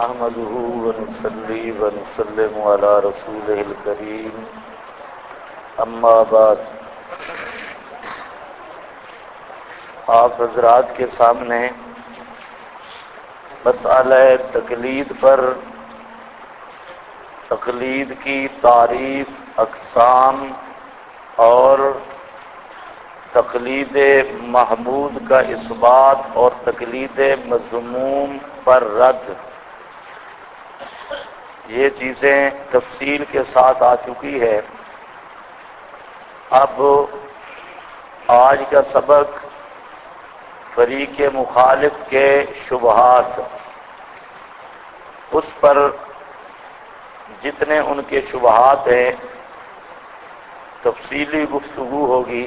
نحمده ونصلي ونسلم على رسوله الكريم اما بعد آپ حضرات کے سامنے مسئلہ تقلید پر تقلید کی تعریف، اقسام اور تقلید محمود کا اثبات اور تقلید مذموم پر رد، یہ چیزیں تفصیل کے ساتھ آ چکی ہے۔ اب آج کا سبق فریق مخالف کے شبہات، اس پر جتنے ان کے شبہات ہیں تفصیلی گفتگو ہوگی،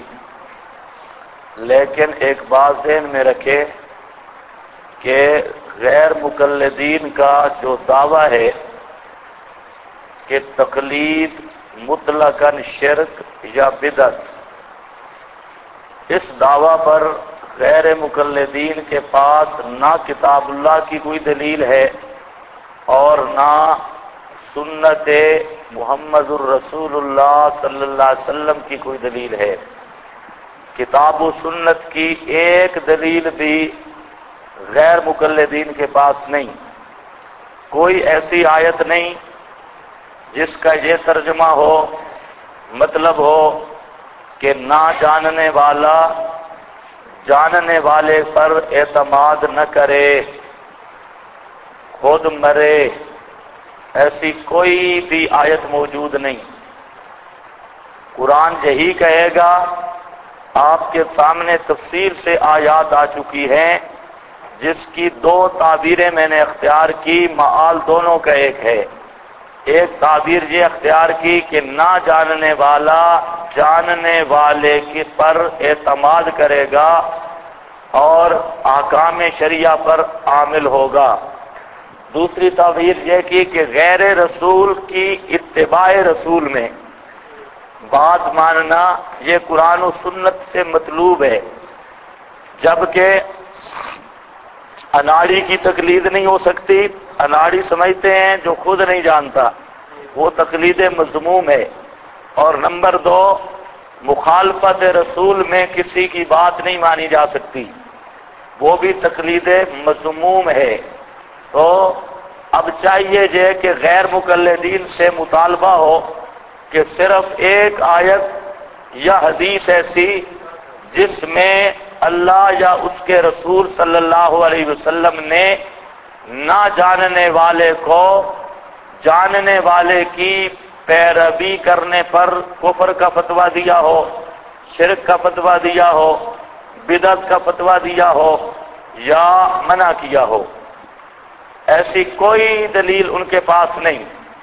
لیکن ایک بات ذہن میں رکھے کہ غیر مقلدین کا جو دعویٰ ہے کہ تقلید مطلقاً شرک یا بدعت، اس دعویٰ پر غیر مقلدین کے پاس نہ کتاب اللہ کی کوئی دلیل ہے اور نہ سنت محمد الرسول اللہ صلی اللہ علیہ وسلم کی کوئی دلیل ہے۔ کتاب و سنت کی ایک دلیل بھی غیر مقلدین کے پاس نہیں، کوئی ایسی آیت نہیں جس کا یہ ترجمہ ہو، مطلب ہو کہ نہ جاننے والا جاننے والے پر اعتماد نہ کرے، خود مرے، ایسی کوئی بھی آیت موجود نہیں۔ قرآن یہی کہے گا، آپ کے سامنے تفصیل سے آیات آ چکی ہیں جس کی دو تعبیریں میں نے اختیار کی، معال دونوں کا ایک ہے۔ ایک تعبیر یہ اختیار کی کہ نہ جاننے والا جاننے والے کے پر اعتماد کرے گا اور احکام شریعہ پر عامل ہوگا۔ دوسری تعبیر یہ کی کہ غیر رسول کی اتباع رسول میں بات ماننا یہ قرآن و سنت سے مطلوب ہے، جبکہ اناڑی کی تقلید نہیں ہو سکتی۔ اناڑی سمجھتے ہیں جو خود نہیں جانتا، وہ تقلید مذموم ہے۔ اور نمبر دو، مخالفت رسول میں کسی کی بات نہیں مانی جا سکتی، وہ بھی تقلید مذموم ہے۔ تو اب چاہیے یہ کہ غیر مقلدین سے مطالبہ ہو کہ صرف ایک آیت یا حدیث ایسی جس میں اللہ یا اس کے رسول صلی اللہ علیہ وسلم نے نہ جاننے والے کو جاننے والے کی پیروی کرنے پر کفر کا فتویٰ دیا ہو، شرک کا فتویٰ دیا ہو، بدعت کا فتویٰ دیا ہو یا منع کیا ہو، ایسی کوئی دلیل ان کے پاس نہیں۔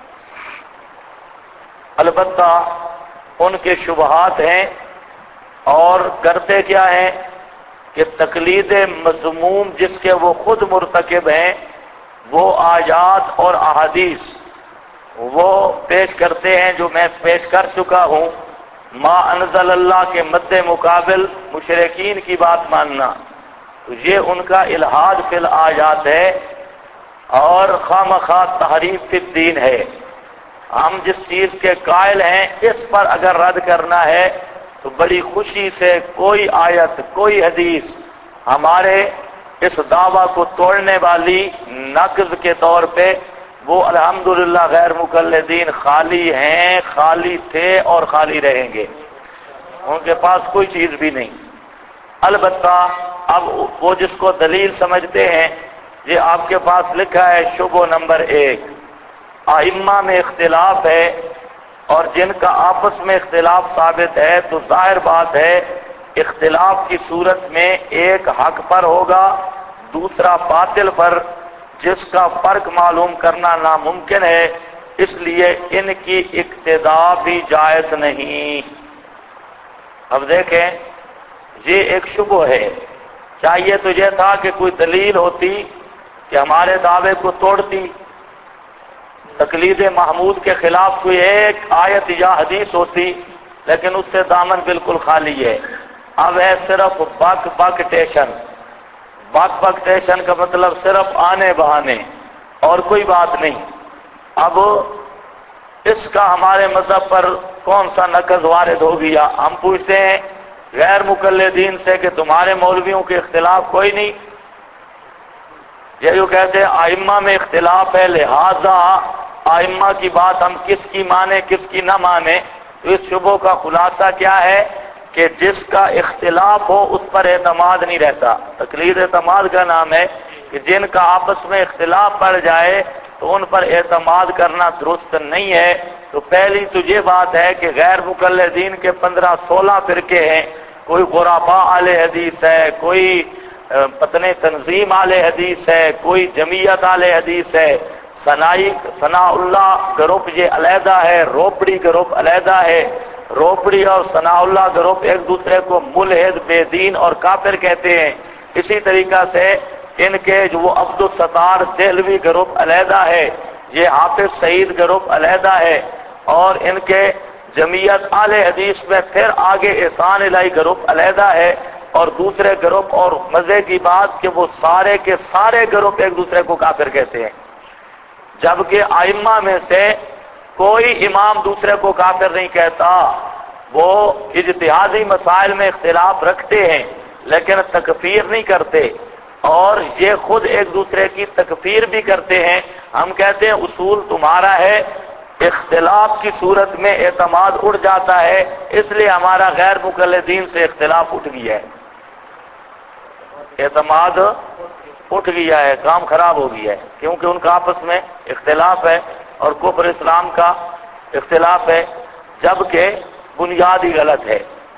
البتہ ان کے شبہات ہیں، اور کرتے کیا ہیں کہ تقلید مذموم جس کے وہ خود مرتکب ہیں، وہ آیات اور احادیث وہ پیش کرتے ہیں جو میں پیش کر چکا ہوں۔ ما انزل اللہ کے مد مقابل مشرکین کی بات ماننا، تو یہ ان کا الحاد فی الآیات ہے اور خامخواہ تحریف فی الدین ہے۔ ہم جس چیز کے قائل ہیں اس پر اگر رد کرنا ہے تو بڑی خوشی سے کوئی آیت کوئی حدیث ہمارے اس دعویٰ کو توڑنے والی نقض کے طور پہ وہ الحمدللہ غیر مقلدین خالی ہیں، خالی تھے اور خالی رہیں گے، ان کے پاس کوئی چیز بھی نہیں۔ البتہ اب وہ جس کو دلیل سمجھتے ہیں، یہ آپ کے پاس لکھا ہے شبہ نمبر 1، ائمہ میں اختلاف ہے اور جن کا آپس میں اختلاف ثابت ہے تو ظاہر بات ہے اختلاف کی صورت میں ایک حق پر ہوگا، دوسرا باطل پر، جس کا فرق معلوم کرنا ناممکن ہے، اس لیے ان کی اقتدا بھی جائز نہیں۔ اب دیکھیں، یہ ایک شبہ ہے، چاہیے تو یہ تھا کہ کوئی دلیل ہوتی کہ ہمارے دعوے کو توڑتی، تقلید محمود کے خلاف کوئی ایک آیت یا حدیث ہوتی، لیکن اس سے دامن بالکل خالی ہے۔ اب ہے صرف بک ٹیشن کا مطلب صرف آنے بہانے اور کوئی بات نہیں۔ اب اس کا ہمارے مذہب پر کون سا نقض وارد ہو گیا؟ ہم پوچھتے ہیں غیر مقلدین سے کہ تمہارے مولویوں کے اختلاف کوئی نہیں؟ یہ جو کہتے ہیں ائمہ میں اختلاف ہے لہذا ائمہ کی بات ہم کس کی مانیں کس کی نہ مانیں، تو اس شبہ کا خلاصہ کیا ہے کہ جس کا اختلاف ہو اس پر اعتماد نہیں رہتا۔ تقلید اعتماد کا نام ہے کہ جن کا آپس میں اختلاف پڑ جائے تو ان پر اعتماد کرنا درست نہیں ہے۔ تو پہلی تو یہ بات ہے کہ غیر مقلدین کے 15-16 فرقے ہیں، کوئی غرباء اہل حدیث ہے، کوئی پتنے تنظیم اہل حدیث ہے، کوئی جمعیت اہل حدیث ہے، ثناء اللہ گروپ یہ علیحدہ ہے، روپڑی گروپ علیحدہ ہے۔ روپڑی اور ثناء اللہ گروپ ایک دوسرے کو ملحد، بے دین اور کافر کہتے ہیں۔ اسی طریقہ سے ان کے جو وہ عبد الستار دہلوی گروپ علیحدہ ہے، یہ حافظ سعید گروپ علیحدہ ہے، اور ان کے جمعیت اہل حدیث میں پھر آگے احسان الہی گروپ علیحدہ ہے، اور دوسرے گروپ، اور مزے کی بات کہ وہ سارے کے سارے گروپ ایک دوسرے کو کافر کہتے ہیں، جبکہ ائمہ میں سے کوئی امام دوسرے کو کافر نہیں کہتا۔ وہ اجتہادی مسائل میں اختلاف رکھتے ہیں لیکن تکفیر نہیں کرتے، اور یہ خود ایک دوسرے کی تکفیر بھی کرتے ہیں۔ ہم کہتے ہیں اصول تمہارا ہے، اختلاف کی صورت میں اعتماد اٹھ جاتا ہے، اس لیے ہمارا غیر مقلدین سے اختلاف اٹھ گیا ہے، اعتماد اٹھ گیا ہے، کام خراب ہو گیا ہے، کیونکہ ان کا آپس میں اختلاف ہے اور کفر اسلام کا اختلاف ہے، جبکہ بنیاد ہی غلط ہے۔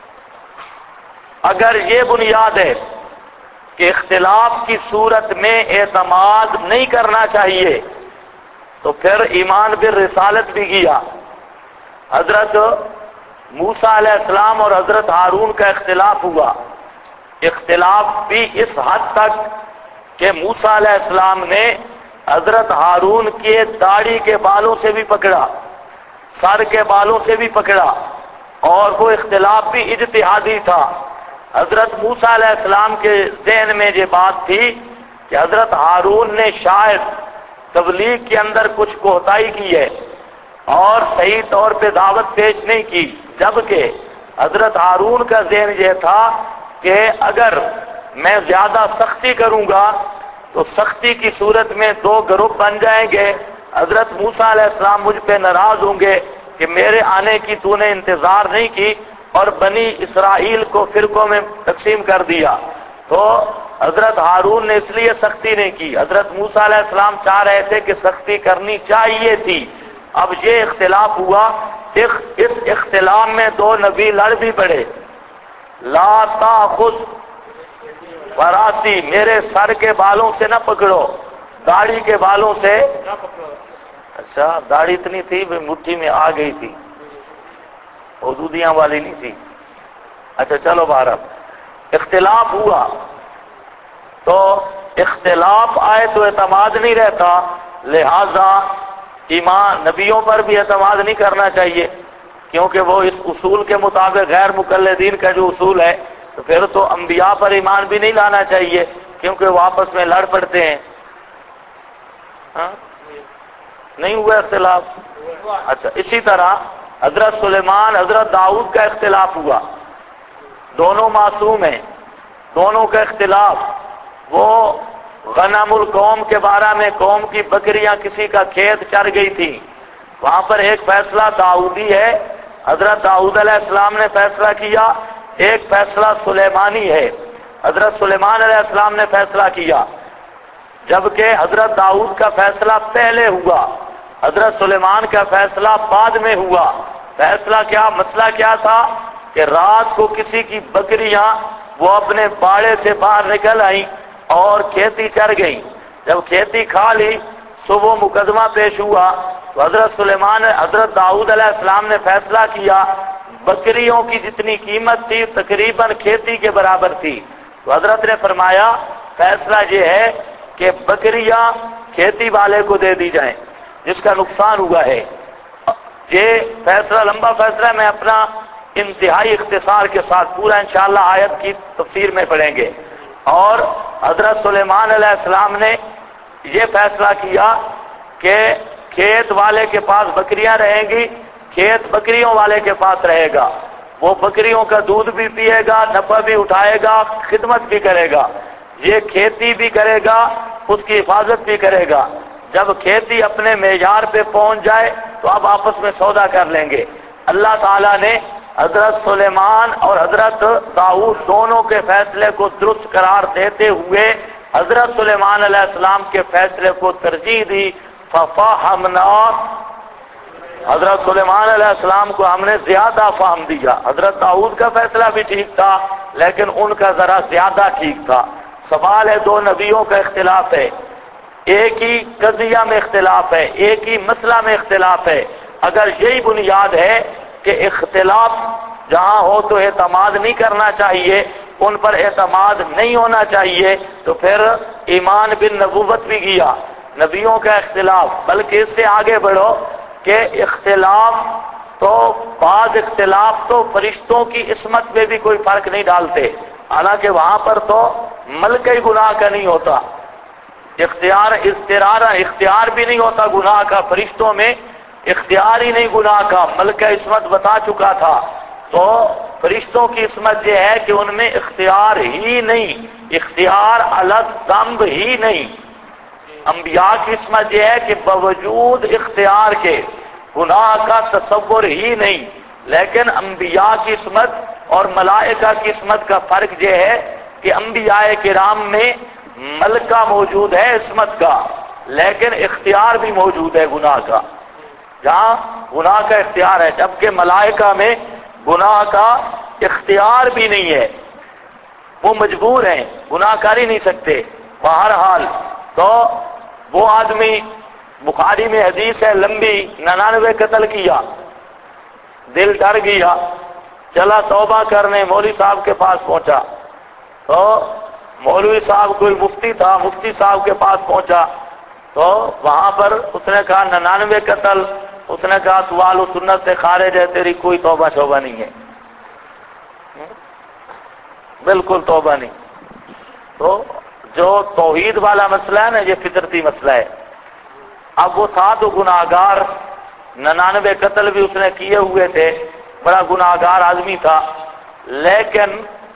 اگر یہ بنیاد ہے کہ اختلاف کی صورت میں اعتماد نہیں کرنا چاہیے تو پھر ایمان بالرسالت بھی کیا۔ حضرت موسیٰ علیہ السلام اور حضرت ہارون کا اختلاف ہوا، اختلاف بھی اس حد تک کہ موسیٰ علیہ السلام نے حضرت ہارون کے داڑھی کے بالوں سے بھی پکڑا، سر کے بالوں سے بھی پکڑا، اور وہ اختلاف بھی اجتہادی تھا۔ حضرت موسیٰ علیہ السلام کے ذہن میں یہ بات تھی کہ حضرت ہارون نے شاید تبلیغ کے اندر کچھ کوتاہی کی ہے اور صحیح طور پہ دعوت پیش نہیں کی، جبکہ حضرت ہارون کا ذہن یہ تھا کہ اگر میں زیادہ سختی کروں گا تو سختی کی صورت میں 2 گروپ بن جائیں گے، حضرت موسیٰ علیہ السلام مجھ پہ ناراض ہوں گے کہ میرے آنے کی تو نے انتظار نہیں کی اور بنی اسرائیل کو فرقوں میں تقسیم کر دیا۔ تو حضرت ہارون نے اس لیے سختی نہیں کی، حضرت موسیٰ علیہ السلام چاہ رہے تھے کہ سختی کرنی چاہیے تھی۔ اب یہ اختلاف ہوا، اس اختلاف میں 2 نبی لڑ بھی پڑے۔ لا تاخذ براسی، میرے سر کے بالوں سے نہ پکڑو، داڑھی کے بالوں سے نہ پکڑو۔ اچھا داڑھی اتنی تھی مٹھی میں آ گئی تھی، حدودیاں والی نہیں تھی۔ اچھا چلو بہرحال اختلاف ہوا، تو اختلاف آئے تو اعتماد نہیں رہتا، لہذا ایمان نبیوں پر بھی اعتماد نہیں کرنا چاہیے، کیونکہ وہ اس اصول کے مطابق غیر مقلدین کا جو اصول ہے، تو پھر تو انبیاء پر ایمان بھی نہیں لانا چاہیے کیونکہ وہ آپس میں لڑ پڑتے ہیں۔ ہاں نہیں ہوا اختلاف؟ اچھا اسی طرح حضرت سلیمان حضرت داؤد کا اختلاف ہوا، دونوں معصوم ہیں، دونوں کا اختلاف۔ وہ غنم القوم کے بارے میں قوم کی بکریاں کسی کا کھیت چر گئی تھی، وہاں پر ایک فیصلہ داؤدی ہے، حضرت داؤد علیہ السلام نے فیصلہ کیا، ایک فیصلہ سلیمانی ہے، حضرت سلیمان علیہ السلام نے فیصلہ کیا، جبکہ حضرت داؤد کا فیصلہ پہلے ہوا، حضرت سلیمان کا فیصلہ بعد میں ہوا۔ فیصلہ کیا، مسئلہ کیا تھا کہ رات کو کسی کی بکریاں وہ اپنے باڑے سے باہر نکل آئیں اور کھیتی چر گئی، جب کھیتی کھا لی صبح مقدمہ پیش ہوا تو حضرت داؤد علیہ السلام نے فیصلہ کیا، بکریوں کی جتنی قیمت تھی تقریباً کھیتی کے برابر تھی، تو حضرت نے فرمایا فیصلہ یہ ہے کہ بکریاں کھیتی والے کو دے دی جائیں جس کا نقصان ہوا ہے۔ یہ فیصلہ لمبا فیصلہ، میں اپنا انتہائی اختصار کے ساتھ پورا انشاءاللہ آیت کی تفسیر میں پڑھیں گے۔ اور حضرت سلیمان علیہ السلام نے یہ فیصلہ کیا کہ کھیت والے کے پاس بکریاں رہیں گی، کھیت بکریوں والے کے پاس رہے گا، وہ بکریوں کا دودھ بھی پیے گا، نفع بھی اٹھائے گا، خدمت بھی کرے گا، یہ کھیتی بھی کرے گا، اس کی حفاظت بھی کرے گا۔ جب کھیتی اپنے معیار پہ پہنچ جائے تو اب آپس میں سودا کر لیں گے۔ اللہ تعالیٰ نے حضرت سلیمان اور حضرت داؤد دونوں کے فیصلے کو درست قرار دیتے ہوئے حضرت سلیمان علیہ السلام کے فیصلے کو ترجیح دی۔ فَفَهَمْنَا، حضرت سلیمان علیہ السلام کو ہم نے زیادہ فہم دیا۔ حضرت داؤد کا فیصلہ بھی ٹھیک تھا لیکن ان کا ذرا زیادہ ٹھیک تھا۔ سوال ہے، دو نبیوں کا اختلاف ہے، ایک ہی قضیہ میں اختلاف ہے، ایک ہی مسئلہ میں اختلاف ہے۔ اگر یہی بنیاد ہے کہ اختلاف جہاں ہو تو اعتماد نہیں کرنا چاہیے، ان پر اعتماد نہیں ہونا چاہیے، تو پھر ایمان بالنبوت بھی گیا، نبیوں کا اختلاف۔ بلکہ اس سے آگے بڑھو کہ اختلاف تو بعض اختلاف تو فرشتوں کی عصمت میں بھی کوئی فرق نہیں ڈالتے، حالانکہ وہاں پر تو ملکہ گناہ کا نہیں ہوتا، اختیار بھی نہیں ہوتا گناہ کا، فرشتوں میں اختیار ہی نہیں گناہ کا، ملکہ عصمت بتا چکا تھا۔ تو فرشتوں کی عصمت یہ ہے کہ ان میں اختیار ہی نہیں، اختیار علی الذنب ہی نہیں۔ انبیاء کی عصمت یہ ہے کہ باوجود اختیار کے گناہ کا تصور ہی نہیں، لیکن انبیاء کی عصمت اور ملائکہ کی عصمت کا فرق یہ ہے کہ انبیاء کرام میں ملکہ موجود ہے عصمت کا، لیکن اختیار بھی موجود ہے گناہ کا، جہاں گناہ کا اختیار ہے، جبکہ ملائکہ میں گناہ کا اختیار بھی نہیں ہے، وہ مجبور ہیں، گناہ کر ہی نہیں سکتے بہرحال۔ تو وہ آدمی، بخاری میں حدیث ہے لمبی، 99 قتل کیا، دل ڈر گیا، چلا توبہ کرنے، مولوی صاحب کے پاس پہنچا، تو مولوی صاحب کوئی مفتی تھا، مفتی صاحب کے پاس پہنچا تو وہاں پر اس نے کہا 99 قتل، اس نے کہا تو اہل سنت سے خارج ہے، تیری کوئی توبہ شوبہ نہیں ہے، بالکل توبہ نہیں۔ تو جو توحید والا مسئلہ ہے نا، یہ فطرتی مسئلہ ہے۔ اب وہ تھا تو گناہگار، 99 قتل بھی اس نے کیے ہوئے تھے، بڑا گناہگار آدمی تھا، لیکن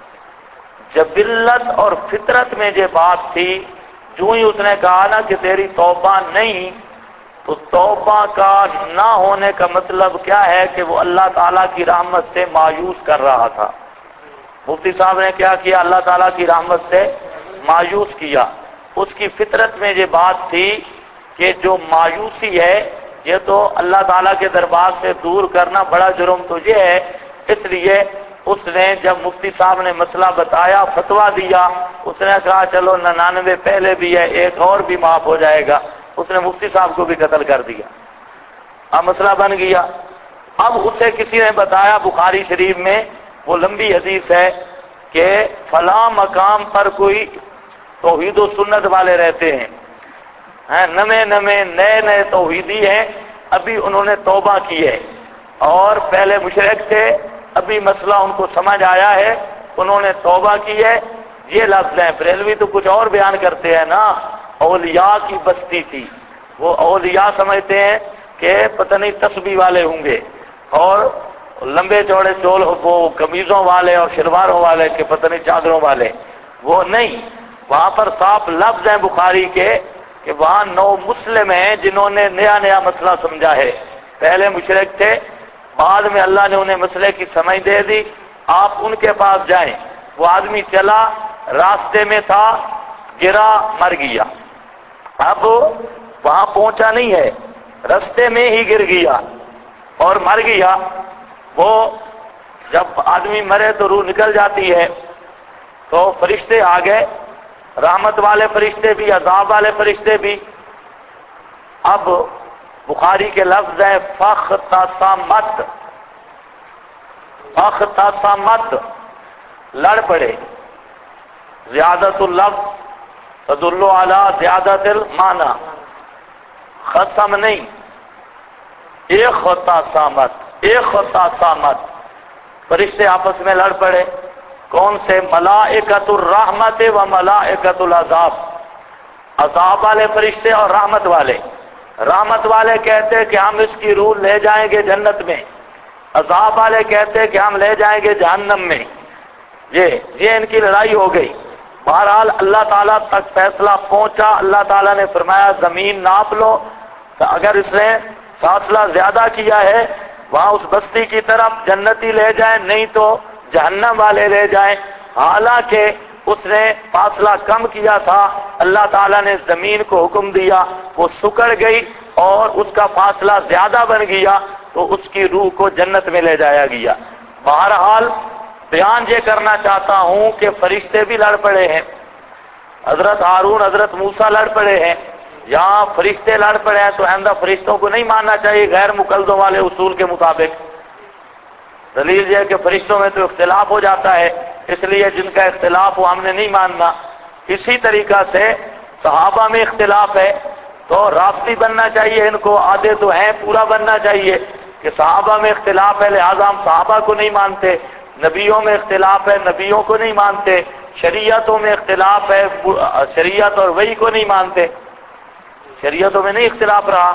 جبلت اور فطرت میں یہ بات تھی، جو ہی اس نے کہا نا کہ تیری توبہ نہیں، تو توبہ کا نہ ہونے کا مطلب کیا ہے کہ وہ اللہ تعالیٰ کی رحمت سے مایوس کر رہا تھا۔ مفتی صاحب نے کیا کیا؟ اللہ تعالیٰ کی رحمت سے مایوس کیا۔ اس کی فطرت میں یہ بات تھی کہ جو مایوسی ہے یہ تو اللہ تعالیٰ کے دربار سے دور کرنا بڑا جرم تو یہ ہے، اس لیے اس نے جب مفتی صاحب نے مسئلہ بتایا، فتویٰ دیا، اس نے کہا چلو 99 پہلے بھی ہے، ایک اور بھی معاف ہو جائے گا، اس نے مفتی صاحب کو بھی قتل کر دیا۔ اب مسئلہ بن گیا۔ اب اسے کسی نے بتایا، بخاری شریف میں وہ لمبی حدیث ہے کہ فلاں مقام پر کوئی توحید و سنت والے رہتے ہیں، نئے توحیدی ہیں، ابھی انہوں نے توبہ کی ہے، اور پہلے مشرک تھے، ابھی مسئلہ ان کو سمجھ آیا ہے، انہوں نے توبہ کی ہے۔ یہ لفظ ہیں، بریلوی تو کچھ اور بیان کرتے ہیں نا، اولیاء کی بستی تھی، وہ اولیاء سمجھتے ہیں کہ پتہ نہیں تسبیح والے ہوں گے، اور لمبے چوڑے چول وہ قمیضوں والے اور شلواروں والے کہ پتہ نہیں چادروں والے، وہ نہیں، وہاں پر صاف لفظ ہیں بخاری کے کہ وہاں 9 مسلم ہیں جنہوں نے نیا مسئلہ سمجھا ہے، پہلے مشرک تھے، بعد میں اللہ نے انہیں مسئلے کی سمجھ دے دی، آپ ان کے پاس جائیں۔ وہ آدمی چلا، راستے میں تھا، گرا، مر گیا، اب وہاں پہنچا نہیں ہے، راستے میں ہی گر گیا اور مر گیا۔ وہ جب آدمی مرے تو روح نکل جاتی ہے، تو فرشتے آ گئے، رحمت والے فرشتے بھی، عذاب والے فرشتے بھی۔ اب بخاری کے لفظ ہے فاختصمت، لڑ پڑے، زیادت اللفظ تدل علی زیادت المعنی، خصم نہیں، اختصامت، فرشتے آپس میں لڑ پڑے، کون سے؟ ملائکۃ الرحمت و ملائکۃ العذاب، عذاب والے فرشتے اور رحمت والے۔ رحمت والے کہتے کہ ہم اس کی روح لے جائیں گے جنت میں، عذاب والے کہتے کہ ہم لے جائیں گے جہنم میں. یہ ان کی لڑائی ہو گئی. بہرحال اللہ تعالیٰ تک فیصلہ پہنچا. اللہ تعالیٰ نے فرمایا زمین ناپ لو، تو اگر اس نے فاصلہ زیادہ کیا ہے وہاں اس بستی کی طرف جنتی لے جائیں، نہیں تو جہنم والے لے جائیں. حالانکہ اس نے فاصلہ کم کیا تھا، اللہ تعالیٰ نے زمین کو حکم دیا، وہ سکڑ گئی اور اس کا فاصلہ زیادہ بن گیا تو اس کی روح کو جنت میں لے جایا گیا. بہرحال بیان یہ کرنا چاہتا ہوں کہ فرشتے بھی لڑ پڑے ہیں. حضرت ہارون حضرت موسیٰ لڑ پڑے ہیں، یہاں فرشتے لڑ پڑے ہیں، تو آئندہ فرشتوں کو نہیں ماننا چاہیے غیر مقلدوں والے اصول کے مطابق. دلیل یہ ہے کہ فرشتوں میں تو اختلاف ہو جاتا ہے، اس لیے جن کا اختلاف ہو ہم نے نہیں ماننا. اسی طریقہ سے صحابہ میں اختلاف ہے تو رابطی بننا چاہیے، ان کو آدھے تو ہیں پورا بننا چاہیے کہ صحابہ میں اختلاف ہے لہذا ہم صحابہ کو نہیں مانتے، نبیوں میں اختلاف ہے نبیوں کو نہیں مانتے، شریعتوں میں اختلاف ہے شریعت اور وحی کو نہیں مانتے. شریعتوں میں نہیں اختلاف رہا،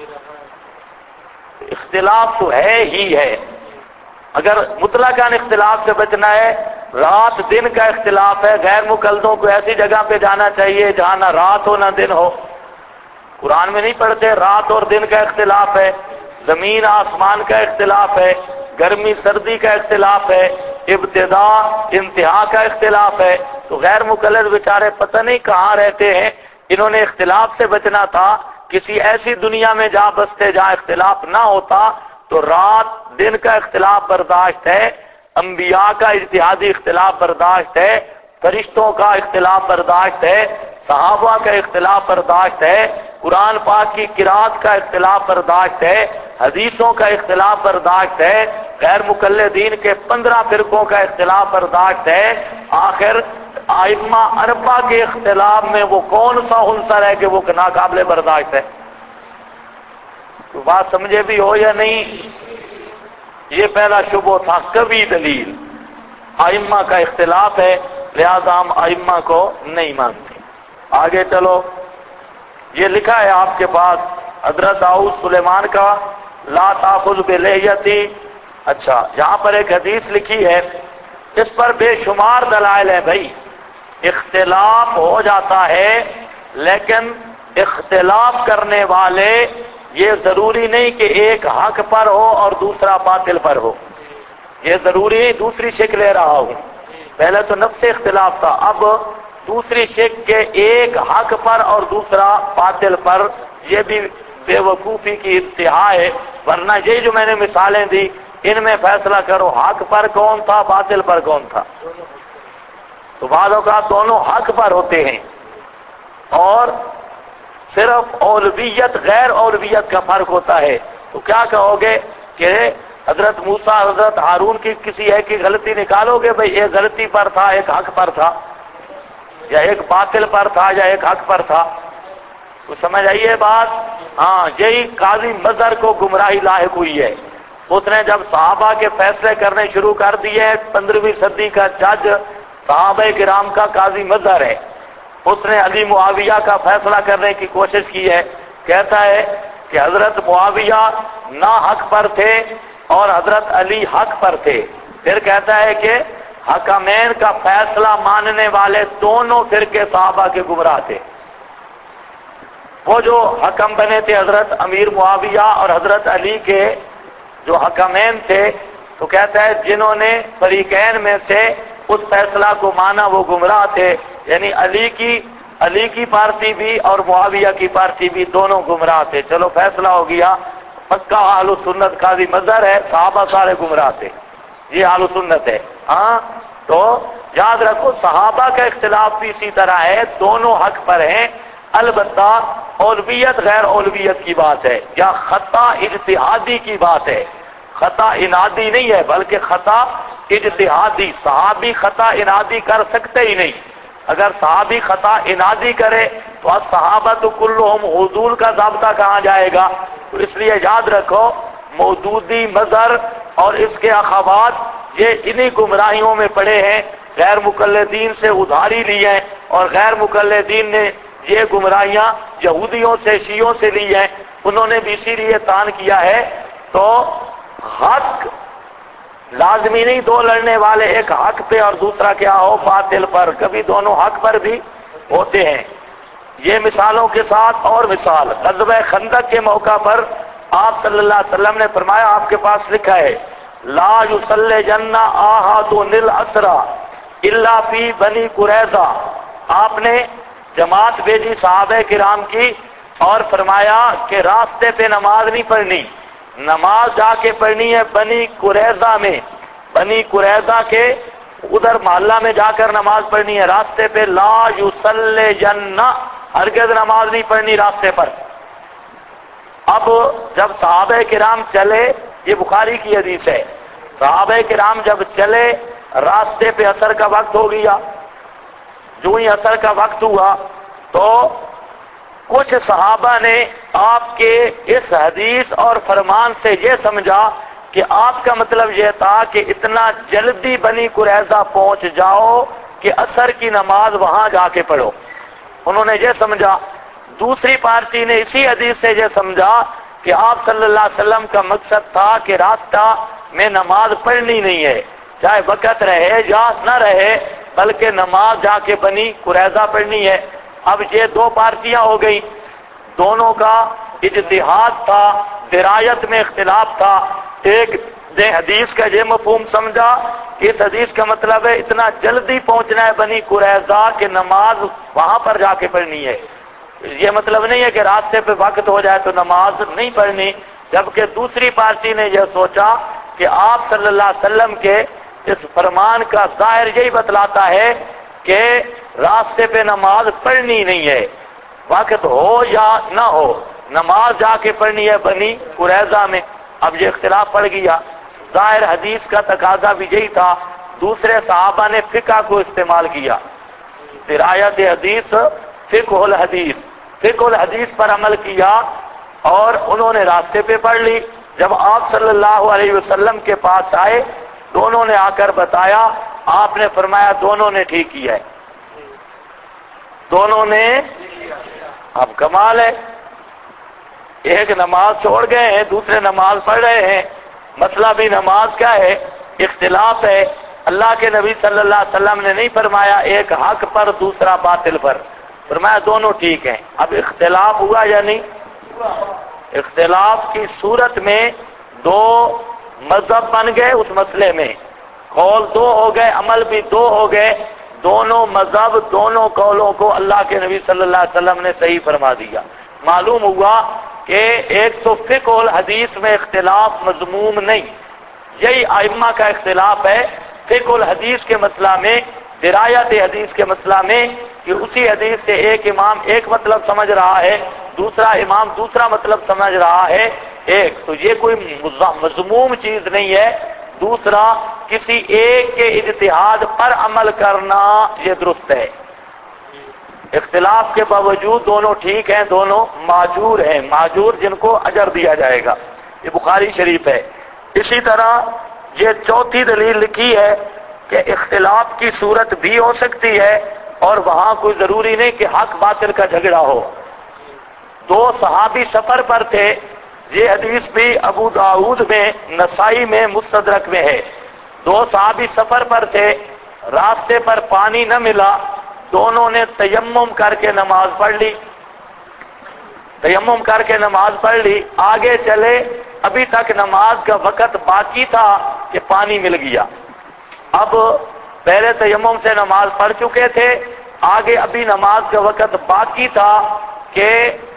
اختلاف تو ہے ہی ہے. اگر مطلقاً اختلاف سے بچنا ہے، رات دن کا اختلاف ہے، غیر مقلدوں کو ایسی جگہ پہ جانا چاہیے جہاں نہ رات ہو نہ دن ہو. قرآن میں نہیں پڑھتے رات اور دن کا اختلاف ہے، زمین آسمان کا اختلاف ہے، گرمی سردی کا اختلاف ہے، ابتدا انتہا کا اختلاف ہے. تو غیر مقلد بیچارے پتہ نہیں کہاں رہتے ہیں. انہوں نے اختلاف سے بچنا تھا، کسی ایسی دنیا میں جا بستے جہاں اختلاف نہ ہوتا. تو رات دن کا اختلاف برداشت ہے، انبیاء کا اجتہادی اختلاف برداشت ہے، فرشتوں کا اختلاف برداشت ہے، صحابہ کا اختلاف برداشت ہے، قرآن پاک کی قرات کا اختلاف برداشت ہے، حدیثوں کا اختلاف برداشت ہے، غیر مقلدین کے 15 فرقوں کا اختلاف برداشت ہے. آخر ائمہ اربعہ کے اختلاف میں وہ کون سا عنصر ہے کہ وہ ناقابل برداشت ہے؟ بات سمجھے بھی ہو یا نہیں؟ یہ پہلا شبہ تھا. کبھی دلیل ائمہ کا اختلاف ہے لہذا ہم ائمہ کو نہیں مانتے. آگے چلو، یہ لکھا ہے آپ کے پاس حضرت داؤد سلیمان کا لا تاخذ بلحیتی. اچھا، یہاں پر ایک حدیث لکھی ہے، اس پر بے شمار دلائل ہیں. بھائی اختلاف ہو جاتا ہے لیکن اختلاف کرنے والے یہ ضروری نہیں کہ ایک حق پر ہو اور دوسرا باطل پر ہو. یہ ضروری نہیں. دوسری شک لے رہا ہوں، پہلے تو نفس اختلاف تھا، اب دوسری شک کے ایک حق پر اور دوسرا باطل پر. یہ بھی بے وقوفی کی انتہا ہے، ورنہ یہ جو میں نے مثالیں دی ان میں فیصلہ کرو حق پر کون تھا باطل پر کون تھا. تو بعض اوقات دونوں حق پر ہوتے ہیں اور صرف اولویت غیر اولویت کا فرق ہوتا ہے. تو کیا کہو گے کہ حضرت موسیٰ حضرت ہارون کی کسی ایک کی غلطی نکالو گے؟ بھئی ایک غلطی پر تھا ایک حق پر تھا، یا ایک باطل پر تھا یا ایک حق پر تھا. تو سمجھ آئیے بات؟ ہاں، یہی قاضی مظہر کو گمراہی لاحق ہوئی ہے. اس نے جب صحابہ کے فیصلے کرنے شروع کر دیے، 15ویں صدی کا جج صحابہ کرام کا قاضی مظہر ہے، اس نے علی معاویہ کا فیصلہ کرنے کی کوشش کی ہے. کہتا ہے کہ حضرت معاویہ نا حق پر تھے اور حضرت علی حق پر تھے. پھر کہتا ہے کہ حکمین کا فیصلہ ماننے والے دونوں فرقے صحابہ کے گمراہ تھے. وہ جو حکم بنے تھے حضرت امیر معاویہ اور حضرت علی کے جو حکمین تھے، تو کہتا ہے جنہوں نے فریقین میں سے اس فیصلہ کو مانا وہ گمراہ تھے. یعنی علی کی پارٹی بھی اور معاویہ کی پارٹی بھی دونوں گمراہ تھے. چلو فیصلہ ہو گیا، پکا اہل سنت قاضی مظہر ہے، صحابہ سارے گمراہ تھے، یہ اہل سنت ہے. ہاں، تو یاد رکھو صحابہ کا اختلاف بھی اسی طرح ہے، دونوں حق پر ہیں. البتہ اولویت غیر اولویت کی بات ہے یا خطا اجتہادی کی بات ہے. خطا انادی نہیں ہے بلکہ خطا اجتہادی. صحابی خطا انادی کر سکتے ہی نہیں. اگر صحابی خطا انادی کرے تو الصحابۃ کلھم عدول کا ضابطہ کہاں جائے گا؟ تو اس لیے یاد رکھو مودودی مظہر اور اس کے اخوات یہ انہی گمراہیوں میں پڑے ہیں. غیر مقلدین سے ادھاری لی ہیں اور غیر مقلدین نے یہ گمراہیاں یہودیوں سے شیعوں سے لی ہیں. انہوں نے بھی اسی لیے تان کیا ہے. تو حق لازمی نہیں دو لڑنے والے ایک حق پہ اور دوسرا کیا ہو باطل پر، کبھی دونوں حق پر بھی ہوتے ہیں. یہ مثالوں کے ساتھ اور مثال غزوہ خندق کے موقع پر آپ صلی اللہ علیہ وسلم نے فرمایا، آپ کے پاس لکھا ہے لا یصلی جن احد الاسرى الا فی بنی قریظہ. آپ نے جماعت بھیجی صحابہ کرام کی اور فرمایا کہ راستے پہ نماز نہیں پڑھنی، نماز جا کے پڑھنی ہے بنی قریظہ میں، بنی قریظہ کے ادھر محلہ میں جا کر نماز پڑھنی ہے، راستے پہ لا یصلی جن، ہرگز نماز نہیں پڑھنی راستے پر. اب جب صحابہ کرام چلے، یہ بخاری کی حدیث ہے، صحابہ کرام جب چلے راستے پہ عصر کا وقت ہو گیا. جو ہی عصر کا وقت ہوا تو کچھ صحابہ نے آپ کے اس حدیث اور فرمان سے یہ سمجھا کہ آپ کا مطلب یہ تھا کہ اتنا جلدی بنی قریظہ پہنچ جاؤ کہ عصر کی نماز وہاں جا کے پڑھو. انہوں نے یہ سمجھا. دوسری پارٹی نے اسی حدیث سے یہ سمجھا کہ آپ صلی اللہ علیہ وسلم کا مقصد تھا کہ راستہ میں نماز پڑھنی نہیں ہے، چاہے وقت رہے یا نہ رہے، بلکہ نماز جا کے بنی قریظہ پڑھنی ہے. اب یہ دو پارٹیاں ہو گئی، دونوں کا اجتہاد تھا، درایت میں اختلاف تھا. ایک نے حدیث کا یہ مفہوم سمجھا کہ اس حدیث کا مطلب ہے اتنا جلدی پہنچنا ہے بنی قریظہ کہ نماز وہاں پر جا کے پڑھنی ہے. یہ مطلب نہیں ہے کہ راستے پہ وقت ہو جائے تو نماز نہیں پڑھنی. جبکہ دوسری پارٹی نے یہ سوچا کہ آپ صلی اللہ علیہ وسلم کے اس فرمان کا ظاہر یہی بتلاتا ہے کہ راستے پہ نماز پڑھنی نہیں ہے، وقت ہو یا نہ ہو نماز جا کے پڑھنی ہے بنی قریظہ میں. اب یہ اختلاف پڑ گیا. ظاہر حدیث کا تقاضا بھی یہی تھا. دوسرے صحابہ نے فقہ کو استعمال کیا، درایت حدیث فقہ الحدیث، فقہ الحدیث پر عمل کیا اور انہوں نے راستے پہ پڑھ لی. جب آپ صلی اللہ علیہ وسلم کے پاس آئے، دونوں نے آ کر بتایا، آپ نے فرمایا دونوں نے ٹھیک کیا ہے، دونوں نے. اب کمال ہے، ایک نماز چھوڑ گئے ہیں، دوسرے نماز پڑھ رہے ہیں. مسئلہ بھی نماز کا ہے، اختلاف ہے. اللہ کے نبی صلی اللہ علیہ وسلم نے نہیں فرمایا ایک حق پر دوسرا باطل پر، فرمایا دونوں ٹھیک ہیں. اب اختلاف ہوا یا نہیں؟ اختلاف کی صورت میں دو مذہب بن گئے اس مسئلے میں، قول دو ہو گئے، عمل بھی دو ہو گئے. دونوں مذہب دونوں قولوں کو اللہ کے نبی صلی اللہ علیہ وسلم نے صحیح فرما دیا. معلوم ہوا کہ ایک تو فقہ الحدیث میں اختلاف مذموم نہیں، یہی ائمہ کا اختلاف ہے فقہ الحدیث کے مسئلہ میں، درایت حدیث کے مسئلہ میں، کہ اسی حدیث سے ایک امام ایک مطلب سمجھ رہا ہے، دوسرا امام دوسرا مطلب سمجھ رہا ہے. ایک تو یہ کوئی مذموم چیز نہیں ہے. دوسرا کسی ایک کے اجتہاد پر عمل کرنا یہ درست ہے. اختلاف کے باوجود دونوں ٹھیک ہیں، دونوں ماجور ہیں، ماجور جن کو اجر دیا جائے گا. یہ بخاری شریف ہے. اسی طرح یہ چوتھی دلیل لکھی ہے کہ اختلاف کی صورت بھی ہو سکتی ہے اور وہاں کوئی ضروری نہیں کہ حق باطل کا جھگڑا ہو. دو صحابی سفر پر تھے، یہ حدیث بھی ابو داؤد میں، نسائی میں، مستدرک میں ہے. دو صحابی سفر پر تھے، راستے پر پانی نہ ملا، دونوں نے تیمم کر کے نماز پڑھ لی، تیمم کر کے نماز پڑھ لی. آگے چلے، ابھی تک نماز کا وقت باقی تھا کہ پانی مل گیا. اب پہلے تیمم سے نماز پڑھ چکے تھے، آگے ابھی نماز کا وقت باقی تھا کہ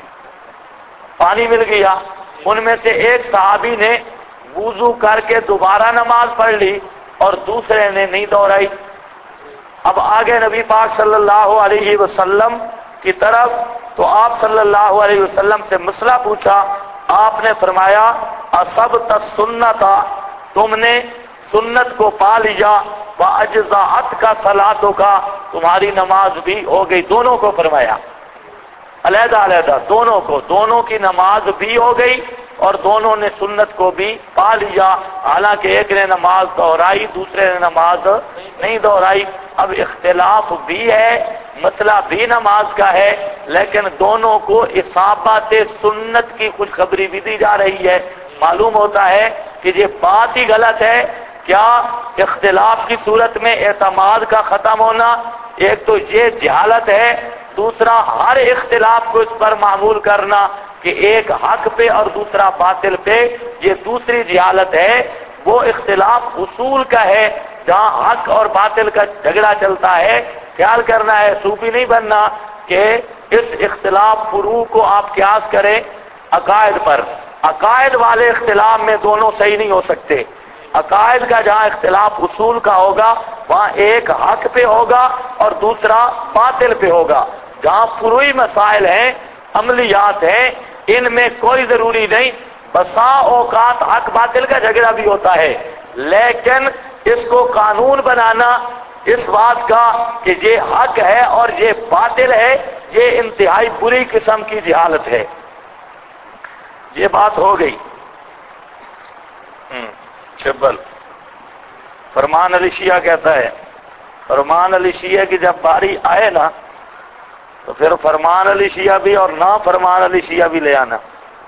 پانی مل گیا. ان میں سے ایک صحابی نے وضو کر کے دوبارہ نماز پڑھ لی اور دوسرے نے نہیں دہرائی. اب آگے نبی پاک صلی اللہ علیہ وسلم کی طرف، تو آپ صلی اللہ علیہ وسلم سے مسئلہ پوچھا. آپ نے فرمایا اصبت السنۃ، تم نے سنت کو پا لیا، واجزأت کا صلاتوں کا، تمہاری نماز بھی ہو گئی. دونوں کو فرمایا، علیحدہ علیحدہ دونوں کو، دونوں کی نماز بھی ہو گئی اور دونوں نے سنت کو بھی پا لیا. حالانکہ ایک نے نماز دہرائی، دوسرے نے نماز نہیں دہرائی. اب اختلاف بھی ہے، مسئلہ بھی نماز کا ہے، لیکن دونوں کو اصابت سنت کی خوشخبری بھی دی جا رہی ہے۔ معلوم ہوتا ہے کہ یہ بات ہی غلط ہے۔ کیا اختلاف کی صورت میں اعتماد کا ختم ہونا، ایک تو یہ جہالت ہے، دوسرا ہر اختلاف کو اس پر معمول کرنا کہ ایک حق پہ اور دوسرا باطل پہ، یہ دوسری جہالت ہے۔ وہ اختلاف اصول کا ہے جہاں حق اور باطل کا جھگڑا چلتا ہے، خیال کرنا ہے، صوفی نہیں بننا کہ اس اختلاف فروع کو آپ قیاس کریں عقائد پر۔ عقائد والے اختلاف میں دونوں صحیح نہیں ہو سکتے۔ عقائد کا جہاں اختلاف اصول کا ہوگا وہاں ایک حق پہ ہوگا اور دوسرا باطل پہ ہوگا۔ جہاں فروعی مسائل ہیں، عملیات ہیں، ان میں کوئی ضروری نہیں، بسا اوقات حق باطل کا جھگڑا بھی ہوتا ہے، لیکن اس کو قانون بنانا اس بات کا کہ یہ حق ہے اور یہ باطل ہے، یہ انتہائی بری قسم کی جہالت ہے۔ یہ بات ہو گئی۔ چھبل فرمان علی شیعہ کہتا ہے، فرمان علی شیعہ کی جب باری آئے نا تو پھر فرمان علی شیعہ بھی اور نہ فرمان علی شیعہ بھی لے آنا۔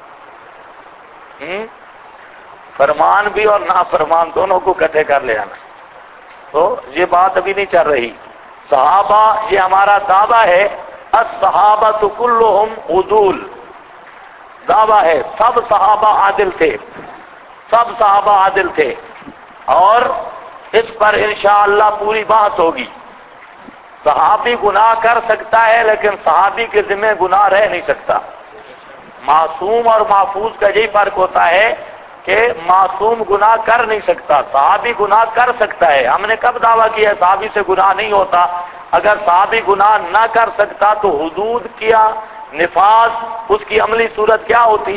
فرمان بھی اور نہ فرمان دونوں کو اکٹھے کر لے آنا۔ تو یہ بات ابھی نہیں چل رہی۔ صحابہ، یہ ہمارا دعویٰ ہے، الصحابۃ کلھم عدول، دعویٰ ہے سب صحابہ عادل تھے، سب صحابہ عادل تھے، اور اس پر انشاءاللہ پوری بحث ہوگی۔ صحابی گناہ کر سکتا ہے لیکن صحابی کے ذمہ گناہ رہ نہیں سکتا۔ معصوم اور محفوظ کا یہی فرق ہوتا ہے کہ معصوم گناہ کر نہیں سکتا، صحابی گناہ کر سکتا ہے۔ ہم نے کب دعویٰ کیا ہے صحابی سے گناہ نہیں ہوتا؟ اگر صحابی گناہ نہ کر سکتا تو حدود کیا نفاذ، اس کی عملی صورت کیا ہوتی؟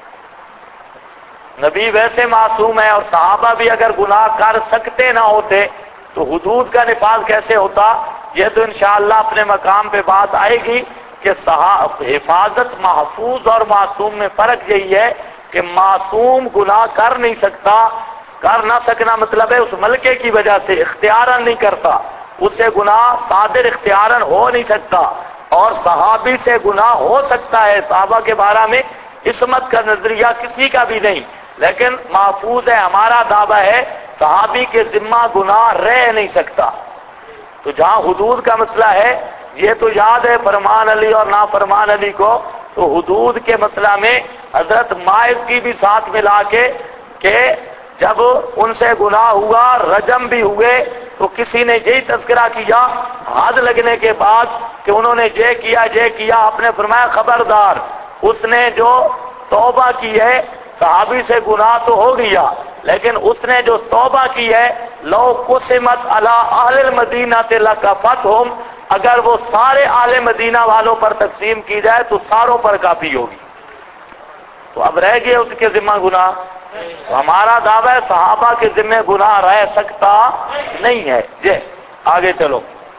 نبی ویسے معصوم ہے اور صحابہ بھی اگر گناہ کر سکتے نہ ہوتے تو حدود کا نفاذ کیسے ہوتا؟ یہ تو انشاءاللہ اپنے مقام پہ بات آئے گی کہ حفاظت محفوظ اور معصوم میں فرق یہی ہے کہ معصوم گناہ کر نہیں سکتا، کر نہ سکنا مطلب ہے اس ملکے کی وجہ سے اختیاراً نہیں کرتا، اس سے گناہ صادر اختیاراً ہو نہیں سکتا، اور صحابی سے گناہ ہو سکتا ہے۔ صحابہ کے بارے میں عصمت کا نظریہ کسی کا بھی نہیں، لیکن محفوظ ہے۔ ہمارا دعویٰ ہے صحابی کے ذمہ گناہ رہ نہیں سکتا۔ تو جہاں حدود کا مسئلہ ہے، یہ تو یاد ہے فرمان علی اور نا فرمان علی کو، تو حدود کے مسئلہ میں حضرت ماعز کی بھی ساتھ ملا کے کہ جب ان سے گناہ ہوا، رجم بھی ہوئے، تو کسی نے یہی تذکرہ کیا حد لگنے کے بعد کہ انہوں نے یہ کیا، آپ نے فرمایا خبردار، اس نے جو توبہ کی ہے، صحابی سے گناہ تو ہو گیا لیکن اس نے جو توبہ کی ہے، لو قسمت علی اہل المدینہ لکفتہم، اگر وہ سارے اہل مدینہ والوں پر تقسیم کی جائے تو ساروں پر کافی ہوگی۔ تو اب رہ گئے اس کے ذمہ گناہ؟ تو ہمارا دعویٰ ہے صحابہ کے ذمہ گناہ رہ سکتا نہیں ہے۔ یہ آگے چلو،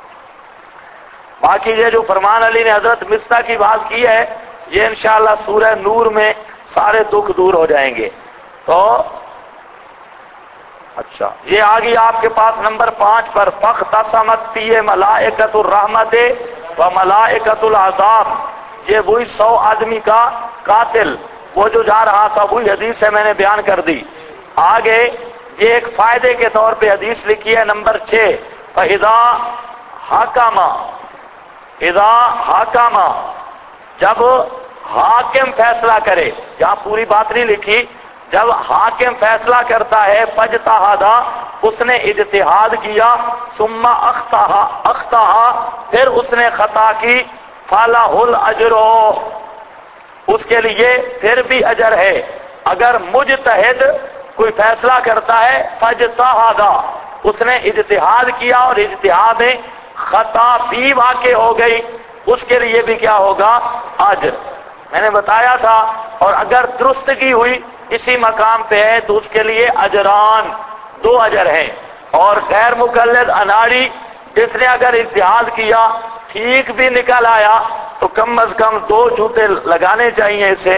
باقی یہ جو فرمان علی نے حضرت مصطفیٰ کی بات کی ہے، یہ انشاءاللہ سورہ نور میں سارے دکھ دور ہو جائیں گے۔ تو اچھا، یہ آ گئی آپ کے پاس نمبر 5 پر، فاختصمت فیہ ملائکۃ الرحمت و ملائکۃ العذاب، یہ وہی 100 آدمی کا قاتل وہ جو جا رہا تھا، وہی حدیث ہے میں نے بیان کر دی۔ آگے یہ ایک فائدے کے طور پہ حدیث لکھی ہے نمبر 6، فَإِذَا حَكَمَ، اذا حَكَمَ، جب حاکم فیصلہ کرے، یہاں پوری بات نہیں لکھی، جب حاکم فیصلہ کرتا ہے، فاجتہد، اس نے اجتہاد کیا، ثم اخطأ، پھر اس نے خطا کی، فلہ الاجر، اس کے لیے پھر بھی اجر ہے۔ اگر مجتہد کوئی فیصلہ کرتا ہے، فاجتہد، اس نے اجتہاد کیا اور اجتہاد میں خطا بھی واقع ہو گئی، اس کے لیے بھی کیا ہوگا؟ اجر۔ میں نے بتایا تھا، اور اگر درستگی ہوئی اسی مقام پہ ہے تو اس کے لیے اجران، 2 اجر ہیں، اور غیر مقلد اناڑی جس نے اگر اجتہاد کیا ٹھیک بھی نکل آیا تو کم از کم 2 جوتے لگانے چاہیے اسے۔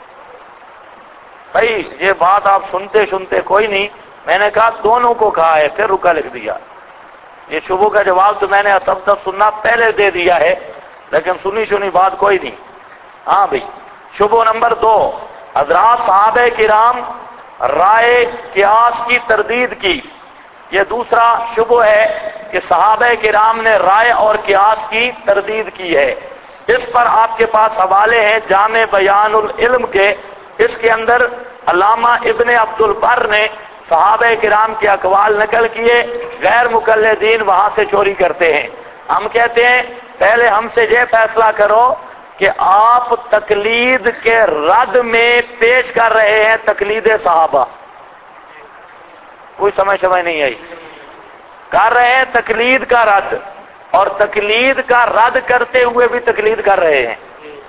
بھائی یہ بات آپ سنتے کوئی نہیں، میں نے کہا دونوں کو کہا ہے، پھر رکا لکھ دیا۔ یہ شبہ کا جواب تو میں نے اسبتہ سننا پہلے دے دیا ہے لیکن سنی بات کوئی نہیں. ہاں بھئی، شبہ نمبر 2، حضرات صحابہ کرام رائے قیاس کی تردید کی. یہ دوسرا شبہ ہے کہ صحابہ کرام نے رائے اور قیاس کی تردید کی ہے. اس پر آپ کے پاس حوالے ہیں جامع بیان العلم کے. اس کے اندر علامہ ابن عبد البر نے صحابہ کرام کے اقوال نقل کیے. غیر مقلدین وہاں سے چوری کرتے ہیں. ہم کہتے ہیں پہلے ہم سے یہ فیصلہ کرو کہ آپ تقلید کے رد میں پیش کر رہے ہیں تقلید صحابہ. کوئی سمجھ نہیں آئی؟ کر رہے ہیں تقلید کا رد، اور تقلید کا رد کرتے ہوئے بھی تقلید کر رہے ہیں.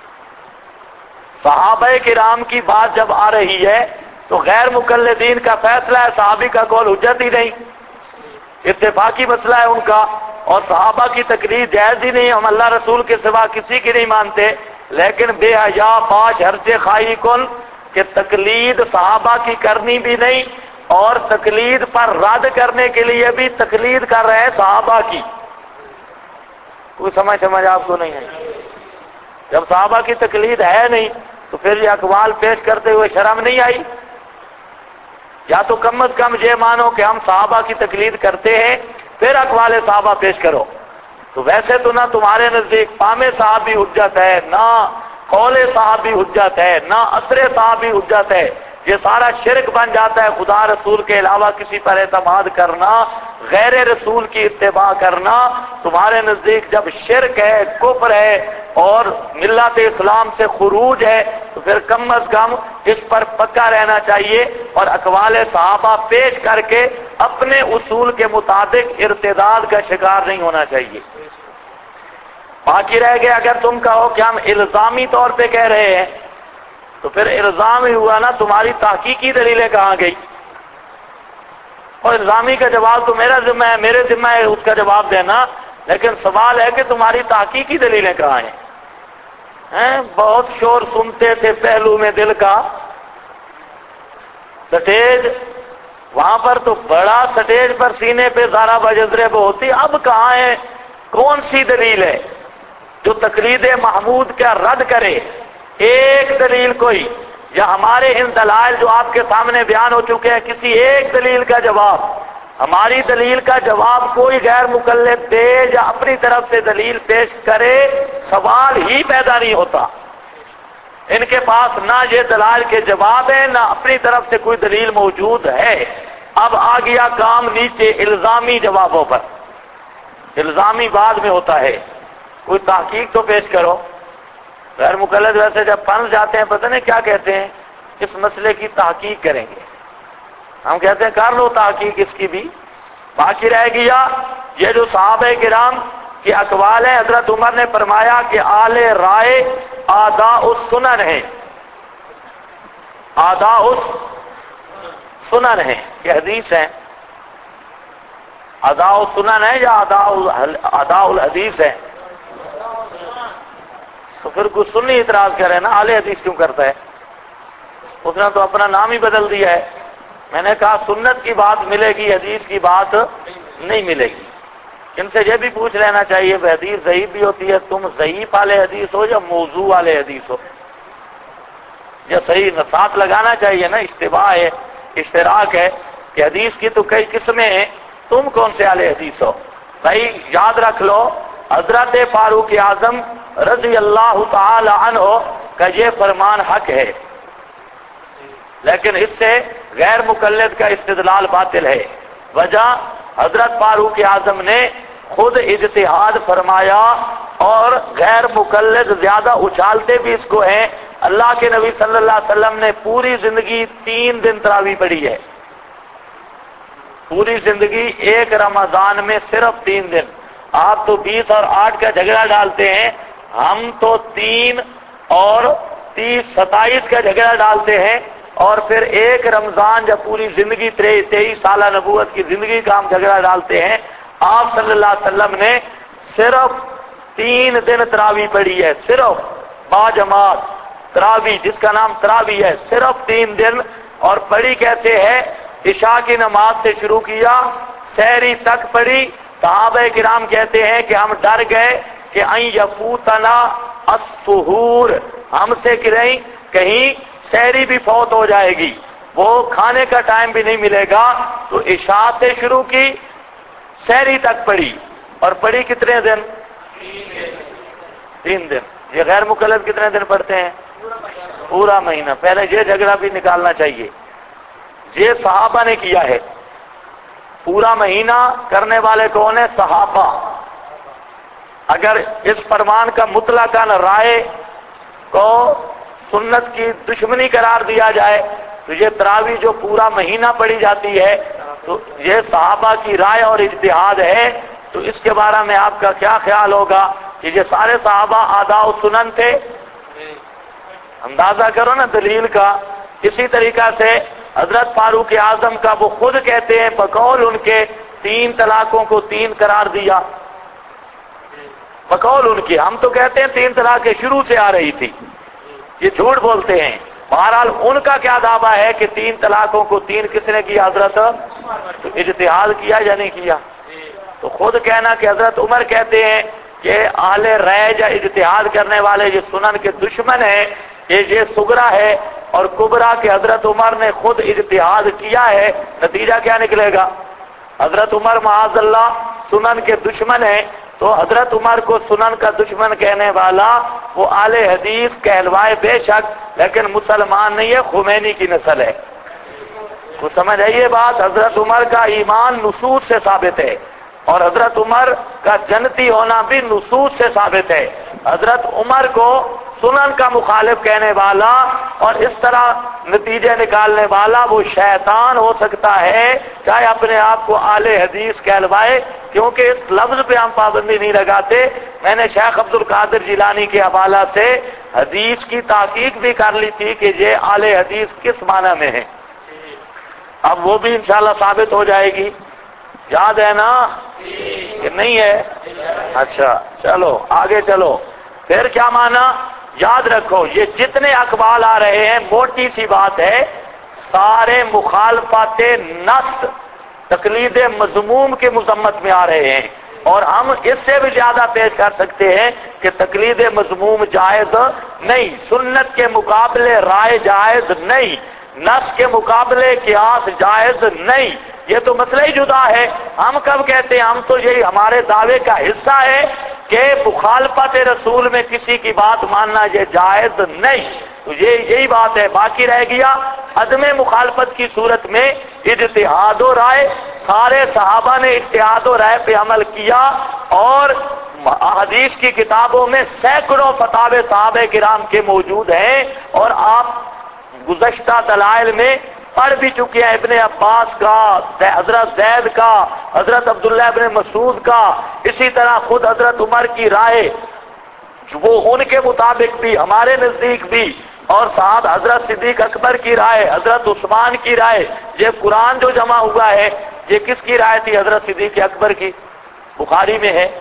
صحابہ کرام کی بات جب آ رہی ہے تو غیر مقلدین کا فیصلہ ہے، صحابی کا قول حجت ہی نہیں، اتفاقی مسئلہ ہے ان کا، اور صحابہ کی تقلید جائز ہی نہیں. ہم اللہ رسول کے سوا کسی کی نہیں مانتے، لیکن بے حیا فاش ہرچے خائی کن کہ تقلید صحابہ کی کرنی بھی نہیں، اور تقلید پر رد کرنے کے لیے بھی تقلید کر رہے ہیں صحابہ کی. کوئی سمجھ آپ کو نہیں ہے؟ جب صحابہ کی تقلید ہے نہیں تو پھر یہ اقوال پیش کرتے ہوئے شرم نہیں آئی؟ یا تو کم از کم یہ مانو کہ ہم صحابہ کی تقلید کرتے ہیں، پھر اقوال صحابہ پیش کرو. تو ویسے تو نہ تمہارے نزدیک فہم صحابی حجت ہے، نہ قول صحابی حجت ہے، نہ اثر صحابی حجت ہے. یہ سارا شرک بن جاتا ہے. خدا رسول کے علاوہ کسی پر اعتماد کرنا، غیر رسول کی اتباع کرنا تمہارے نزدیک جب شرک ہے، کفر ہے اور ملت اسلام سے خروج ہے، تو پھر کم از کم اس پر پکا رہنا چاہیے اور اقوال صحابہ پیش کر کے اپنے اصول کے مطابق ارتداد کا شکار نہیں ہونا چاہیے. باقی رہ گیا اگر تم کہو کہ ہم الزامی طور پہ کہہ رہے ہیں، تو پھر الزام ہی ہوا نا، تمہاری تحقیقی دلیلیں کہاں گئی؟ اور الزامی کا جواب تو میرا ذمہ ہے، میرے ذمہ ہے اس کا جواب دینا، لیکن سوال ہے کہ تمہاری تحقیقی دلیلیں کہاں ہیں؟ بہت شور سنتے تھے پہلو میں دل کا سٹیج، وہاں پر تو بڑا سٹیج پر سینے پہ زارا بجدرب ہوتی. اب کہاں ہے؟ کون سی دلیل ہے جو تقلید محمود کا رد کرے؟ ایک دلیل کوئی، یا ہمارے ان دلائل جو آپ کے سامنے بیان ہو چکے ہیں کسی ایک دلیل کا جواب. ہماری دلیل کا جواب کوئی غیر مقلد دے یا اپنی طرف سے دلیل پیش کرے، سوال ہی پیدا نہیں ہوتا. ان کے پاس نہ یہ دلائل کے جواب ہیں، نہ اپنی طرف سے کوئی دلیل موجود ہے. اب آ گیا کام نیچے الزامی جوابوں پر. الزامی بعد میں ہوتا ہے، کوئی تحقیق تو پیش کرو. غیر مقلد ویسے جب پھنس جاتے ہیں پتہ نہیں کیا کہتے ہیں، اس مسئلے کی تحقیق کریں گے. ہم کہتے ہیں کر لو تحقیق اس کی بھی. باقی رہ گیا یہ جو صحابہ کرام کے اقوال ہیں. حضرت عمر نے فرمایا کہ آل رائے آداء السنن ہیں، آداء السنن ہیں. یہ حدیث ہے، آداء السنن ہے یا آداء الحدیث ہے؟ تو پھر کوئی سنی اعتراض کرے نا اہل حدیث کیوں کرتا ہے؟ اس نے تو اپنا نام ہی بدل دیا ہے. میں نے کہا سنت کی بات ملے گی، حدیث کی بات نہیں ملے گی. ان سے یہ بھی پوچھ لینا چاہیے کہ حدیث ضعیف بھی ہوتی ہے، تم ضعیف والے حدیث ہو یا موضوع والے حدیث ہو؟ یا صحیح ساتھ لگانا چاہیے نا. اشتباہ ہے، اشتراک ہے کہ حدیث کی تو کئی قسمیں ہیں، تم کون سے اہل حدیث ہو؟ بھائی یاد رکھ لو حضرت فاروق اعظم رضی اللہ تعالی عنہ کا یہ فرمان حق ہے، لیکن اس سے غیر مقلد کا استدلال باطل ہے. وجہ حضرت فاروق اعظم نے خود اجتہاد فرمایا اور غیر مقلد زیادہ اچھالتے بھی اس کو ہیں. اللہ کے نبی صلی اللہ علیہ وسلم نے پوری زندگی 3 دن تراویح پڑھی ہے، پوری زندگی ایک رمضان میں صرف 3 دن. آپ تو 20 اور 8 کا جھگڑا ڈالتے ہیں، ہم تو 3 اور 30 27 کا جھگڑا ڈالتے ہیں، اور پھر ایک رمضان جب پوری زندگی 23 سالہ نبوت کی زندگی کا ہم جھگڑا ڈالتے ہیں. آپ صلی اللہ علیہ وسلم نے صرف 3 دن تراویح پڑھی ہے، صرف باجماعت تراویح جس کا نام تراویح ہے، صرف 3 دن. اور پڑھی کیسے ہے؟ عشاء کی نماز سے شروع کیا، سحری تک پڑھی. صحابہ کرام کہتے ہیں کہ ہم ڈر گئے کہ ان یفوتنا السحور، ہم سے کہیں سحری بھی فوت ہو جائے گی، وہ کھانے کا ٹائم بھی نہیں ملے گا، تو عشاء سے شروع کی، سحری تک پڑھی، اور پڑھی کتنے دن؟ 3 دن۔ یہ غیر مکلف کتنے دن پڑھتے ہیں؟ پورا مہینہ۔ پہلے یہ جھگڑا بھی نکالنا چاہیے، یہ صحابہ نے کیا ہے، پورا مہینہ کرنے والے کون ہیں؟ صحابہ۔ اگر اس فرمان کا مطلقاً رائے کو سنت کی دشمنی قرار دیا جائے تو یہ تراویح جو پورا مہینہ پڑھی جاتی ہے تو یہ صحابہ کی رائے اور اجتہاد ہے، تو اس کے بارے میں آپ کا کیا خیال ہوگا کہ یہ سارے صحابہ اعداء السنن تھے؟ اندازہ کرو نا دلیل کا۔ اسی طریقہ سے حضرت فاروق اعظم کا وہ خود کہتے ہیں بقول ان کے 3 طلاقوں کو 3 قرار دیا، بقول ان کے۔ ہم تو کہتے ہیں 3 طلاقیں شروع سے آ رہی تھی، یہ جھوٹ بولتے ہیں۔ بہرحال ان کا کیا دعویٰ ہے کہ 3 طلاقوں کو 3 کس نے کیا؟ حضرت تو اجتہاد کیا یا نہیں کیا؟ تو خود کہنا کہ حضرت عمر کہتے ہیں کہ اہل رائے یا اجتہاد کرنے والے یہ سنن کے دشمن ہیں، یہ صغرا ہے، اور کبرا کہ حضرت عمر نے خود اجتہاد کیا ہے، نتیجہ کیا نکلے گا؟ حضرت عمر معاذ اللہ سنن کے دشمن ہیں، تو حضرت عمر کو سنن کا دشمن کہنے والا وہ اہل حدیث کہلوائے بے شک، لیکن مسلمان نہیں ہے، خمینی کی نسل ہے۔ کو سمجھ آئیے بات؟ حضرت عمر کا ایمان نصوص سے ثابت ہے، اور حضرت عمر کا جنتی ہونا بھی نصوص سے ثابت ہے۔ حضرت عمر کو سنن کا مخالف کہنے والا اور اس طرح نتیجے نکالنے والا وہ شیطان ہو سکتا ہے، چاہے اپنے آپ کو اہل حدیث کہلوائے، کیونکہ اس لفظ پہ ہم پابندی نہیں لگاتے۔ میں نے شیخ عبد القادر جیلانی کے حوالہ سے حدیث کی تحقیق بھی کر لی تھی کہ یہ اہل حدیث کس معنی میں ہے، اب وہ بھی انشاءاللہ ثابت ہو جائے گی۔ یاد ہے نا کہ نہیں ہے؟ اچھا چلو آگے چلو، پھر کیا مانا؟ یاد رکھو یہ جتنے اقوال آ رہے ہیں، موٹی سی بات ہے، سارے مخالفت نص تقلید مذموم کے مذمت میں آ رہے ہیں، اور ہم اس سے بھی زیادہ پیش کر سکتے ہیں کہ تقلید مذموم جائز نہیں، سنت کے مقابلے رائے جائز نہیں، نص کے مقابلے قیاس جائز نہیں، یہ تو مسئلہ ہی جدا ہے۔ ہم کب کہتے ہیں؟ ہم تو یہی ہمارے دعوے کا حصہ ہے کہ مخالفت رسول میں کسی کی بات ماننا یہ جائز نہیں، تو یہی بات ہے۔ باقی رہ گیا عدم مخالفت کی صورت میں اجتہاد و رائے، سارے صحابہ نے اجتہاد و رائے پہ عمل کیا، اور حدیث کی کتابوں میں سینکڑوں فتاوے صحابہ کرام کے موجود ہیں، اور آپ گزشتہ دلائل میں پڑھ بھی چکے ہیں، ابن عباس کا، حضرت زید کا، حضرت عبداللہ ابن مسعود کا، اسی طرح خود حضرت عمر کی رائے وہ ان کے مطابق بھی، ہمارے نزدیک بھی، اور ساتھ حضرت صدیق اکبر کی رائے، حضرت عثمان کی رائے۔ یہ قرآن جو جمع ہوا ہے یہ کس کی رائے تھی؟ حضرت صدیق اکبر کی، بخاری میں ہے۔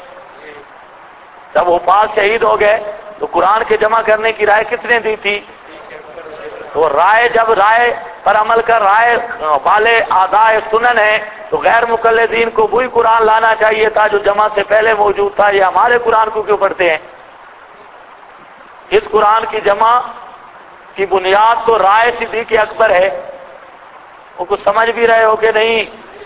جب وہ پاس شہید ہو گئے تو قرآن کے جمع کرنے کی رائے کس نے دی تھی؟ تو رائے، جب رائے پر عمل کر رائے والے اعداء سنن ہیں تو غیر مقلدین کو وہی قرآن لانا چاہیے تھا جو جمع سے پہلے موجود تھا، یہ ہمارے قرآن کو کیوں پڑھتے ہیں؟ اس قرآن کی جمع کی بنیاد تو رائے صدیق اکبر ہے، وہ کچھ سمجھ بھی رہے ہو کہ نہیں؟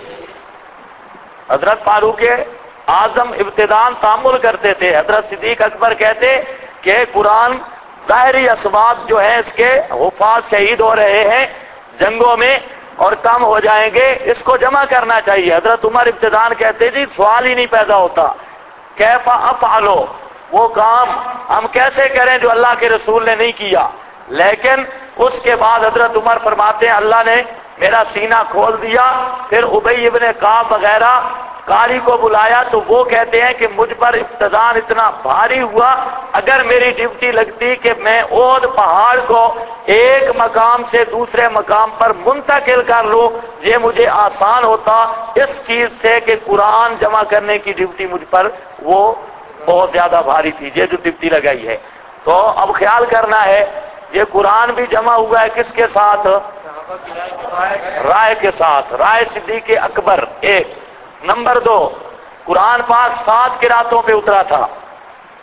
حضرت فاروق اعظم ابتداءً تامل کرتے تھے، حضرت صدیق اکبر کہتے کہ قرآن ظاہری اسباب جو ہیں اس کے حفاظ شہید ہو رہے ہیں جنگوں میں اور کم ہو جائیں گے، اس کو جمع کرنا چاہیے۔ حضرت عمر ابتداءً کہتے جی سوال ہی نہیں پیدا ہوتا، کیف افعلو، وہ کام ہم کیسے کریں جو اللہ کے رسول نے نہیں کیا؟ لیکن اس کے بعد حضرت عمر فرماتے ہیں اللہ نے میرا سینہ کھول دیا، پھر ابی ابن کعب وغیرہ قاری کو بلایا تو وہ کہتے ہیں کہ مجھ پر ابتداء اتنا بھاری ہوا، اگر میری ڈیوٹی لگتی کہ میں احد پہاڑ کو ایک مقام سے دوسرے مقام پر منتقل کر لوں یہ مجھے آسان ہوتا، اس چیز سے کہ قرآن جمع کرنے کی ڈیوٹی مجھ پر وہ بہت زیادہ بھاری تھی، یہ جو ڈیوٹی لگائی ہے۔ تو اب خیال کرنا ہے یہ قرآن بھی جمع ہوا ہے کس کے ساتھ؟ رائے کے ساتھ، رائے صدیق اکبر ایک۔ نمبر 2، قرآن پاک 7 قراتوں پہ اترا تھا،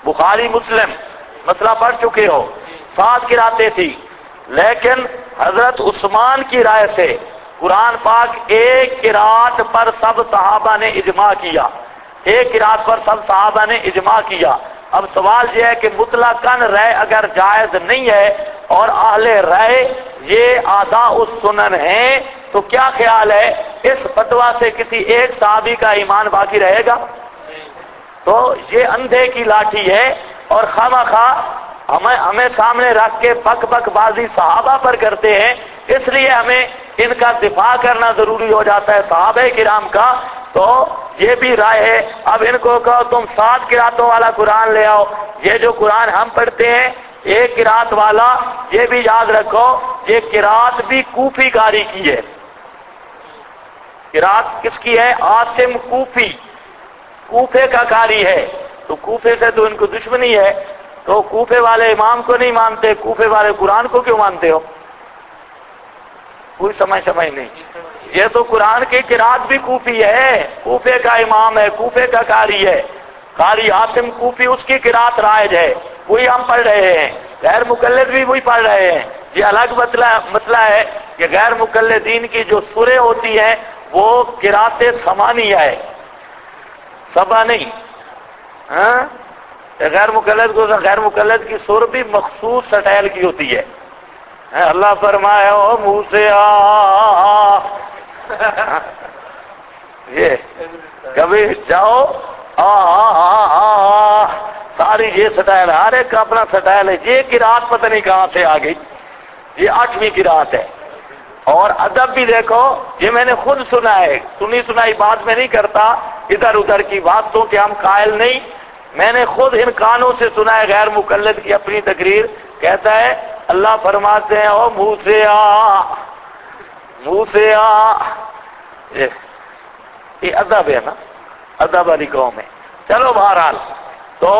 بخاری مسلم مسئلہ پڑھ چکے ہو، 7 قراتیں تھی، لیکن حضرت عثمان کی رائے سے قرآن پاک ایک قرات پر سب صحابہ نے اجماع کیا، ایک قرات پر سب صحابہ نے اجماع کیا۔ اب سوال یہ ہے کہ مطلقاً رائے اگر جائز نہیں ہے اور اہل رائے یہ اعداء السنن ہیں، تو کیا خیال ہے اس فتویٰ سے کسی ایک صحابی کا ایمان باقی رہے گا؟ تو یہ اندھے کی لاٹھی ہے، اور خواہ ہمیں سامنے رکھ کے بک بک بازی صحابہ پر کرتے ہیں، اس لیے ہمیں ان کا دفاع کرنا ضروری ہو جاتا ہے صحابہ کرام کا۔ تو یہ بھی رائے ہے، اب ان کو کہو تم 7 قراتوں والا قرآن لے آؤ، یہ جو قرآن ہم پڑھتے ہیں ایک قرات والا، یہ بھی یاد رکھو یہ قرات بھی کوفی قاری کی ہے۔ قرات کس کی ہے؟ عاصم کوفی، کوفے کا قاری ہے، تو کوفے سے تو ان کو دشمنی ہے، تو کوفے والے امام کو نہیں مانتے، کوفے والے قرآن کو کیوں مانتے ہو؟ کوئی سمجھ نہیں۔ یہ تو قرآن کی قرات بھی کوفی ہے، کوفے کا امام ہے، کوفے کا قاری ہے، قاری عاصم کوفی، اس کی قرات رائج ہے، وہی ہم پڑھ رہے ہیں، غیر مقلد بھی وہی پڑھ رہے ہیں۔ یہ الگ مسئلہ ہے کہ غیر مقلدین کی جو سوریں ہوتی ہیں وہ قرات سمانیہ ہے، سبا نہیں۔ ہاں غیر مقلد کی سر بھی مخصوص سٹائل کی ہوتی ہے۔ اللہ فرمائے او موسیٰ، یہ کبھی جاؤ ساری یہ سٹائل، ہر ایک کا اپنا سٹائل ہے۔ یہ قرات پتہ نہیں کہاں سے آ گئی، یہ 8ویں قرات ہے۔ اور ادب بھی دیکھو، یہ میں نے خود سنا ہے، سنائی بات میں نہیں کرتا ادھر ادھر کی واسطوں کے ہم قائل نہیں، میں نے خود ان کانوں سے سنا ہے غیر مقلد کی اپنی تقریر، کہتا ہے اللہ فرماتے ہیں او موسیٰ، یہ ادب ہے نا، ادب والی قوم ہے۔ چلو بہرحال، تو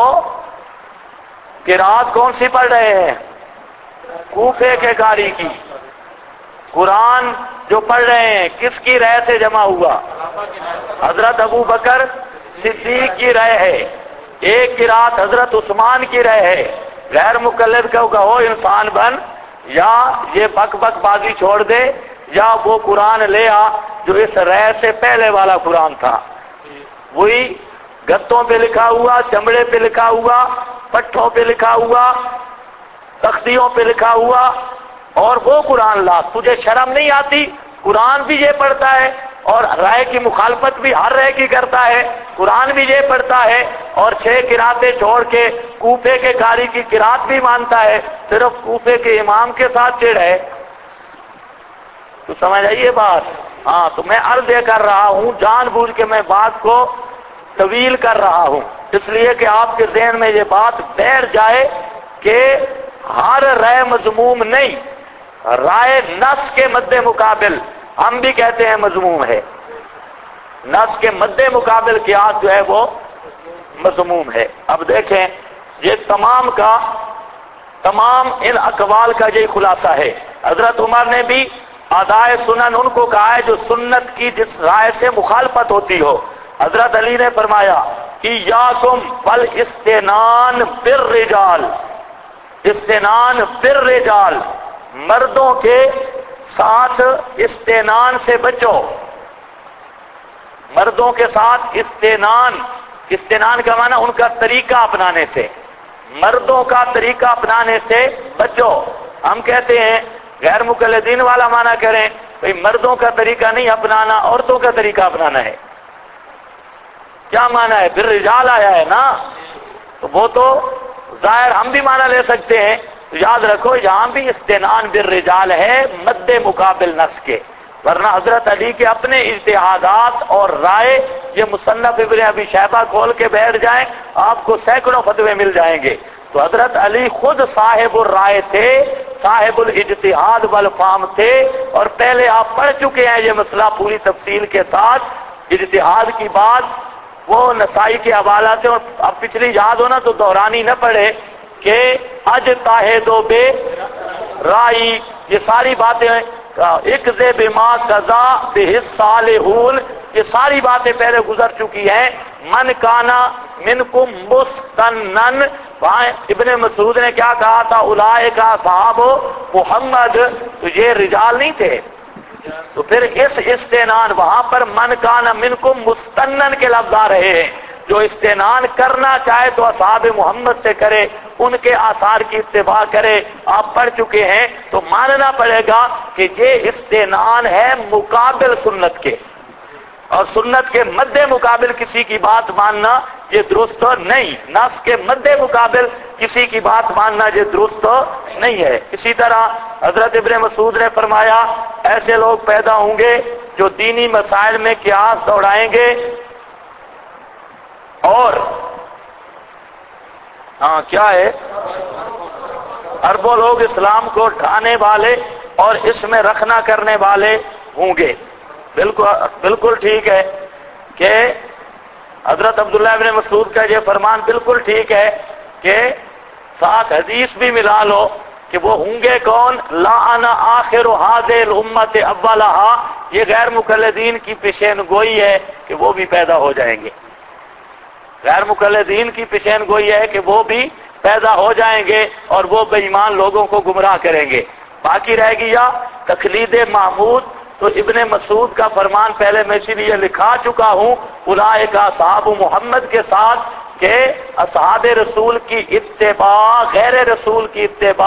قرات کون سی پڑھ رہے ہیں؟ کوفے کے قاری کی۔ قرآن جو پڑھ رہے ہیں کس کی رائے سے جمع ہوا؟ حضرت ابو بکر صدیق کی رائے ہے، ایک قرات حضرت عثمان کی رائے ہے۔ غیر مقلد کو کہو انسان بن، یا یہ بک بک بازی چھوڑ دے، یا وہ قرآن لے آ جو اس رائے سے پہلے والا قرآن تھا، وہی گتوں پہ لکھا ہوا، چمڑے پہ لکھا ہوا، پٹھوں پہ لکھا ہوا، تختیوں پہ لکھا ہوا، اور وہ قرآن لا۔ تجھے شرم نہیں آتی؟ قرآن بھی یہ پڑھتا ہے اور رائے کی مخالفت بھی ہر رائے کی کرتا ہے، قرآن بھی یہ پڑھتا ہے اور 6 قراتیں چھوڑ کے کوفے کے قاری کی قرات بھی مانتا ہے، صرف کوفے کے امام کے ساتھ چڑ ہے۔ تو سمجھ آئیے بات؟ ہاں، تو میں عرض یہ کر رہا ہوں، جان بوجھ کے میں بات کو طویل کر رہا ہوں، اس لیے کہ آپ کے ذہن میں یہ بات بیٹھ جائے کہ ہر رائے مذموم نہیں، رائے نص کے مد مقابل ہم بھی کہتے ہیں مذموم ہے، نص کے مد مقابل قیاس جو ہے وہ مذموم ہے۔ اب دیکھیں، یہ تمام ان اقوال کا یہی خلاصہ ہے۔ حضرت عمر نے بھی اعدائے سنن ان کو کہا ہے جو سنت کی جس رائے سے مخالفت ہوتی ہو۔ حضرت علی نے فرمایا ایاکم والاستنان بالرجال، استنان بالرجال، مردوں کے ساتھ استنان سے بچو، مردوں کے ساتھ استنان کا معنی ان کا طریقہ اپنانے سے، مردوں کا طریقہ اپنانے سے بچو۔ ہم کہتے ہیں غیر مقلدین والا معنی کریں، بھئی مردوں کا طریقہ نہیں اپنانا، عورتوں کا طریقہ اپنانا ہے۔ کیا معنی ہے؟ بالرجال آیا ہے نا، تو وہ تو ظاہر ہم بھی معنی لے سکتے ہیں، تو یاد رکھو یہاں بھی استنان بالرجال ہے مد مقابل نص کے، ورنہ حضرت علی کے اپنے اجتہادات اور رائے، یہ مصنف ابن ابی شیبہ کھول کے بیٹھ جائیں آپ کو سینکڑوں فتوے مل جائیں گے۔ تو حضرت علی خود صاحب الرائے تھے، صاحب الاجتہاد والفہم تھے، اور پہلے آپ پڑھ چکے ہیں یہ مسئلہ پوری تفصیل کے ساتھ، اجتہاد کی بات وہ نسائی کے حوالہ سے، اور اب پچھلی یاد ہونا تو دورانی نہ پڑے کہ اجتہاد بے رائی، یہ ساری باتیں اکذب بما قضا بہ الصالحون، یہ ساری باتیں پہلے گزر چکی ہیں، من کانا منکم مستنن، وہاں ابن مسعود نے کیا کہا تھا؟ اولئک اصحاب محمد، تو یہ رجال نہیں تھے؟ تو پھر اس استنان وہاں پر من کانا منکم مستنن کے لفظ آ رہے ہیں، جو استنان کرنا چاہے تو اصحاب محمد سے کرے، ان کے آثار کی اتباع کرے۔ آپ پڑھ چکے ہیں تو ماننا پڑے گا کہ یہ استنان ہے مقابل سنت کے، اور سنت کے مد مقابل کسی کی بات ماننا یہ درست نہیں، نص کے مد مقابل کسی کی بات ماننا یہ درست نہیں ہے۔ اسی طرح حضرت ابن مسعود نے فرمایا ایسے لوگ پیدا ہوں گے جو دینی مسائل میں قیاس دوڑائیں گے، اور کیا ہے، اربوں لوگ اسلام کو ڈھانے والے اور اس میں رکھنا کرنے والے ہوں گے۔ بالکل ٹھیک ہے کہ حضرت عبداللہ ابن مسعود کا یہ فرمان بالکل ٹھیک ہے کہ ساتھ حدیث بھی ملا لو کہ وہ ہوں گے کون؟ لعن آخر هذه الامت اولها، یہ غیر مقلدین کی پیشین گوئی ہے کہ وہ بھی پیدا ہو جائیں گے، غیر مقلدین کی پیشین گوئی ہے کہ وہ بھی پیدا ہو جائیں گے اور وہ بے ایمان لوگوں کو گمراہ کریں گے۔ باقی رہ گیا تقلید محمود، تو ابن مسعود کا فرمان پہلے میں اسی لیے لکھا چکا ہوں، اولئک اصحاب محمد کے ساتھ، کہ اصحاب رسول کی اتباع، غیر رسول کی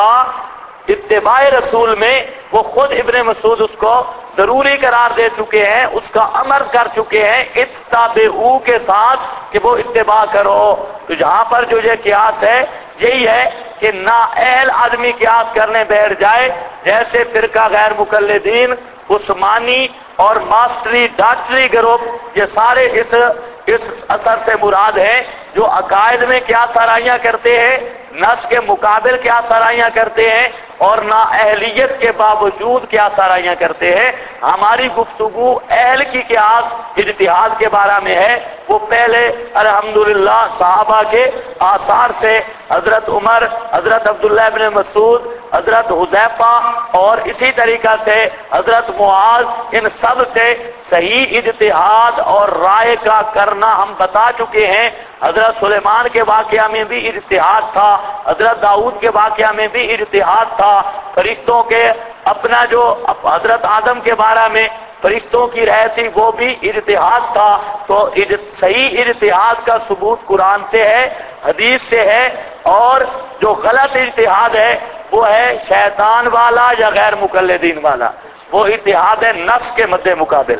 اتباع رسول میں وہ خود ابن مسعود اس کو ضروری قرار دے چکے ہیں، اس کا امر کر چکے ہیں اتبعو کے ساتھ کہ وہ اتباع کرو۔ تو جہاں پر جو یہ قیاس ہے یہی ہے کہ نااہل آدمی قیاس کرنے بیٹھ جائے، جیسے فرقہ غیر مقلدین، عثمانی اور ماسٹری ڈاکٹری گروپ، یہ سارے اس اثر سے مراد ہیں جو عقائد میں کیا سرائیاں کرتے ہیں، نص کے مقابل کیا سرائیاں کرتے ہیں، اور نااہلیت کے باوجود کیا سرائیاں کرتے ہیں۔ ہماری گفتگو اہل کی قیاس اجتہاد کے بارے میں ہے، وہ پہلے الحمدللہ صحابہ کے آثار سے حضرت عمر، حضرت عبداللہ ابن مسعود، حضرت حذیفہ اور اسی طریقہ سے حضرت معاذ، ان سب سے صحیح اجتہاد اور رائے کا کرنا ہم بتا چکے ہیں۔ حضرت سلیمان کے واقعہ میں بھی اجتہاد تھا، حضرت داؤد کے واقعہ میں بھی اجتہاد تھا، فرشتوں کے اپنا جو حضرت آدم کے بارے میں فرشتوں کی رائے تھی وہ بھی اجتہاد تھا۔ تو صحیح اجتہاد کا ثبوت قرآن سے ہے، حدیث سے ہے، اور جو غلط اجتہاد ہے وہ ہے شیطان والا یا غیر مقلدین والا، وہ اجتہاد ہے نص کے مد مقابل۔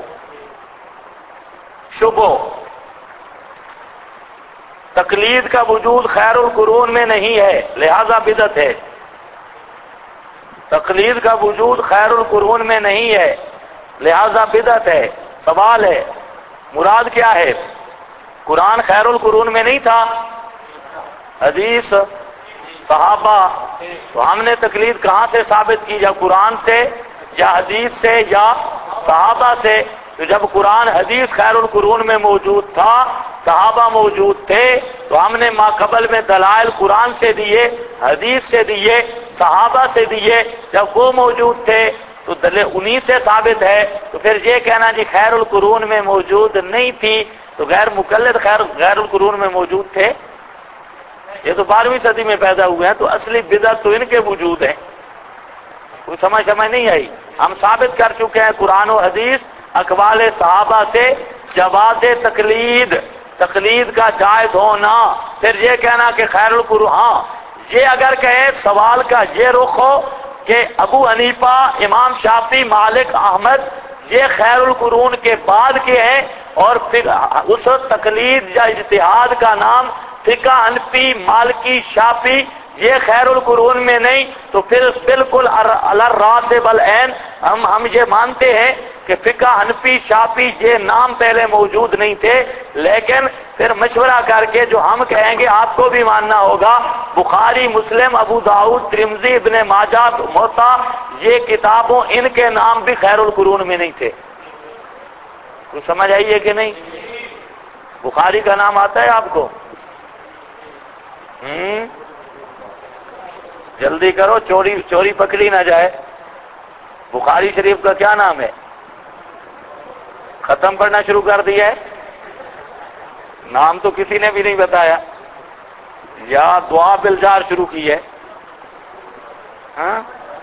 شبہ، تقلید کا وجود خیر القرون میں نہیں ہے لہذا بدعت ہے۔ تقلید کا وجود خیر القرون میں نہیں ہے لہذا بدعت ہے۔ سوال ہے مراد کیا ہے؟ قرآن خیر القرون میں نہیں تھا، حدیث، صحابہ، تو ہم نے تقلید کہاں سے ثابت کی؟ یا قرآن سے یا حدیث سے یا صحابہ سے؟ تو جب قرآن حدیث خیر القرون میں موجود تھا، صحابہ موجود تھے، تو ہم نے ما قبل میں دلائل قرآن سے دیے، حدیث سے دیے، صحابہ سے دیے۔ جب وہ موجود تھے تو دلیل انہی سے ثابت ہے۔ تو پھر یہ کہنا جی خیر القرون میں موجود نہیں تھی تو غیر مقلد غیر القرون میں موجود تھے، یہ تو 12ویں صدی میں پیدا ہوئے ہیں، تو اصلی بدعت تو ان کے وجود ہے۔ کوئی سمجھ نہیں آئی؟ ہم ثابت کر چکے ہیں قرآن و حدیث، اقوال صحابہ سے جواز تقلید کا جائز ہونا۔ پھر یہ کہنا کہ خیر القرون، ہاں یہ اگر کہیں سوال کا یہ رخ ہو کہ ابو حنیفہ، امام شافعی، مالک، احمد یہ خیر القرون کے بعد کے ہیں، اور پھر اس تقلید یا اجتہاد کا نام فقہ حنفی، مالکی، شافعی یہ خیر القرون میں نہیں، تو پھر بالکل الراس بالعین ہم یہ مانتے ہیں کہ فقہ حنفی، شافعی یہ نام پہلے موجود نہیں تھے، لیکن پھر مشورہ کر کے جو ہم کہیں گے آپ کو بھی ماننا ہوگا، بخاری، مسلم، ابو داؤد، ترمذی، ابن ماجہ، موطا، یہ کتابوں ان کے نام بھی خیر القرون میں نہیں تھے۔ کچھ سمجھ آئی ہے کہ نہیں؟ بخاری کا نام آتا ہے آپ کو؟ جلدی کرو، چوری پکڑی نہ جائے۔ بخاری شریف کا کیا نام ہے؟ ختم پڑھنا شروع کر دیا ہے؟ نام تو کسی نے بھی نہیں بتایا، یا دعا بالجار شروع کی ہے؟ ہاں؟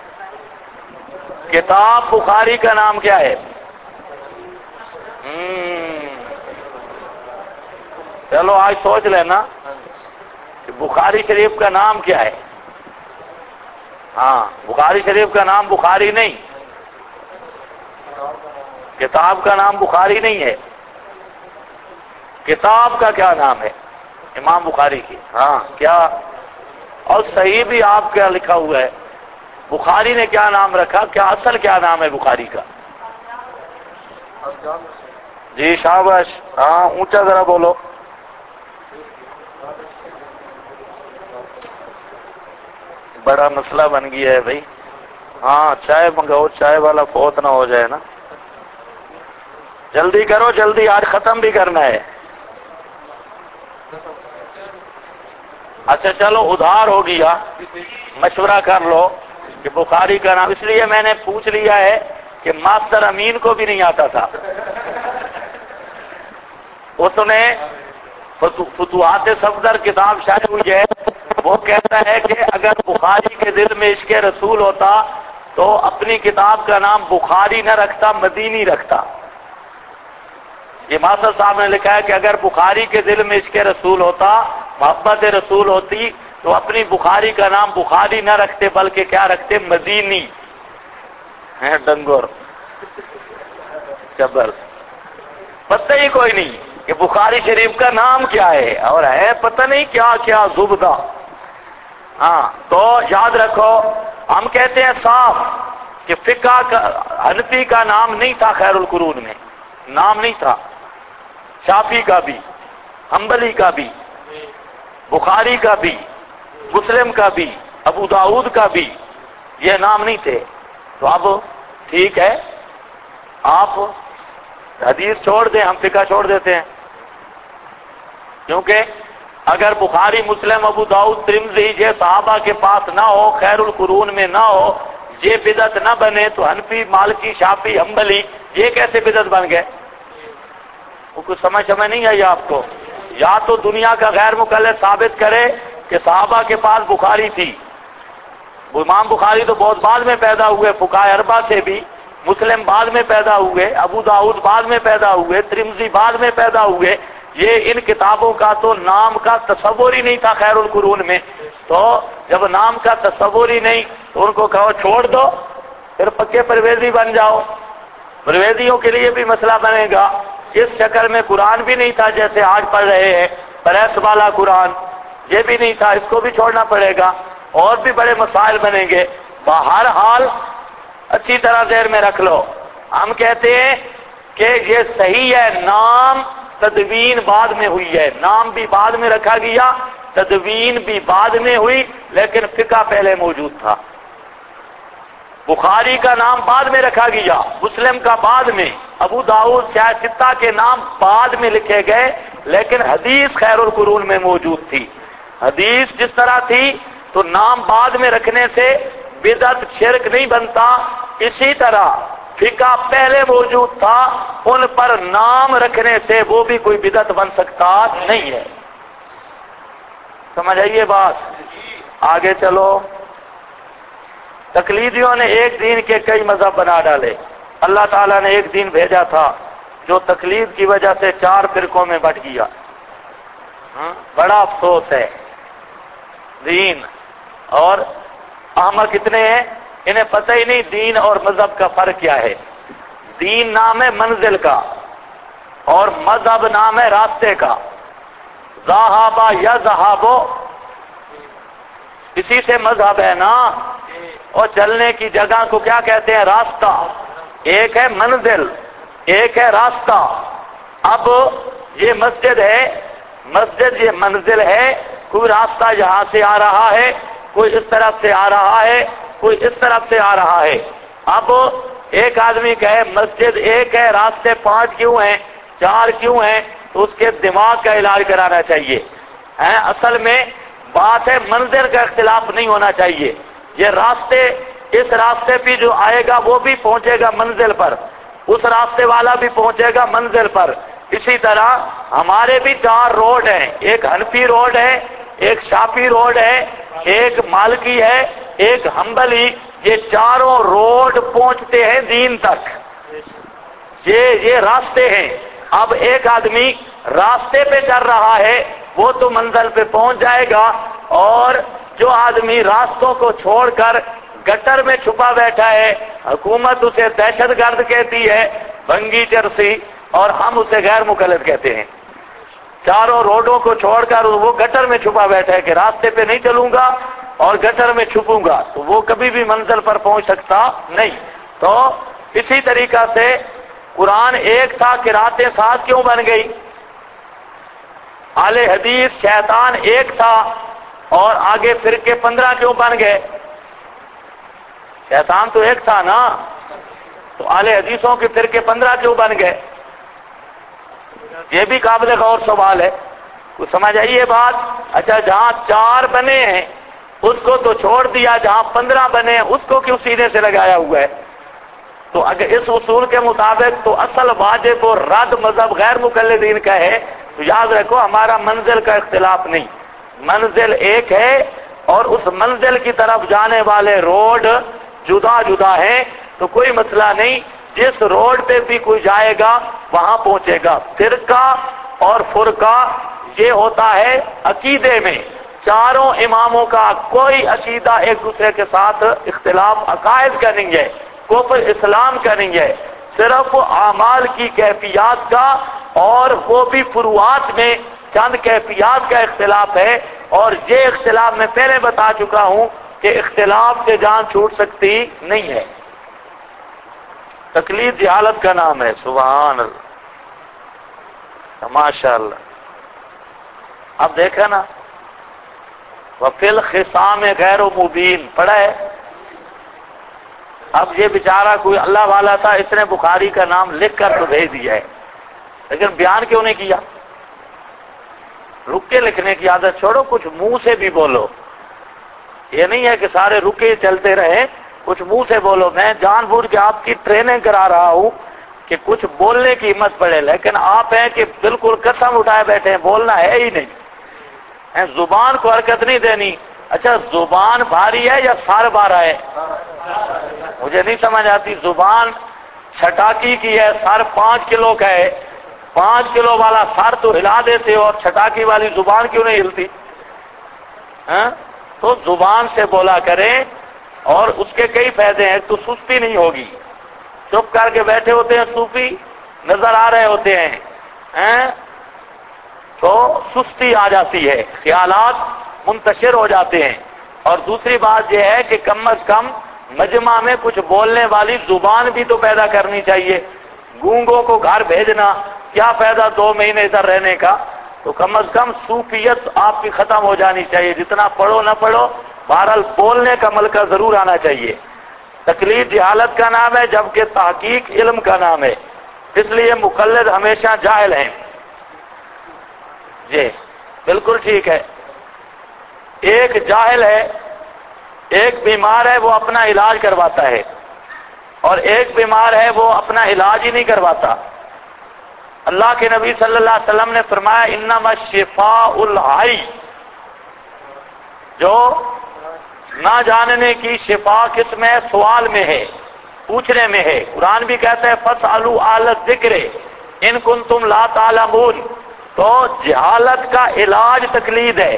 کتاب بخاری کا نام کیا ہے؟ چلو آج سوچ لینا کہ بخاری شریف کا نام کیا ہے۔ ہاں، بخاری شریف کا نام بخاری نہیں، کتاب کا نام بخاری نہیں ہے۔ کتاب کا کیا نام ہے؟ امام بخاری کی۔ ہاں کیا؟ اور صحیح بھی آپ کیا لکھا ہوا ہے؟ بخاری نے کیا نام رکھا؟ کیا اصل کیا نام ہے بخاری کا؟ جی شاباش، ہاں اونچا ذرا بولو۔ بڑا مسئلہ بن گیا ہے بھائی۔ ہاں چائے منگاؤ، چائے والا فوت نہ ہو جائے نا۔ جلدی کرو، جلدی، آج ختم بھی کرنا ہے۔ اچھا چلو ادھار ہو گیا، مشورہ کر لو کہ بخاری کا نام، اس لیے میں نے پوچھ لیا ہے کہ ماسٹر امین کو بھی نہیں آتا تھا۔ اس نے فتوحات صفدر کتاب شائع ہوئی ہے، وہ کہتا ہے کہ اگر بخاری کے دل میں عشق رسول ہوتا تو اپنی کتاب کا نام بخاری نہ رکھتا، مدینی رکھتا۔ یہ ماسٹر صاحب نے لکھا ہے کہ اگر بخاری کے دل میں عشق رسول ہوتا، محبت رسول ہوتی، تو اپنی بخاری کا نام بخاری نہ رکھتے بلکہ کیا رکھتے؟ مدینی۔ ہیں ڈنگور جبر، پتہ ہی کوئی نہیں کہ بخاری شریف کا نام کیا ہے، اور ہے پتہ نہیں کیا کیا زبدہ۔ ہاں تو یاد رکھو، ہم کہتے ہیں صاف کہ فقہ کا حنفی کا نام نہیں تھا، خیر القرون میں نام نہیں تھا، شافعی کا بھی، حنبلی کا بھی، بخاری کا بھی، مسلم کا بھی، ابو داؤد کا بھی، یہ نام نہیں تھے۔ تو اب ٹھیک ہے، آپ حدیث چھوڑ دیں، ہم فقہ چھوڑ دیتے ہیں، کیونکہ اگر بخاری، مسلم، ابو داؤد، ترمذی یہ صحابہ کے پاس نہ ہو، خیر القرون میں نہ ہو، یہ بدعت نہ بنے، تو حنفی، مالکی، شافعی، حنبلی یہ کیسے بدعت بن گئے؟ وہ کچھ سمجھ نہیں آئی آپ کو؟ یا تو دنیا کا غیر مقلد ثابت کرے کہ صحابہ کے پاس بخاری تھی، امام بخاری تو بہت بعد میں پیدا ہوئے، فقہاء اربعہ سے بھی، مسلم بعد میں پیدا ہوئے، ابو داؤد بعد میں پیدا ہوئے، ترمذی بعد میں پیدا ہوئے، یہ ان کتابوں کا تو نام کا تصور ہی نہیں تھا خیر القرون میں۔ تو جب نام کا تصور ہی نہیں تو ان کو کہو چھوڑ دو، پھر پکے پرویزی بن جاؤ۔ پرویزیوں کے لیے بھی مسئلہ بنے گا، اس شکل میں قرآن بھی نہیں تھا جیسے آج پڑھ رہے ہیں، پریس والا قرآن یہ بھی نہیں تھا، اس کو بھی چھوڑنا پڑے گا، اور بھی بڑے مسائل بنیں گے۔ بہرحال اچھی طرح ذہن میں رکھ لو، ہم کہتے ہیں کہ یہ صحیح ہے، نام تدوین بعد میں ہوئی ہے، نام بھی بعد میں رکھا گیا، تدوین بھی بعد میں ہوئی، لیکن فقہ پہلے موجود تھا۔ بخاری کا نام بعد میں رکھا گیا، مسلم کا بعد میں، ابو داؤد، سیاستہ کے نام بعد میں لکھے گئے، لیکن حدیث خیر القرون میں موجود تھی۔ حدیث جس طرح تھی تو نام بعد میں رکھنے سے بدعت، شرک نہیں بنتا، اسی طرح فقہ پہلے موجود تھا، ان پر نام رکھنے سے وہ بھی کوئی بدعت بن سکتا نہیں ہے۔ سمجھ آئیے بات؟ آگے چلو۔ تقلیدیوں نے ایک دین کے کئی مذہب بنا ڈالے۔ اللہ تعالیٰ نے ایک دین بھیجا تھا جو تقلید کی وجہ سے 4 فرقوں میں بٹ گیا۔ بڑا افسوس ہے۔ دین اور احمق کتنے ہیں، انہیں پتہ ہی نہیں دین اور مذہب کا فرق کیا ہے۔ دین نام ہے منزل کا، اور مذہب نام ہے راستے کا۔ ذہابہ یا ذہابو، اسی سے مذہب ہے نا، اور چلنے کی جگہ کو کیا کہتے ہیں؟ راستہ۔ ایک ہے منزل، ایک ہے راستہ۔ اب یہ مسجد ہے، مسجد یہ منزل ہے، کوئی راستہ یہاں سے آ رہا ہے، کوئی اس طرف سے آ رہا ہے، کوئی اس طرف سے آ رہا ہے۔ اب ایک آدمی کہے مسجد ایک ہے، راستے 5 کیوں ہیں، 4 کیوں ہیں، تو اس کے دماغ کا علاج کرانا چاہیے۔ اصل میں بات ہے منزل کا اختلاف نہیں ہونا چاہیے۔ یہ راستے، اس راستے پہ جو آئے گا وہ بھی پہنچے گا منزل پر، اس راستے والا بھی پہنچے گا منزل پر۔ اسی طرح ہمارے بھی 4 روڈ ہیں، ایک حنفی روڈ ہے، ایک شافعی روڈ ہے، ایک مالکی ہے، ایک حنبلی، یہ چاروں روڈ پہنچتے ہیں دین تک، یہ راستے ہیں۔ اب ایک آدمی راستے پہ چل رہا ہے وہ تو منزل پہ پہنچ جائے گا، اور جو آدمی راستوں کو چھوڑ کر گٹر میں چھپا بیٹھا ہے، حکومت اسے دہشت گرد کہتی ہے، بھنگی چرسی، اور ہم اسے غیر مقلد کہتے ہیں۔ چاروں روڈوں کو چھوڑ کر وہ گٹر میں چھپا بیٹھا ہے کہ راستے پہ نہیں چلوں گا اور گٹر میں چھپوں گا، تو وہ کبھی بھی منزل پر پہنچ سکتا نہیں۔ تو اسی طریقہ سے قرآن ایک تھا، قراتیں 7 کیوں بن گئی؟ اہل حدیث شیطان ایک تھا اور آگے فرقے 15 کیوں بن گئے؟ شیطان تو ایک تھا نا، تو اہل حدیثوں کے فرقے 15 کیوں بن گئے؟ یہ بھی قابل غور سوال ہے، کچھ سمجھ آئی یہ بات؟ اچھا، جہاں 4 بنے ہیں اس کو تو چھوڑ دیا، جہاں 15 بنے ہیں اس کو کیوں سینے سے لگایا ہوا ہے؟ تو اگر اس اصول کے مطابق تو اصل واجب و رد مذہب غیر مقلدین کا ہے، تو یاد رکھو ہمارا منزل کا اختلاف نہیں، منزل ایک ہے اور اس منزل کی طرف جانے والے روڈ جدا جدا ہیں، تو کوئی مسئلہ نہیں، جس روڈ پہ بھی کوئی جائے گا وہاں پہنچے گا۔ فرقہ اور فرقہ یہ ہوتا ہے عقیدے میں، چاروں اماموں کا کوئی عقیدہ ایک دوسرے کے ساتھ اختلاف عقائد کا نہیں ہے، کفر اسلام کا نہیں ہے، صرف اعمال کی کیفیات کا، اور وہ بھی فروعات میں چند کیفیات کا اختلاف ہے، اور یہ اختلاف میں پہلے بتا چکا ہوں کہ اختلاف سے جان چھوٹ سکتی نہیں ہے۔ تقلید جہالت کا نام ہے، سبحان اللہ، ماشاء اللہ۔ اب دیکھا نا، وَفِي الْخِصَامِ غَيْرُ مُبِينٍ پڑھا ہے؟ اب یہ بیچارہ کوئی اللہ والا تھا، اس نے بخاری کا نام لکھ کر تو بھیج دیا ہے، لیکن بیان کیوں نہیں کیا؟ رک کے لکھنے کی عادت چھوڑو، کچھ منہ سے بھی بولو، یہ نہیں ہے کہ سارے رکے چلتے رہے، کچھ منہ سے بولو۔ میں جان بوجھ کے آپ کی ٹریننگ کرا رہا ہوں کہ کچھ بولنے کی ہمت پڑے، لیکن آپ ہیں کہ بالکل قسم اٹھائے بیٹھے ہیں، بولنا ہے ہی نہیں، زبان کو حرکت نہیں دینی۔ اچھا، زبان بھاری ہے یا سر بارا ہے؟ مجھے نہیں سمجھ آتی، زبان چھٹاکی کی ہے، سر 5 کلو کا ہے، 5 کلو والا سر تو ہلا دیتے ہو اور چھٹاکی والی زبان کیوں نہیں ہلتی؟ تو زبان سے بولا کریں، اور اس کے کئی فائدے ہیں، تو سستی نہیں ہوگی۔ چپ کر کے بیٹھے ہوتے ہیں صوفی، نظر آ رہے ہوتے ہیں، تو سستی آ جاتی ہے، خیالات منتشر ہو جاتے ہیں۔ اور دوسری بات یہ ہے کہ کم از کم مجمع میں کچھ بولنے والی زبان بھی تو پیدا کرنی چاہیے۔ گونگوں کو گھر بھیجنا، کیا فائدہ 2 مہینے ادھر رہنے کا؟ تو کم از کم صوفیت آپ کی ختم ہو جانی چاہیے، جتنا پڑھو نہ پڑھو، بہرحال بولنے کا ملکہ ضرور آنا چاہیے۔ تقلید جہالت کا نام ہے، جبکہ تحقیق علم کا نام ہے، اس لیے مقلد ہمیشہ جاہل ہیں۔ جی بالکل ٹھیک ہے، ایک جاہل ہے، ایک بیمار ہے وہ اپنا علاج کرواتا ہے، اور ایک بیمار ہے وہ اپنا علاج ہی نہیں کرواتا۔ اللہ کے نبی صلی اللہ علیہ وسلم نے فرمایا انما الشفاء الحی، جو نہ جاننے کی شفا کس میں؟ سوال میں ہے، پوچھنے میں ہے۔ قرآن بھی کہتا ہے فاسألوا اہل الذکر ان کنتم لا تعلمون۔ تو جہالت کا علاج تقلید ہے،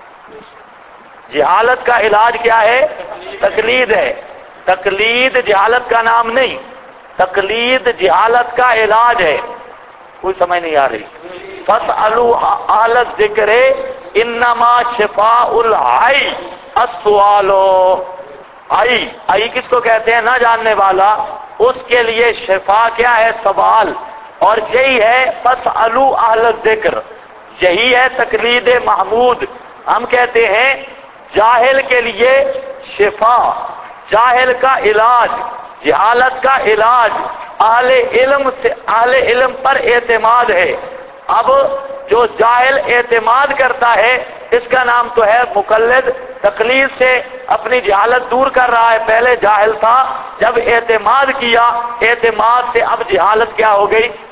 جہالت کا علاج کیا ہے؟ تقلید ہے۔ تقلید جہالت کا نام نہیں، تقلید جہالت کا علاج ہے۔ کوئی سمجھ نہیں آ رہی؟ فاسألوا اہل الذکر انما شفاء الحی السؤال۔ آئی کس کو کہتے ہیں؟ نہ جاننے والا، اس کے لیے شفا کیا ہے؟ سوال، اور یہی ہے فاسألوا اہل الذکر، یہی ہے تقلید محمود۔ ہم کہتے ہیں جاہل کے لیے شفا، جاہل کا علاج، جہالت کا علاج اہل علم سے، اہل علم پر اعتماد ہے۔ اب جو جاہل اعتماد کرتا ہے اس کا نام تو ہے مقلد، تقلید سے اپنی جہالت دور کر رہا ہے، پہلے جاہل تھا، جب اعتماد کیا، اعتماد سے اب جہالت کیا ہو گئی؟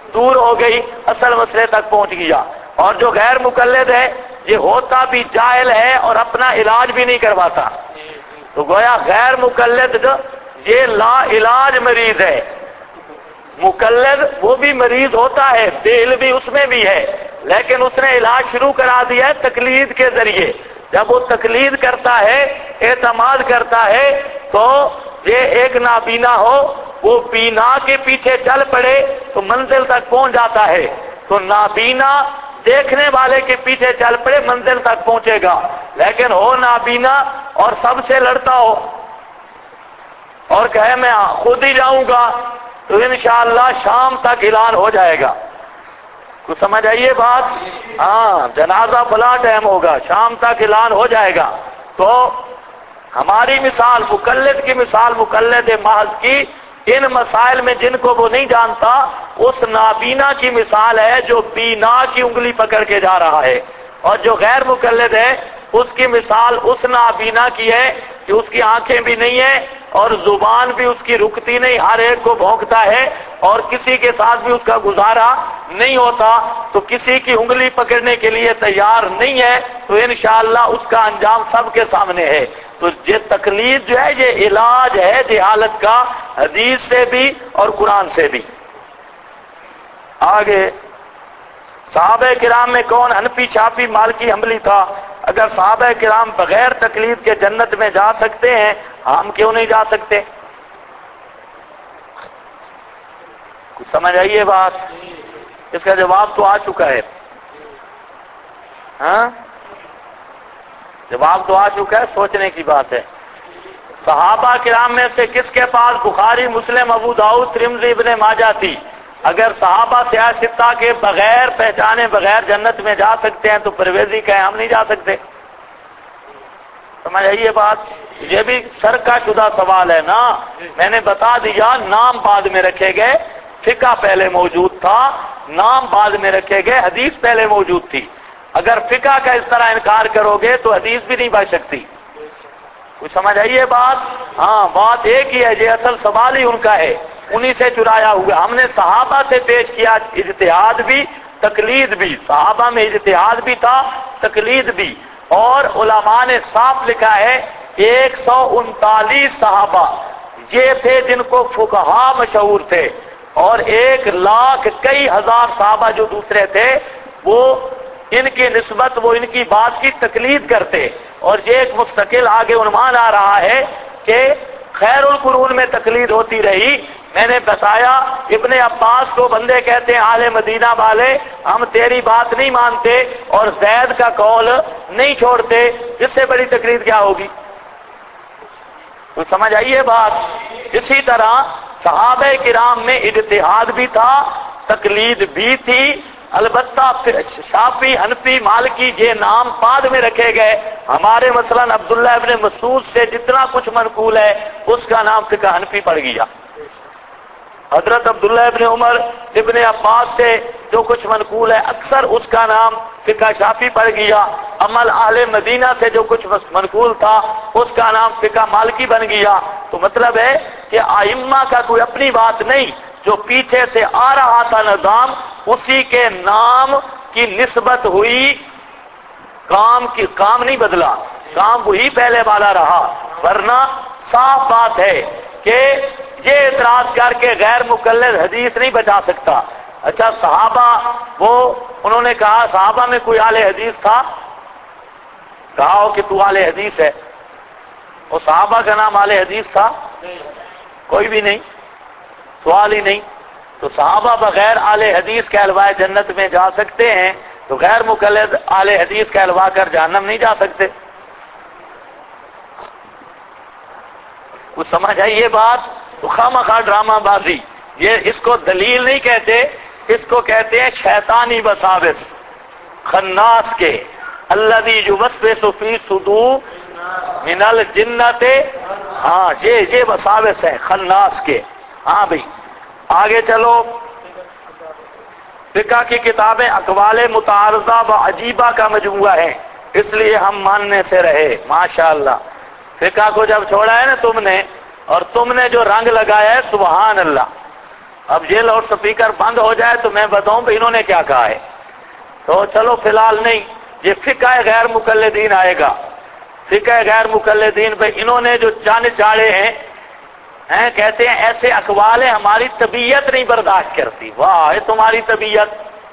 دور ہو گئی، اصل مسئلے تک پہنچ گیا۔ اور جو غیر مقلد ہے یہ ہوتا بھی جاہل ہے اور اپنا علاج بھی نہیں کرواتا، تو گویا غیر مقلد یہ لا علاج مریض ہے۔ مقلد وہ بھی مریض ہوتا ہے، بے علمی اس میں بھی ہے، لیکن اس نے علاج شروع کرا دیا ہے تقلید کے ذریعے۔ جب وہ تقلید کرتا ہے، اعتماد کرتا ہے، تو یہ ایک نابینا ہو وہ بینا کے پیچھے چل پڑے تو منزل تک پہنچ جاتا ہے، تو نابینا دیکھنے والے کے پیچھے چل پڑے منزل تک پہنچے گا، لیکن ہو نابینا اور سب سے لڑتا ہو اور کہے میں خود ہی جاؤں گا تو انشاءاللہ شام تک اعلان ہو جائے گا۔ کچھ سمجھ آئیے بات؟ ہاں، جنازہ فلاں ٹائم ہوگا، شام تک اعلان ہو جائے گا۔ تو ہماری مثال مقلد کی مثال مقلد محض کی ان مسائل میں جن کو وہ نہیں جانتا، اس نابینا کی مثال ہے جو بینا کی انگلی پکڑ کے جا رہا ہے، اور جو غیر مقلد ہے اس کی مثال اس نابینا کی ہے کہ اس کی آنکھیں بھی نہیں ہیں اور زبان بھی اس کی رکتی نہیں، ہر ایک کو بھونکتا ہے اور کسی کے ساتھ بھی اس کا گزارا نہیں ہوتا، تو کسی کی انگلی پکڑنے کے لیے تیار نہیں ہے، تو انشاءاللہ اس کا انجام سب کے سامنے ہے۔ تو یہ تقلید جو ہے یہ علاج ہے جہالت کا، حدیث سے بھی اور قرآن سے بھی۔ آگے صحابہ کرام میں کون حنفی، شافعی، مالکی، حنبلی تھا؟ اگر صحابہ کرام بغیر تقلید کے جنت میں جا سکتے ہیں، ہم کیوں نہیں جا سکتے؟ کچھ سمجھ آئیے بات؟ اس کا جواب تو آ چکا ہے، ہاں جواب تو آ چکا ہے، سوچنے کی بات ہے۔ صحابہ کرام میں سے کس کے پاس بخاری، مسلم، ابو داؤد، ترمذی، ابن ماجہ تھی؟ اگر صحابہ سیاہ ستہ کے بغیر پہچانے بغیر جنت میں جا سکتے ہیں تو پرویزی کہیں ہم نہیں جا سکتے؟ سمجھ آئیے بات؟ یہ بھی سر کا شدہ سوال ہے نا، میں نے بتا دیا نام بعد میں رکھے گئے، فقہ پہلے موجود تھا، نام بعد میں رکھے گئے، حدیث پہلے موجود تھی۔ اگر فقہ کا اس طرح انکار کرو گے تو حدیث بھی نہیں بچ سکتی۔ کچھ سمجھ آئیے بات؟ ہاں، بات ایک ہی ہے، یہ اصل سوال ہی ان کا ہے، انہی سے چرایا ہوا۔ ہم نے صحابہ سے پیش کیا اجتہاد بھی تقلید بھی، صحابہ میں اجتہاد بھی تھا تقلید بھی، اور علماء نے صاف لکھا ہے 139 صحابہ یہ تھے جن کو فقہا مشہور تھے، اور 1,00,000 کئی ہزار صحابہ جو دوسرے تھے وہ ان کی نسبت وہ ان کی بات کی تقلید کرتے، اور یہ ایک مستقل آگے عنوان آ رہا ہے کہ خیر القرون میں تقلید ہوتی رہی۔ میں نے بتایا ابن عباس کو بندے کہتے ہیں اہل مدینہ والے ہم تیری بات نہیں مانتے اور زید کا قول نہیں چھوڑتے، اس سے بڑی تقلید کیا ہوگی؟ تو سمجھ آئیے بات؟ اسی طرح صحابہ کرام میں اجتہاد بھی تھا تقلید بھی تھی، البتہ شافعی، حنفی، مالکی یہ نام بعد میں رکھے گئے۔ ہمارے مثلا عبداللہ ابن مسعود سے جتنا کچھ منقول ہے اس کا نام فقہ حنفی پڑ گیا، حضرت عبداللہ ابن عمر، ابن عباس سے جو کچھ منقول ہے اکثر اس کا نام فقہ شافعی پڑ گیا، عمل اہل مدینہ سے جو کچھ منقول تھا اس کا نام فقہ مالکی بن گیا۔ تو مطلب ہے کہ ائمہ کا کوئی اپنی بات نہیں، جو پیچھے سے آ رہا تھا نظام اسی کے نام کی نسبت ہوئی، کام نہیں بدلا، کام وہی پہلے والا رہا، ورنہ صاف بات ہے کہ یہ اعتراض کر کے غیر مقلد حدیث نہیں بچا سکتا۔ اچھا صحابہ انہوں نے کہا صحابہ میں کوئی اہل حدیث تھا؟ کہا ہو کہ تو اہل حدیث ہے، اور صحابہ کا نام اہل حدیث تھا؟ کوئی بھی نہیں، سوال ہی نہیں۔ تو صحابہ بغیر اہل حدیث کہلوائے جنت میں جا سکتے ہیں، تو غیر مقلد اہل حدیث کہلوا کر جہنم نہیں جا سکتے۔ کچھ سمجھ آئی یہ بات؟ تو خواہ ڈرامہ بازی، یہ اس کو دلیل نہیں کہتے، اس کو کہتے ہیں شیطانی وساوس خناس کے، الذی یوسوس فی صدور من الجنۃ، ہاں یہ وساوس ہیں خناس کے۔ ہاں بھائی آگے چلو، فقہ کی کتابیں اقوال متعارضہ و عجیبہ کا مجموعہ ہے، اس لیے ہم ماننے سے رہے۔ ماشاءاللہ، فقہ کو جب چھوڑا ہے نا تم نے، اور تم نے جو رنگ لگایا ہے سبحان اللہ، اب یہ لاؤڈ سپیکر بند ہو جائے تو میں بتاؤں بھائی انہوں نے کیا کہا ہے. تو چلو فی الحال نہیں، یہ فقہ غیر مقلدین آئے گا. فقہ غیر مقلدین بھائی انہوں نے جو چاند چاڑے ہیں کہتے ہیں ایسے اقوال ہیں ہماری طبیعت نہیں برداشت کرتی. واہ، تمہاری طبیعت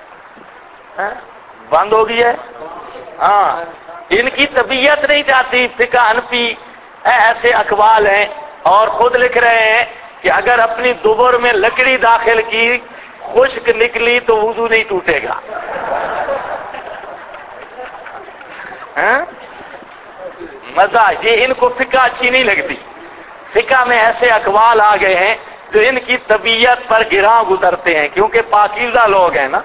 بند ہو گئی ہے. ہاں، ان کی طبیعت نہیں چاہتی. فقہ حنفی ایسے اقوال ہیں اور خود لکھ رہے ہیں کہ اگر اپنی دبر میں لکڑی داخل کی خشک نکلی تو وضو نہیں ٹوٹے گا. مزہ، یہ ان کو فقہ اچھی نہیں لگتی. فقہ میں ایسے اقوال آ گئے ہیں جو ان کی طبیعت پر گراں گزرتے ہیں، کیونکہ پاکیزہ لوگ ہیں نا.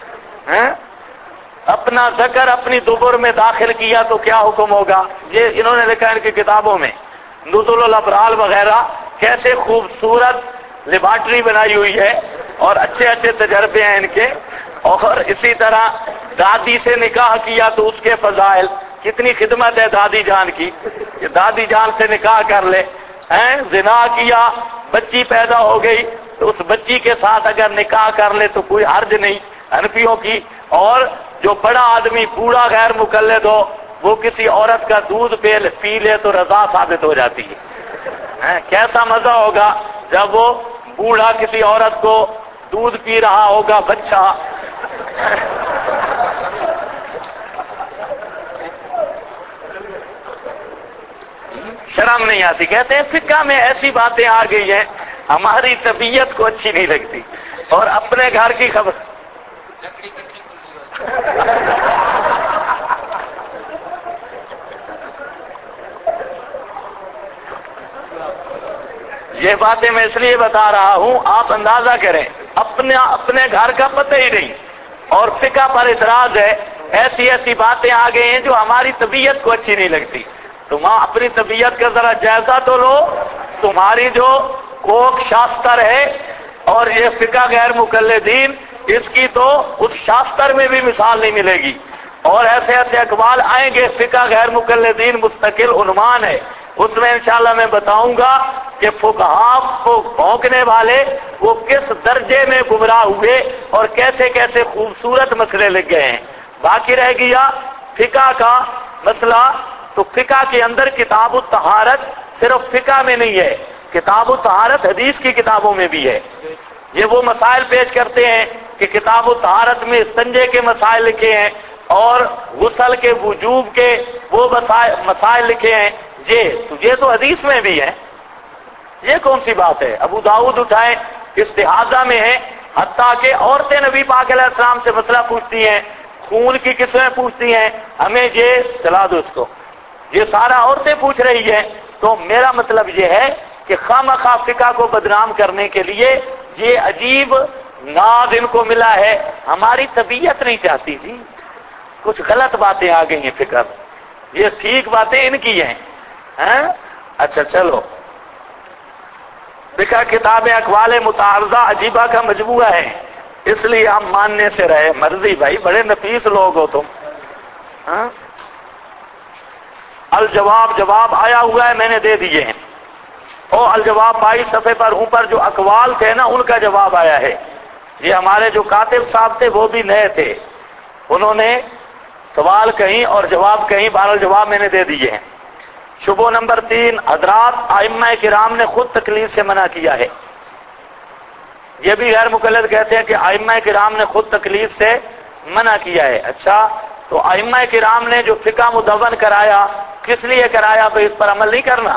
اپنا ذکر اپنی دبر میں داخل کیا تو کیا حکم ہوگا؟ یہ انہوں نے لکھا ان کی کتابوں میں، نزول الابرار وغیرہ، کیسے خوبصورت لیبارٹری بنائی ہوئی ہے اور اچھے اچھے تجربے ہیں ان کے. اور اسی طرح دادی سے نکاح کیا تو اس کے فضائل، کتنی خدمت ہے دادی جان کی، کہ دادی جان سے نکاح کر لے. زنا کیا، بچی پیدا ہو گئی تو اس بچی کے ساتھ اگر نکاح کر لے تو کوئی حرج نہیں حنفیوں کی. اور جو بڑا آدمی بوڑھا غیر مقلد ہو وہ کسی عورت کا دودھ پی لے تو رضا ثابت ہو جاتی ہے. کیسا مزہ ہوگا جب وہ بوڑھا کسی عورت کو دودھ پی رہا ہوگا بچہ. شرم نہیں آتی. کہتے ہیں فقہ میں ایسی باتیں آ گئی ہیں ہماری طبیعت کو اچھی نہیں لگتی. اور اپنے گھر کی خبر یہ باتیں میں اس لیے بتا رہا ہوں آپ اندازہ کریں، اپنے گھر کا پتہ ہی نہیں اور فقہ پر اعتراض ہے. ایسی ایسی باتیں آ گئی ہیں جو ہماری طبیعت کو اچھی نہیں لگتی. تم اپنی طبیعت کا ذرا جائزہ تو لو. تمہاری جو کوک شاستر ہے اور یہ فقہ غیر مقلدین، اس کی تو اس شاستر میں بھی مثال نہیں ملے گی. اور ایسے ایسے اقوال آئیں گے. فقہ غیر مقلدین مستقل عنوان ہے، اس میں انشاءاللہ میں بتاؤں گا کہ فقہاء کو بھونکنے والے وہ کس درجے میں گمراہ ہوئے اور کیسے کیسے خوبصورت مسئلے لکھ گئے ہیں. باقی رہ گیا فقہ کا مسئلہ. تو فقہ کے اندر کتاب الطہارت صرف فقہ میں نہیں ہے، کتاب الطہارت حدیث کی کتابوں میں بھی ہے. یہ وہ مسائل پیش کرتے ہیں کہ کتاب الطہارت میں استنجے کے مسائل لکھے ہیں اور غسل کے وجوب کے وہ مسائل لکھے ہیں. یہ تو حدیث میں بھی ہے. یہ کون سی بات ہے؟ ابو داؤد اٹھائیں، استحاضہ میں ہے. حتیٰ کہ عورتیں نبی پاک علیہ السلام سے مسئلہ پوچھتی ہیں، خون کی قسمیں پوچھتی ہیں، ہمیں یہ چلا دو اس کو. یہ سارا عورتیں پوچھ رہی ہیں. تو میرا مطلب یہ ہے کہ خواہ فقہ کو بدنام کرنے کے لیے یہ عجیب ناز ان کو ملا ہے. ہماری طبیعت نہیں چاہتی جی، کچھ غلط باتیں آ گئی ہیں فقہ میں. یہ ٹھیک باتیں ان کی ہیں. اچھا چلو، فقہ کتابیں اقوال متعارضہ عجیبہ کا مجموعہ ہے، اس لیے ہم ماننے سے رہے. مرضی بھائی، بڑے نفیس لوگ ہو تم. جواب آیا ہوا ہے، میں نے دے دیے ہیں. الجواب 22 صفحے پر اوپر جو اقوال تھے نا ان کا جواب آیا ہے. یہ ہمارے جو کاتب صاحب تھے وہ بھی نئے تھے، انہوں نے سوال کہیں اور جواب کہیں، بہرحال جواب میں نے دے دیے ہیں. شبہ نمبر 3، حضرات ائمہ کرام نے خود تقلید سے منع کیا ہے. یہ بھی غیر مقلد کہتے ہیں کہ ائمہ کرام نے خود تقلید سے منع کیا ہے. اچھا، تو ائمہ کرام نے جو فقہ مدون کرایا کس لیے کرایا؟ بھئی اس پر عمل نہیں کرنا؟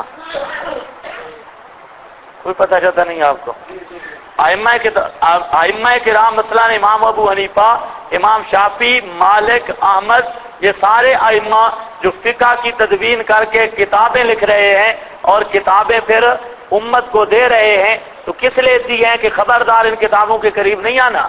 کوئی پتہ چلتا نہیں آپ کو؟ ائمہ کرام مثلا امام ابو حنیفہ، امام شافعی، مالک، احمد، یہ سارے ائمہ جو فقہ کی تدوین کر کے کتابیں لکھ رہے ہیں اور کتابیں پھر امت کو دے رہے ہیں، تو کس لیے دی ہیں کہ خبردار ان کتابوں کے قریب نہیں آنا؟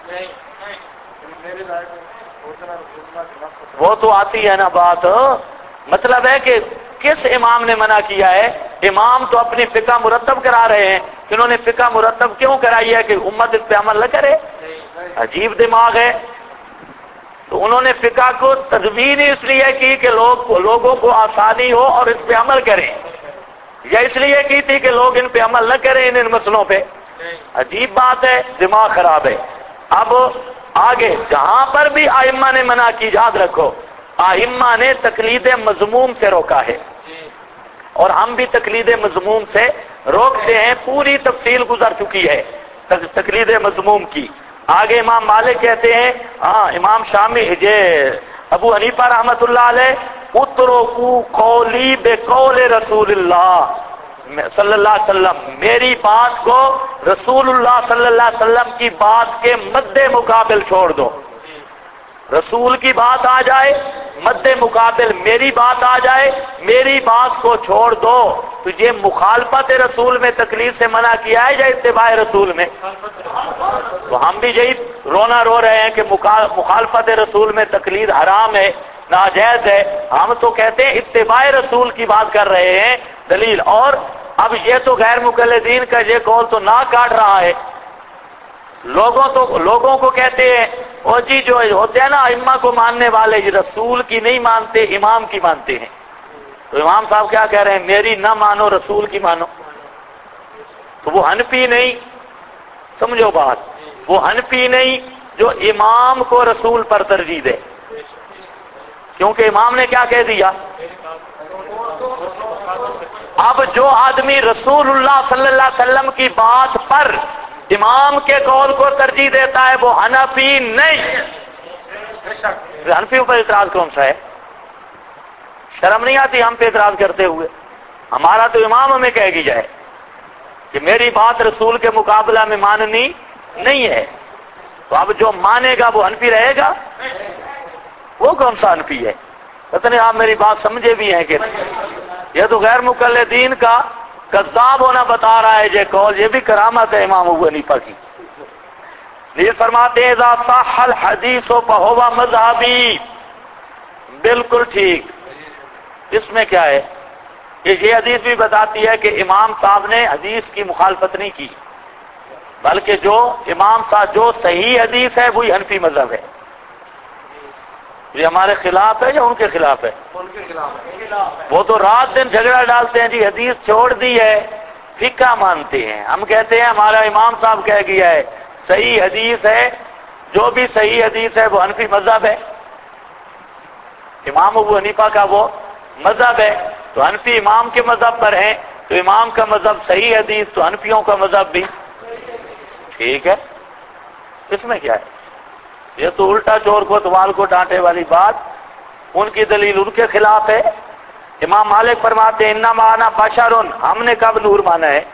وہ تو آتی ہے نا بات. مطلب ہے کہ کس امام نے منع کیا ہے؟ امام تو اپنی فقہ مرتب کرا رہے ہیں. انہوں نے فقہ مرتب کیوں کرائی ہے؟ کہ امت اس پہ عمل نہ کرے؟ عجیب دماغ ہے. تو انہوں نے فقہ کو تدوین اس لیے کی کہ لوگوں کو آسانی ہو اور اس پہ عمل کریں، یا اس لیے کی تھی کہ لوگ ان پہ عمل نہ کریں ان مسئلوں پہ؟ عجیب بات ہے، دماغ خراب ہے۔ اب آگے جہاں پر بھی ائمہ نے منع کی، یاد رکھو ائمہ نے تقلید مذموم سے روکا ہے، اور ہم بھی تقلید مذموم سے روکتے ہیں، پوری تفصیل گزر چکی ہے تقلید مذموم کی۔ آگے امام مالک کہتے ہیں، امام شامی ابو حنیفہ رحمۃ اللہ علیہ، اترکو قولی بقول رسول اللہ صلی اللہ علیہ وسلم، میری بات کو رسول اللہ صلی اللہ علیہ وسلم کی بات کے مد مقابل چھوڑ دو۔ رسول کی بات آ جائے، مد مقابل میری بات آ جائے، میری بات کو چھوڑ دو۔ تو یہ مخالفت رسول میں تقلید سے منع کیا ہے یا اتباع رسول میں؟ تو ہم بھی یہی رونا رو رہے ہیں کہ مخالفت رسول میں تقلید حرام ہے، ناجائز ہے۔ ہم تو کہتے ہیں اتباع رسول کی بات کر رہے ہیں، دلیل۔ اور اب یہ تو غیر مقلدین کا یہ قول تو نہ کاٹ رہا ہے، لوگوں کو کہتے ہیں اور جی جو ہوتے ہیں نا ائمہ کو ماننے والے، یہ رسول کی نہیں مانتے، امام کی مانتے ہیں۔ تو امام صاحب کیا کہہ رہے ہیں؟ میری نہ مانو، رسول کی مانو۔ تو وہ حنفی نہیں، سمجھو بات، وہ حنفی نہیں جو امام کو رسول پر ترجیح دے، کیونکہ امام نے کیا کہہ دیا؟ اب جو آدمی رسول اللہ صلی اللہ علیہ وسلم کی بات پر امام کے قول کو ترجیح دیتا ہے وہ حنفی نہیں۔ حنفیوں پر اعتراض کون سا ہے؟ شرم نہیں آتی ہم پہ اعتراض کرتے ہوئے؟ ہمارا تو امام ہمیں کہہ گی جائے کہ میری بات رسول کے مقابلہ میں ماننی نہیں ہے، تو اب جو مانے گا وہ حنفی رہے گا؟ وہ کون سا حنفی ہے؟ پتہ نہیں آپ میری بات سمجھے بھی ہیں کہ نہیں؟ یہ تو غیر مقلدین کا کذاب ہونا بتا رہا ہے یہ قول، یہ بھی کرامت ہے امام ابو حنیفہ کی۔ یہ فرماتے ہیں اذا صح الحدیث فهو مذہبی، بالکل ٹھیک۔ اس میں کیا ہے؟ یہ حدیث بھی بتاتی ہے کہ امام صاحب نے حدیث کی مخالفت نہیں کی، بلکہ جو امام صاحب جو صحیح حدیث ہے وہی حنفی مذہب ہے۔ یہ ہمارے خلاف ہے یا ان کے خلاف ہے؟ ان کے خلاف ہے۔ وہ تو رات دن جھگڑا ڈالتے ہیں، جی حدیث چھوڑ دی ہے، فقہ مانتے ہیں۔ ہم کہتے ہیں ہمارا امام صاحب کہہ گیا ہے صحیح حدیث ہے، جو بھی صحیح حدیث ہے وہ حنفی مذہب ہے، امام ابو حنیفہ کا وہ مذہب ہے۔ تو حنفی امام کے مذہب پر ہیں، تو امام کا مذہب صحیح حدیث، تو حنفیوں کا مذہب بھی ٹھیک ہے۔ اس میں کیا ہے؟ یہ تو الٹا چور کو توال کو ڈانٹے والی بات، ان کی دلیل ان کے خلاف ہے۔ امام مالک فرماتے ہیں انما انا بشر، ہم نے کب نور مانا ہے؟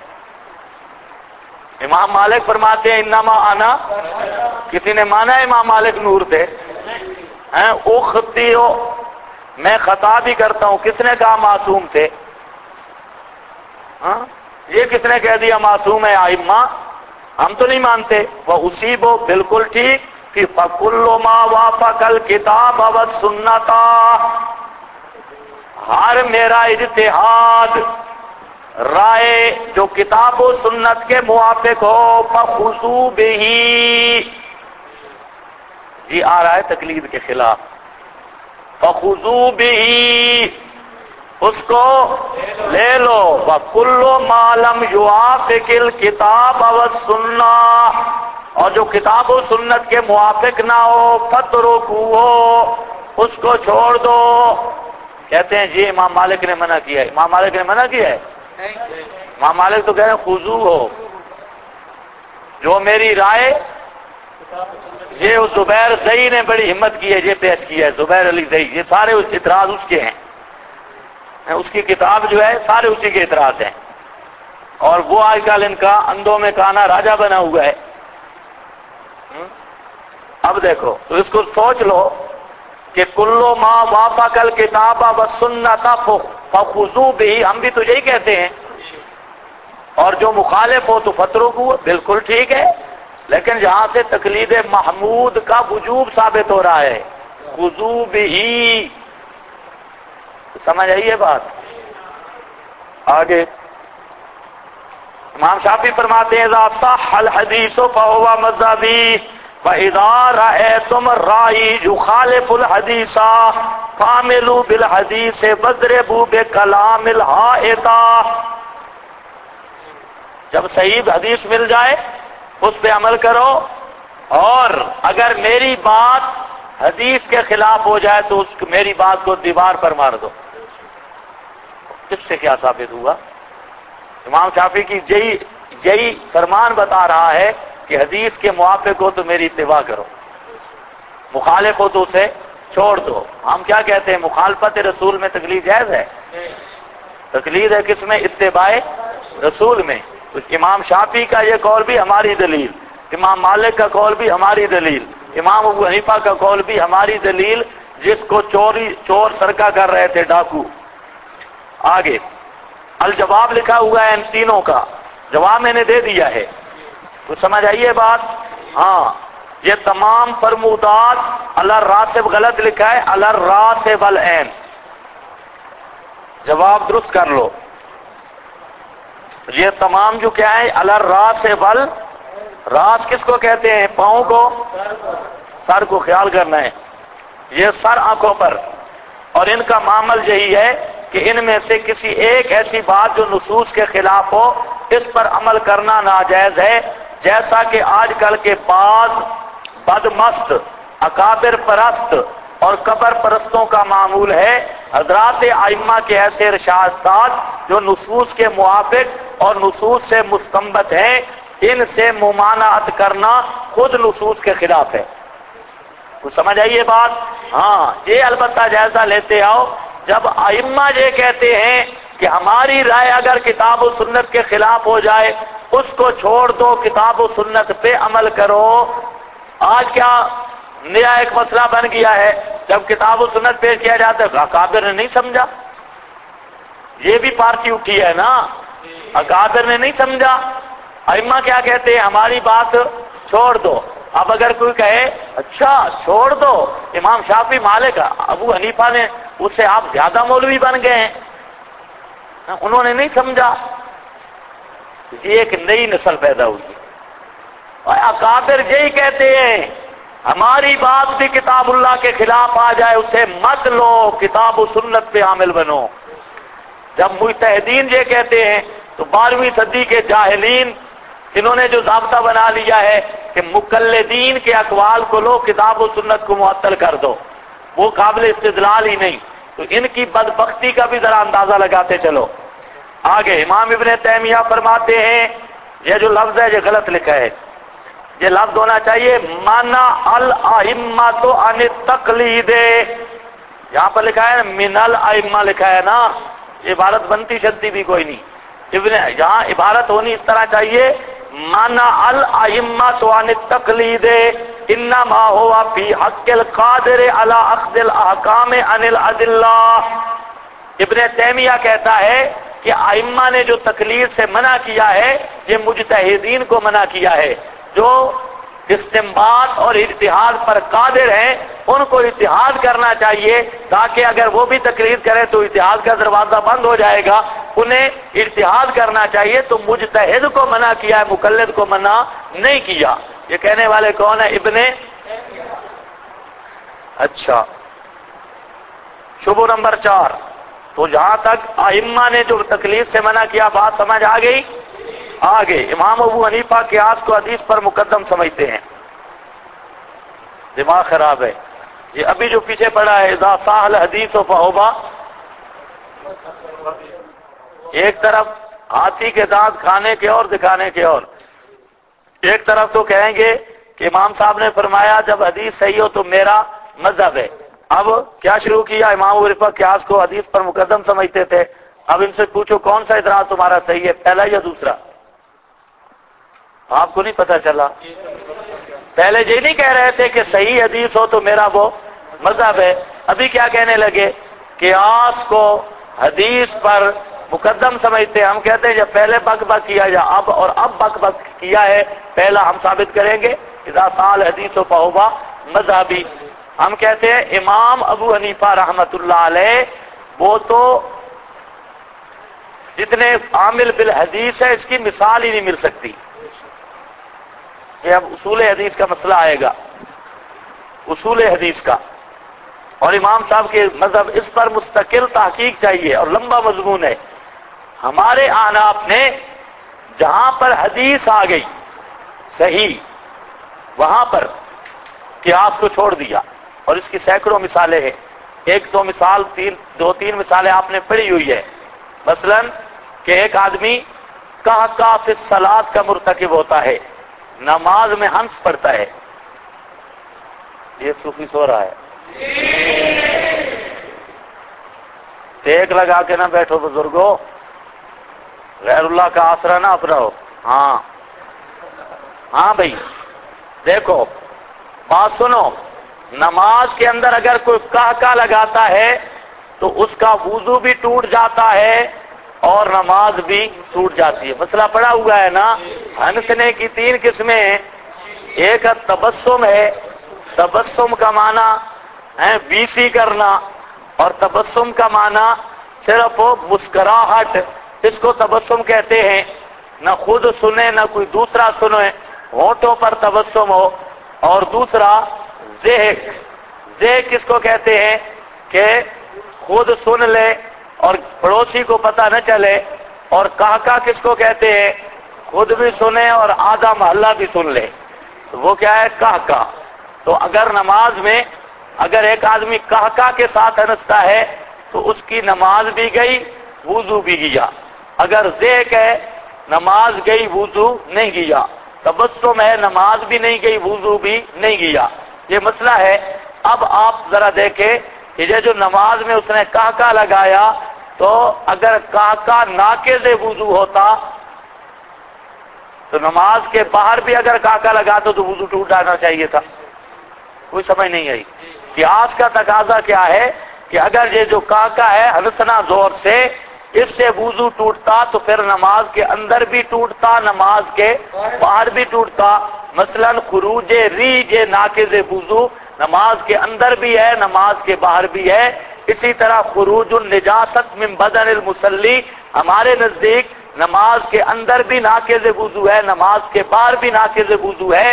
امام مالک فرماتے ہیں انما انا، کسی نے مانا ہے امام مالک نور تھے؟ اخطئ، میں خطا بھی کرتا ہوں، کس نے کہا معصوم تھے؟ یہ کس نے کہہ دیا معصوم ہے ائمہ؟ ہم تو نہیں مانتے۔ وہ اصیبو، بالکل ٹھیک، کہ فَكُلُّ مَا وَافَقَ الْكِتَابَ وَالسُّنَّةَ، ہر میرا اجتہاد رائے جو کتاب و سنت کے موافق ہو، فَخُذُوا بِهِ، جی آ رہا ہے تقلید کے خلاف، فَخُذُوا بِهِ، اس کو لے لو، وَكُلُّ مَا لَمْ يُوَافِقِ الْكِتَابَ وَالسُّنَّةَ، اور جو کتاب و سنت کے موافق نہ ہو، فَاتْرُكُوهُ، اس کو چھوڑ دو۔ کہتے ہیں جی امام مالک نے منع کیا ہے، امام مالک نے منع کیا ہے؟ امام مالک تو کہہ رہے ہیں خضوع ہو، جو میری رائے، یہ زبیر زئی نے بڑی ہمت کی ہے، یہ پیش کیا ہے زبیر علی زئی، یہ سارے اعتراض اس کے ہیں، اس کی کتاب جو ہے سارے اسی کے اعتراض ہیں، اور وہ آج کل ان کا اندھوں میں کانا راجا بنا ہوا ہے۔ اب دیکھو تو اس کو سوچ لو کہ کلو ما وافق الکتاب والسنۃ فخذوا بہ، ہم بھی تو یہی کہتے ہیں، اور جو مخالف ہو تو فترکو، بالکل ٹھیک ہے، لیکن یہاں سے تقلید محمود کا وجوب ثابت ہو رہا ہے، خذوا بہ، سمجھ آئی ہے بات؟ آگے امام شافعی فرماتے ہیں اذا صح الحدیث فهو مذہبی، وَإِذَا رَأَيْتُمُ الرَّائِي يُخَالِفُ الْحَدِيثَ فَاعْمِلُوا بِالْحَدِيثِ وَاضْرِبُوا بِكَلَامِ الْحَائِطِ، جب صحیح حدیث مل جائے اس پہ عمل کرو، اور اگر میری بات حدیث کے خلاف ہو جائے تو میری بات کو دیوار پر مار دو۔ اس سے کیا ثابت ہوا؟ امام شافعی کی یہی فرمان بتا رہا ہے کہ حدیث کے موافق ہو تو میری اتباع کرو، مخالف ہو تو اسے چھوڑ دو۔ ہم کیا کہتے ہیں؟ مخالفت رسول میں تقلید جائز ہے؟ تقلید ہے کس میں؟ اتباع رسول میں۔ تو امام شافعی کا یہ قول بھی ہماری دلیل، امام مالک کا قول بھی ہماری دلیل، امام ابو حنیفہ کا قول بھی ہماری دلیل، جس کو چور سرقہ کر رہے تھے، ڈاکو۔ آگے الجواب لکھا ہوا ہے ان تینوں کا، جواب میں نے دے دیا ہے، تو سمجھ آئیے بات؟ ہاں، یہ تمام فرمودات الراسب غلط لکھا ہے، الراسب العین، جواب درست کر لو۔ یہ تمام جو کیا ہے؟ الراسب راس کس کو کہتے ہیں؟ پاؤں کو، سر کو خیال کرنا ہے، یہ سر آنکھوں پر، اور ان کا معامل یہی ہے کہ ان میں سے کسی ایک ایسی بات جو نصوص کے خلاف ہو اس پر عمل کرنا ناجائز ہے، جیسا کہ آج کل کے بعض بدمست اکابر پرست اور قبر پرستوں کا معمول ہے۔ حضرات ائمہ کے ایسے ارشادات جو نصوص کے موافق اور نصوص سے مستنبط ہیں، ان سے ممانعت کرنا خود نصوص کے خلاف ہے۔ کچھ سمجھ آئیے بات؟ ہاں، یہ البتہ جائزہ لیتے آؤ، جب ائمہ یہ کہتے ہیں کہ ہماری رائے اگر کتاب و سنت کے خلاف ہو جائے اس کو چھوڑ دو، کتاب و سنت پہ عمل کرو۔ آج کیا نیا ایک مسئلہ بن گیا ہے، جب کتاب و سنت پیش کیا جاتا ہے اکابر نے نہیں سمجھا، یہ بھی پارٹی اٹھی ہے نا، اکابر نے نہیں سمجھا۔ ائمہ کیا کہتے ہیں؟ ہماری بات چھوڑ دو۔ اب اگر کوئی کہے اچھا چھوڑ دو، امام شافعی مالک ابو حنیفہ نے اس سے آپ زیادہ مولوی بن گئے ہیں، انہوں نے نہیں سمجھا، یہ ایک نئی نسل پیدا ہوئی۔ اور اکابر یہی کہتے ہیں ہماری بات بھی کتاب اللہ کے خلاف آ جائے اسے مت لو، کتاب و سنت پہ عامل بنو۔ جب مجتہدین یہ کہتے ہیں تو 12ویں صدی کے جاہلین انہوں نے جو ضابطہ بنا لیا ہے کہ مقلدین کے اقوال کو لو، کتاب و سنت کو معطل کر دو، وہ قابل استدلال ہی نہیں۔ تو ان کی بدبختی کا بھی ذرا اندازہ لگاتے چلو۔ آگے امام ابن تیمیہ فرماتے ہیں یہ جو لفظ ہے یہ غلط لکھا ہے، یہ لفظ ہونا چاہیے منع الائمۃ عن التقلید، یہاں پر لکھا ہے من الائمہ لکھا ہے نا، عبارت بنتی شدی بھی کوئی نہیں، یہاں عبارت ہونی اس طرح چاہیے منع الائمۃ عن التقلید انما هو فی حق القادر علی اخذ الاحکام عن الادلہ۔ ابن تیمیہ کہتا ہے کہ ائمہ نے جو تقلید سے منع کیا ہے یہ مجتہدین کو منع کیا ہے، جو استنباط اور اجتہاد پر قادر ہیں ان کو اجتہاد کرنا چاہیے، تاکہ اگر وہ بھی تقلید کرے تو اجتہاد کا دروازہ بند ہو جائے گا، انہیں اجتہاد کرنا چاہیے۔ تو مجتہد کو منع کیا ہے، مقلد کو منع نہیں کیا۔ یہ کہنے والے کون ہیں؟ ابن۔ اچھا، شبہ نمبر 4، تو جہاں تک ائمہ نے جو تقلید سے منع کیا بات سمجھ آ گئی؟ آگے امام ابو حنیفہ قیاس کو حدیث پر مقدم سمجھتے ہیں، دماغ خراب ہے۔ یہ ابھی جو پیچھے پڑا ہے اذا صح الحدیث فہو، ایک طرف ہاتھی کے دانت کھانے کے اور دکھانے کے اور، ایک طرف تو کہیں گے کہ امام صاحب نے فرمایا جب حدیث صحیح ہو تو میرا مذہب ہے۔ اب کیا شروع کیا؟ امام ابو حنیفہ قیاس کو حدیث پر مقدم سمجھتے تھے، اب ان سے پوچھو کون سا اعتراض تمہارا صحیح ہے، پہلا یا دوسرا؟ آپ کو نہیں پتا چلا؟ پہلے یہ نہیں کہہ رہے تھے کہ صحیح حدیث ہو تو میرا وہ مذہب ہے، ابھی کیا کہنے لگے؟ قیاس کو حدیث پر مقدم سمجھتے ہیں۔ ہم کہتے ہیں جب پہلے بک بک کیا یا اب بک بک کیا ہے، پہلا ہم ثابت کریں گے اذا صح الحدیث فہو مذہبی۔ ہم کہتے ہیں امام ابو حنیفہ رحمت اللہ علیہ وہ تو جتنے عامل بالحدیث ہے اس کی مثال ہی نہیں مل سکتی۔ یہ اب اصول حدیث کا مسئلہ آئے گا، اصول حدیث کا، اور امام صاحب کے مذہب اس پر مستقل تحقیق چاہیے اور لمبا مضمون ہے۔ ہمارے احناف نے جہاں پر حدیث آ گئی صحیح وہاں پر قیاس کو چھوڑ دیا، اور اس کی سینکڑوں مثالیں ہیں۔ ایک دو تین مثالیں آپ نے پڑھی ہوئی ہے، مثلا کہ ایک آدمی قہقہ فی الصلاۃ کا مرتکب ہوتا ہے، نماز میں ہنس پڑتا ہے۔ یہ صوفی سو رہا ہے، ٹیک لگا کے نہ بیٹھو بزرگوں، غیر اللہ کا آسرا نہ اپناؤ۔ ہاں بھائی دیکھو بات سنو، نماز کے اندر اگر کوئی قہقہ لگاتا ہے تو اس کا وضو بھی ٹوٹ جاتا ہے اور نماز بھی ٹوٹ جاتی ہے۔ مسئلہ پڑا ہوا ہے نا۔ ہنسنے کی تین قسمیں ہیں، ایک تبسم ہے، تبسم کا معنی ہے بیسی کرنا، اور تبسم کا معنی صرف مسکراہٹ، اس کو تبسم کہتے ہیں۔ نہ خود سنے نہ کوئی دوسرا سنے، ہونٹوں پر تبسم ہو۔ اور دوسرا ضحک، ضحک کس کو کہتے ہیں کہ خود سن لے اور پڑوسی کو پتہ نہ چلے۔ اور قہقہ کس کو کہتے ہیں، خود بھی سنے اور آدھا محلہ بھی سن لے، تو وہ کیا ہے، قہقہ۔ تو اگر نماز میں اگر ایک آدمی قہقہ کے ساتھ ہنستا ہے تو اس کی نماز بھی گئی، وضو بھی گیا۔ اگر ضحک ہے، نماز گئی وضو نہیں گیا۔ تبسم ہے، نماز بھی نہیں گئی وضو بھی نہیں گیا۔ یہ مسئلہ ہے۔ اب آپ ذرا دیکھیں کہ یہ جو نماز میں اس نے قہقہ لگایا، تو اگر قہقہ ناقض وضو ہوتا تو نماز کے باہر بھی اگر قہقہ لگاتا تو وضو ٹوٹ جانا چاہیے تھا۔ کوئی سمجھ نہیں آئی۔ قیاس کا تقاضا کیا ہے کہ اگر یہ جو قہقہ ہے ہنسنا زور سے، اس سے وضو ٹوٹتا تو پھر نماز کے اندر بھی ٹوٹتا، نماز کے باہر بھی ٹوٹتا۔ مثلا خروج ریج ناقض وضو نماز کے اندر بھی ہے، نماز کے باہر بھی ہے۔ اسی طرح خروج النجاست من بدن المصلی ہمارے نزدیک نماز کے اندر بھی ناقض وضو ہے، نماز کے باہر بھی ناقض وضو ہے۔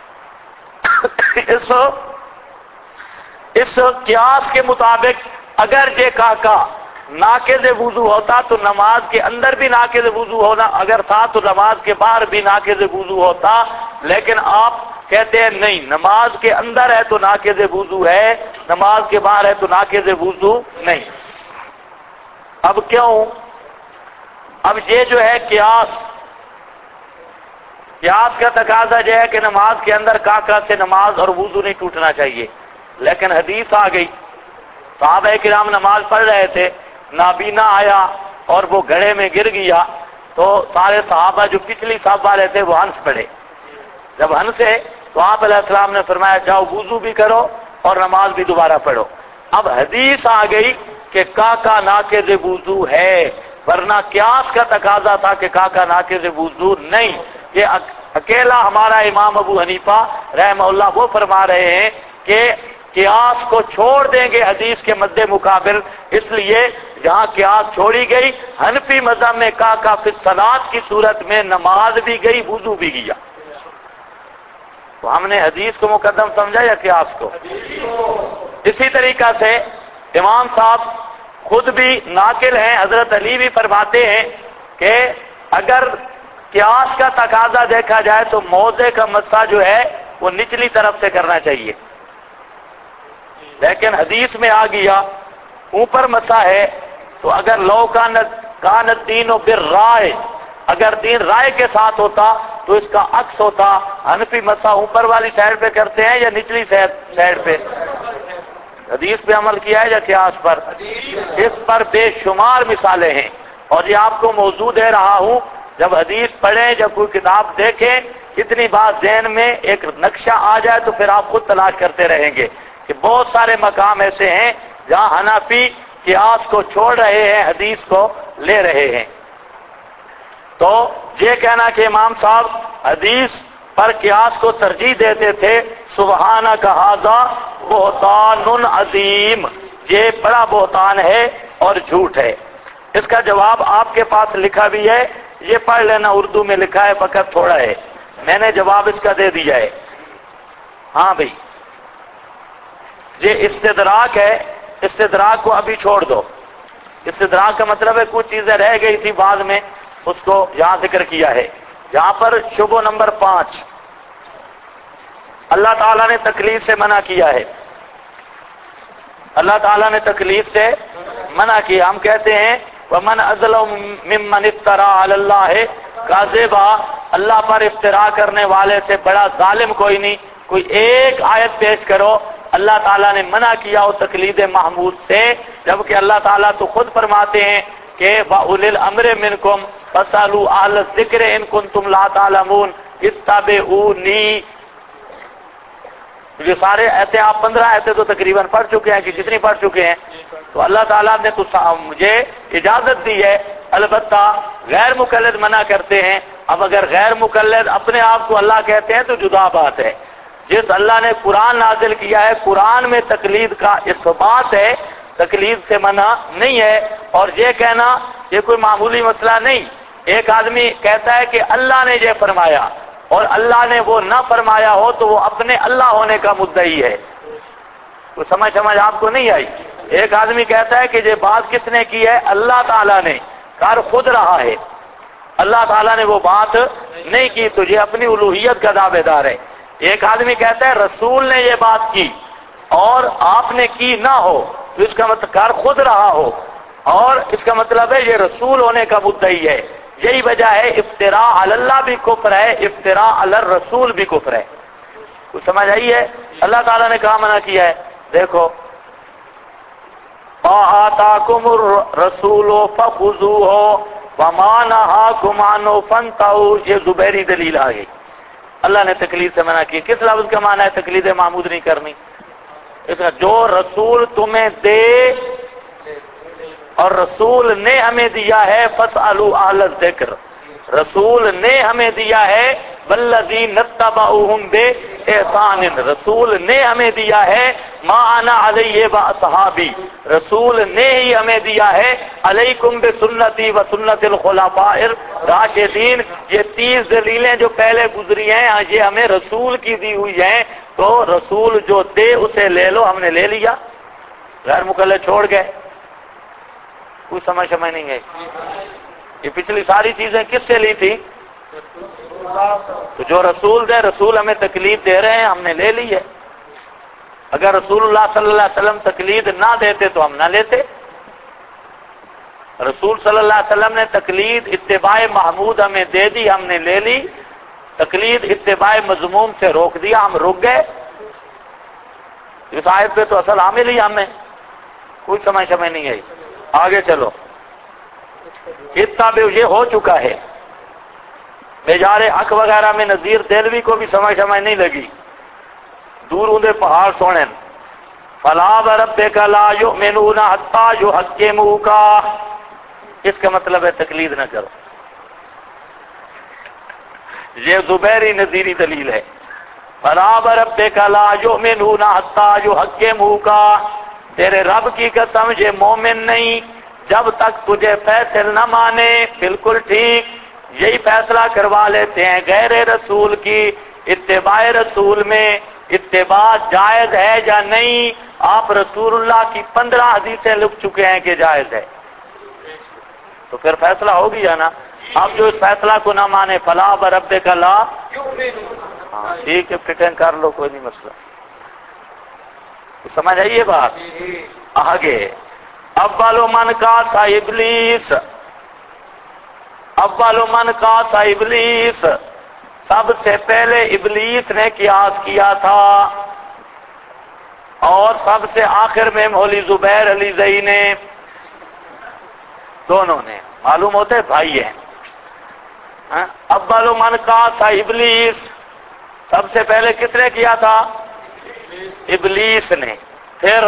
اس قیاس کے مطابق اگر یہ قہقہ ناقض وضو ہوتا تو نماز کے اندر بھی ناقض وضو ہونا اگر تھا تو نماز کے باہر بھی ناقض وضو ہوتا، لیکن آپ کہتے ہیں نہیں، نماز کے اندر ہے تو ناقض وضو ہے، نماز کے باہر ہے تو ناقض وضو نہیں۔ اب کیوں؟ اب یہ جو ہے قیاس کا تقاضا یہ ہے کہ نماز کے اندر قہقہ سے نماز اور وضو نہیں ٹوٹنا چاہیے، لیکن حدیث آ گئی، صحابہ کرام نماز پڑھ رہے تھے، نابینا آیا اور وہ گڑھے میں گر گیا، تو سارے صحابہ جو پچھلی صف والے تھے وہ ہنس پڑے۔ جب ہنسے تو آپ علیہ السلام نے فرمایا جاؤ وضو بھی کرو اور نماز بھی دوبارہ پڑھو۔ اب حدیث آ گئی کہ قہقہ ناقض وضو ہے، ورنہ قیاس کا تقاضا تھا کہ قہقہ ناقض وضو نہیں۔ یہ اکیلا ہمارا امام ابو حنیفہ رحمہ اللہ وہ فرما رہے ہیں کہ قیاس کو چھوڑ دیں گے حدیث کے مد مقابل، اس لیے جہاں قیاس چھوڑی گئی، حنفی مذہب میں قہقہ فی الصلاۃ کی صورت میں نماز بھی گئی وضو بھی گیا۔ تو ہم نے حدیث کو مقدم سمجھا یا قیاس کو؟ اسی طریقہ سے امام صاحب خود بھی ناقل ہیں، حضرت علی بھی فرماتے ہیں کہ اگر قیاس کا تقاضا دیکھا جائے تو موضع کا مسح جو ہے وہ نچلی طرف سے کرنا چاہیے، لیکن حدیث میں آ گیا اوپر مسح ہے، تو اگر لو کانت دین و بالرائے، اگر دین رائے کے ساتھ ہوتا تو اس کا عکس ہوتا، حنفی مسح اوپر والی سائڈ پہ کرتے ہیں یا نچلی سائڈ پہ؟ حدیث پہ عمل کیا ہے یا قیاس پر؟ اس پر بے شمار مثالیں ہیں، اور یہ آپ کو موضوع دے رہا ہوں، جب حدیث پڑھیں، جب کوئی کتاب دیکھیں، اتنی بات ذہن میں ایک نقشہ آ جائے تو پھر آپ خود تلاش کرتے رہیں گے کہ بہت سارے مقام ایسے ہیں جہاں حنفی قیاس کو چھوڑ رہے ہیں، حدیث کو لے رہے ہیں۔ تو یہ کہنا کہ امام صاحب حدیث پر قیاس کو ترجیح دیتے تھے، سبحانک ھذا بہتان عظیم، یہ بڑا بہتان ہے اور جھوٹ ہے۔ اس کا جواب آپ کے پاس لکھا بھی ہے، یہ پڑھ لینا، اردو میں لکھا ہے، فقط تھوڑا ہے، میں نے جواب اس کا دے دیا ہے۔ ہاں بھائی، یہ استدراک ہے، استدراک کو ابھی چھوڑ دو۔ استدراک کا مطلب ہے کچھ چیزیں رہ گئی تھی بعد میں اس کو یہاں ذکر کیا ہے. یہاں پر شبہ نمبر 5، اللہ تعالیٰ نے تکلیف سے منع کیا ہے. اللہ تعالیٰ نے تکلیف سے منع کیا. ہم کہتے ہیں وَمَنْ أَظْلَمُ مِمَّنِ افْتَرَىٰ عَلَى اللَّهِ كَاذِبًا، اللہ پر افترا کرنے والے سے بڑا ظالم کوئی نہیں. کوئی ایک آیت پیش کرو اللہ تعالیٰ نے منع کیا ہو تقلید محمود سے، جبکہ اللہ تعالیٰ تو خود فرماتے ہیں کہ وَأُولِي الْأَمْرِ مِنْكُمْ فَاسْأَلُوا أَهْلَ الذِّكْرِ إِن كُنتُمْ لَا تَعْلَمُونَ اتَّبِعُونِي. جو سارے ایتے آپ 15 ایتے تو تقریباً پڑھ چکے ہیں کہ کتنی پڑھ چکے ہیں. تو اللہ تعالیٰ نے تو مجھے اجازت دی ہے، البتہ غیر مقلد منع کرتے ہیں. اب اگر غیر مقلد اپنے آپ کو اللہ کہتے ہیں تو جدا بات ہے. جس اللہ نے قرآن نازل کیا ہے قرآن میں تقلید کا اثبات ہے، تقلید سے منع نہیں ہے. اور یہ کہنا یہ کوئی معمولی مسئلہ نہیں. ایک آدمی کہتا ہے کہ اللہ نے یہ فرمایا اور اللہ نے وہ نہ فرمایا ہو تو وہ اپنے اللہ ہونے کا مدعی ہے. تو سمجھ آپ کو نہیں آئی. ایک آدمی کہتا ہے کہ یہ بات کس نے کی ہے؟ اللہ تعالیٰ نے کر خود رہا ہے، اللہ تعالیٰ نے وہ بات نہیں کی، تو یہ اپنی الوہیت کا دعوے دار ہے. ایک آدمی کہتا ہے رسول نے یہ بات کی اور آپ نے کی نہ ہو تو اس کا مطلب کر خود رہا ہو، اور اس کا مطلب ہے یہ رسول ہونے کا مدعی ہے. یہی وجہ ہے افتراء علی اللہ بھی کفر ہے، افتراء علی الرسول بھی کفر ہے. کچھ سمجھ آئی ہے؟ اللہ تعالیٰ نے کہاں منع کیا ہے؟ دیکھو آتاکم الرسول فخذوہ وما نہاکم عنہ فانتہوا. یہ زبیری دلیل آ گئی. اللہ نے تقلید سے منع کی. کس لفظ کا معنی ہے تقلید محمود نہیں کرنی؟ اس کا جو رسول تمہیں دے اور رسول نے ہمیں دیا ہے فاسألوا اہل الذکر، رسول نے ہمیں دیا ہے والذین اتبعوہم بإحسان، رسول نے ہمیں دیا ہے ما انا علیہ واصحابی، رسول نے ہی ہمیں دیا ہے علیکم بسنتی وسنت الخلفاء الراشدین. یہ 30 دلیلیں جو پہلے گزری ہیں یہ ہمیں رسول کی دی ہوئی ہیں، تو رسول جو دے اسے لے لو. ہم نے لے لیا، غیر مقلد چھوڑ گئے. کوئی سمجھ نہیں گئی. یہ پچھلی ساری چیزیں کس سے لی تھی؟ تو جو رسول دے، رسول ہمیں تکلیف دے رہے ہیں ہم نے لے لی ہے. اگر رسول اللہ صلی اللہ علیہ وسلم تکلیف نہ دیتے تو ہم نہ لیتے. رسول صلی اللہ علیہ وسلم نے تکلیف اتباع محمود ہمیں دے دی، ہم نے لے لی. تکلیف اتباع مذموم سے روک دیا، ہم رک گئے. اس آیت پہ تو اصل عامل ہی ہمیں. کوئی سمجھ نہیں آئی. آگے چلو. اتنا بھی یہ ہو چکا ہے. بیجار حق وغیرہ میں نذیر دلوی کو بھی سمجھ نہیں لگی. دور اندے پہاڑ سونے فلا وربک لا یؤمنون حتی یحکموک، اس کا مطلب ہے تقلید نہ کرو. یہ زبیری نذیری دلیل ہے. فلا وربک لا یؤمنون حتی یحکموک، تیرے رب کی قسم یہ مومن نہیں جب تک تجھے فیصل نہ مانے. بالکل ٹھیک، یہی فیصلہ کروا لیتے ہیں غیر رسول کی. اتباع رسول میں اتباع جائز ہے یا نہیں؟ آپ رسول اللہ کی 15 حدیثیں لکھ چکے ہیں کہ جائز ہے، تو پھر فیصلہ ہو گیا نا. اب جو اس فیصلہ کو نہ مانے فلا وربک لا، ہاں ٹھیک ہے فٹنگ کر لو، کوئی نہیں مسئلہ. سمجھ آئیے بات. آگے اول من کا سا ابلیس، اول من کا سا ابلیس، سب سے پہلے ابلیس نے قیاس کیا تھا، اور سب سے آخر میں مولوی زبیر علی زئی نے. دونوں نے معلوم ہوتے بھائی ہیں. اول من کا سا ابلیس، سب سے پہلے کس نے کیا تھا؟ ابلیس نے. پھر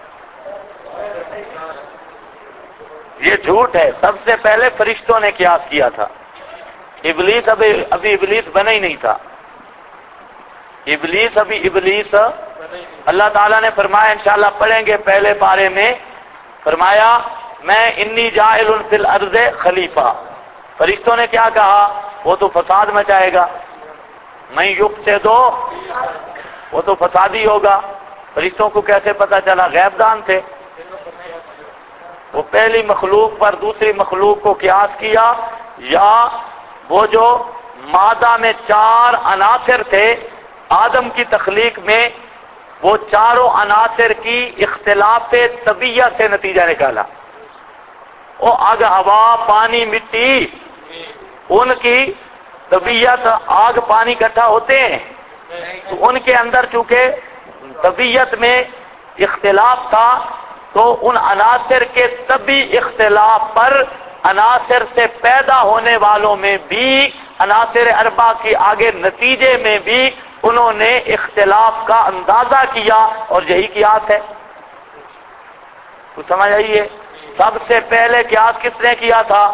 یہ جھوٹ ہے، سب سے پہلے فرشتوں نے قیاس کیا تھا. ابلیس ابھی ابلیس بنا ہی نہیں تھا. ابلیس ابھی ابلیس اللہ تعالیٰ نے فرمایا انشاءاللہ پڑھیں گے پہلے پارے میں، فرمایا میں انی جاعل فی الارض خلیفہ. فرشتوں نے کیا کہا؟ وہ تو فساد مچائے گا. میں یفسد، وہ تو فسادی ہوگا. فرشتوں کو کیسے پتا چلا؟ غیب دان تھے. وہ پہلی مخلوق پر دوسری مخلوق کو قیاس کیا، یا وہ جو مادہ میں 4 عناصر تھے آدم کی تخلیق میں، وہ چاروں عناصر کی اختلاف طبیعت سے نتیجہ نکالا. وہ آگ، ہوا، پانی، مٹی، ان کی طبیعت، آگ پانی اکٹھا ہوتے ہیں تو ان کے اندر چونکہ طبیعت میں اختلاف تھا تو ان عناصر کے طبی اختلاف پر عناصر سے پیدا ہونے والوں میں بھی، عناصر اربعہ کی آگے نتیجے میں بھی انہوں نے اختلاف کا اندازہ کیا، اور یہی قیاس ہے. کچھ سمجھ آئیے؟ سب سے پہلے قیاس کس نے کیا تھا؟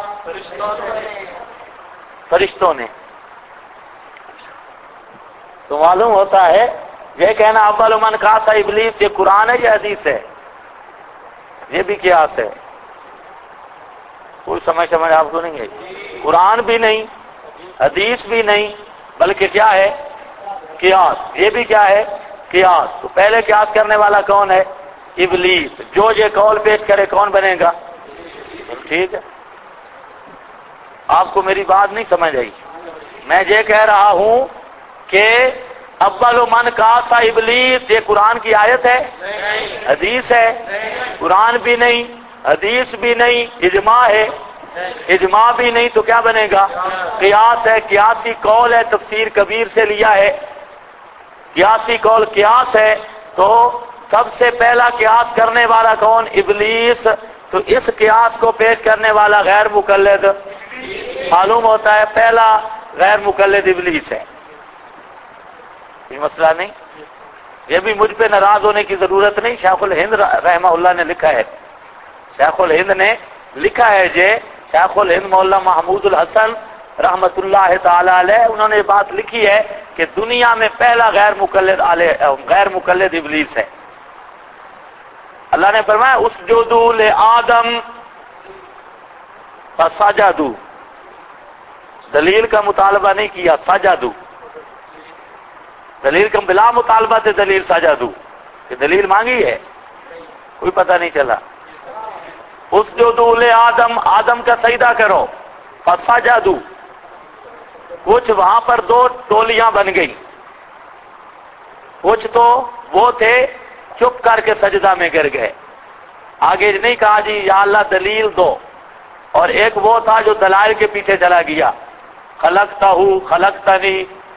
فرشتوں نے. تو معلوم ہوتا ہے یہ کہنا اول من قاس ابلیس یہ قرآن ہے یا حدیث ہے؟ یہ بھی قیاس ہے. کوئی سمجھ آپ سنیں گے؟ قرآن بھی نہیں، حدیث بھی نہیں، بلکہ کیا ہے؟ قیاس. یہ بھی کیا ہے؟ قیاس. تو پہلے قیاس کرنے والا کون ہے؟ ابلیس. جو یہ قول پیش کرے کون بنے گا؟ ٹھیک ہے. آپ کو میری بات نہیں سمجھ آئی. میں یہ کہہ رہا ہوں کہ اول من قاس ابلیس یہ قرآن کی آیت ہے؟ حدیث ہے. قرآن بھی نہیں، حدیث بھی نہیں، اجماع ہے. اجماع بھی نہیں تو کیا بنے گا؟ قیاس ہے. قیاسی قول ہے، تفسیر کبیر سے لیا ہے. قیاسی قول قیاس ہے. تو سب سے پہلا قیاس کرنے والا کون؟ ابلیس. تو اس قیاس کو پیش کرنے والا غیر مقلد. معلوم ہوتا ہے پہلا غیر مقلد ابلیس ہے. کوئی مسئلہ نہیں. یہ بھی مجھ پہ ناراض ہونے کی ضرورت نہیں. شیخ الہند رحمہ اللہ نے لکھا ہے، شیخ الہند نے لکھا ہے جے شیخ الہند مولانا محمود الحسن رحمت اللہ تعالی علیہ، انہوں نے یہ بات لکھی ہے کہ دنیا میں پہلا غیر مقلد ابلیس ہے. اللہ نے فرمایا اسجدوا لآدم فسجدوا. دلیل کا مطالبہ نہیں کیا، سجدوا. دلیل کا بلا مطالبہ تھے دلیل سجدوا. کہ دلیل مانگی ہے؟ کوئی پتہ نہیں چلا. اسجدوا لآدم، آدم کا سجدہ کرو. فسجدوا. کچھ وہاں پر 2 ٹولیاں بن گئی. کچھ تو وہ تھے چپ کر کے سجدہ میں گر گئے، آگے نہیں کہا جی یا اللہ دلیل دو. اور ایک وہ تھا جو دلائل کے پیچھے چلا گیا، خلقتہ خلقتنی،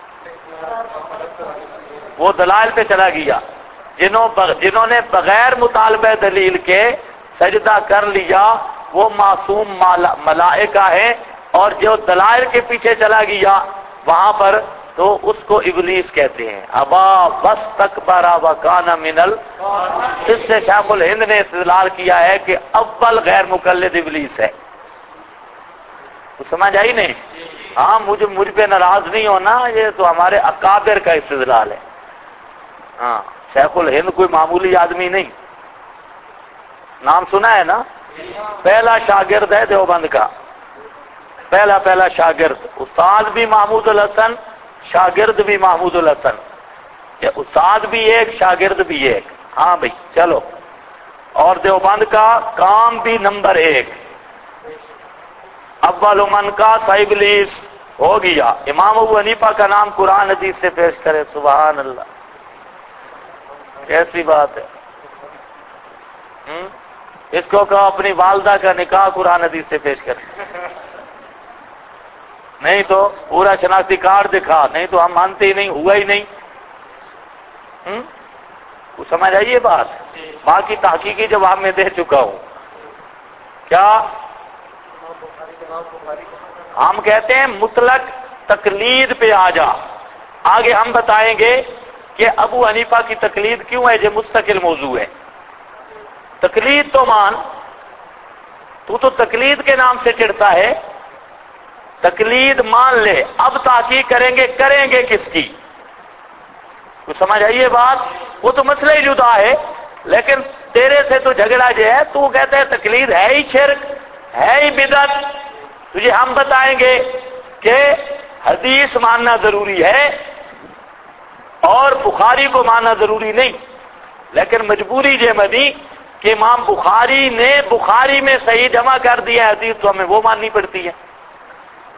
وہ دلائل پہ چلا گیا. جنہوں نے بغیر مطالبہ دلیل کے سجدہ کر لیا وہ معصوم ملائکہ ہیں، اور جو دلائل کے پیچھے چلا گیا وہاں پر تو اس کو ابلیس کہتے ہیں. ابا واستکبر وکان من اس سے شیخ الہند نے استدلال کیا ہے کہ اول غیر مقلد ابلیس ہے. تو سمجھ آئی نہیں؟ ہاں مجھ پہ ناراض نہیں ہونا، یہ تو ہمارے اکابر کا استدلال ہے. ہاں شیخ الہند کوئی معمولی آدمی نہیں. نام سنا ہے نا؟ پہلا شاگرد ہے دیوبند کا، پہلا شاگرد. استاد بھی محمود الحسن، شاگرد بھی محمود الحسن. یہ استاد بھی ایک، شاگرد بھی ایک. ہاں بھائی چلو. اور دیوبند کا کام بھی نمبر 1. اول من قاس ابلیس ہو گیا. امام ابو حنیفہ کا نام قرآن حدیث سے پیش کرے. سبحان اللہ، کیسی بات ہے. اس کو کہو اپنی والدہ کا نکاح قرآن حدیث سے پیش کرے. نہیں تو پورا شناختی کارڈ دکھا، نہیں تو ہم مانتے ہی نہیں، ہوا ہی نہیں. سمجھ آئیے بات. باقی تحقیقی جواب میں دے چکا ہوں. کیا ہم کہتے ہیں مطلق تقلید پہ آ جا. آگے ہم بتائیں گے کہ ابو حنیفہ کی تقلید کیوں ہے، یہ مستقل موضوع ہے. تقلید تو مان، تو تقلید کے نام سے چڑھتا ہے. تقلید مان لے. اب تحقیق کریں گے کس کی؟ تو سمجھ آئیے بات. وہ تو مسئلہ ہی جدا ہے، لیکن تیرے سے تو جھگڑا جو ہے، تو کہتا ہے تقلید ہے ہی شرک، ہے ہی بدعت. تجھے ہم بتائیں گے کہ حدیث ماننا ضروری ہے اور بخاری کو ماننا ضروری نہیں. لیکن مجبوری یہ مدی کہ امام بخاری نے بخاری میں صحیح جمع کر دیا حدیث، تو ہمیں وہ ماننی پڑتی ہے.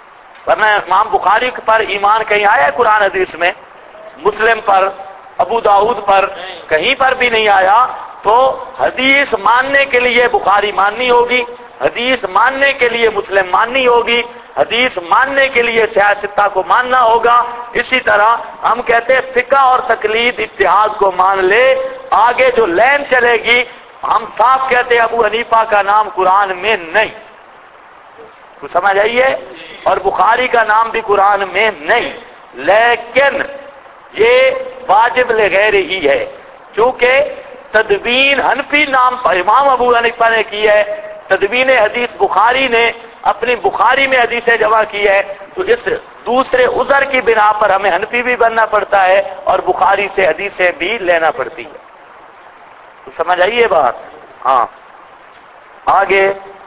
ورنہ امام بخاری پر ایمان کہیں آیا ہے قرآن حدیث میں؟ مسلم پر، ابو داؤد پر کہیں پر بھی نہیں آیا. تو حدیث ماننے کے لیے بخاری ماننی ہوگی، حدیث ماننے کے لیے مسلم ماننی ہوگی، حدیث ماننے کے لیے سیاستہ کو ماننا ہوگا. اسی طرح ہم کہتے ہیں فقہ اور تقلید اتحاد کو مان لے، آگے جو لین چلے گی ہم صاف کہتے ہیں ابو حنیفہ کا نام قرآن میں نہیں، تو سمجھ آئیے، اور بخاری کا نام بھی قرآن میں نہیں، لیکن یہ واجب لغیر ہی ہے. چونکہ تدوین حنفی نام پر امام ابو حنیفہ نے کی ہے، تدوین حدیث بخاری نے اپنی بخاری میں حدیثیں جمع کی ہے، تو اس دوسرے عذر کی بنا پر ہمیں حنفی بھی بننا پڑتا ہے اور بخاری سے حدیثیں بھی لینا پڑتی ہے. تو سمجھ آئیے بات. ہاں آگے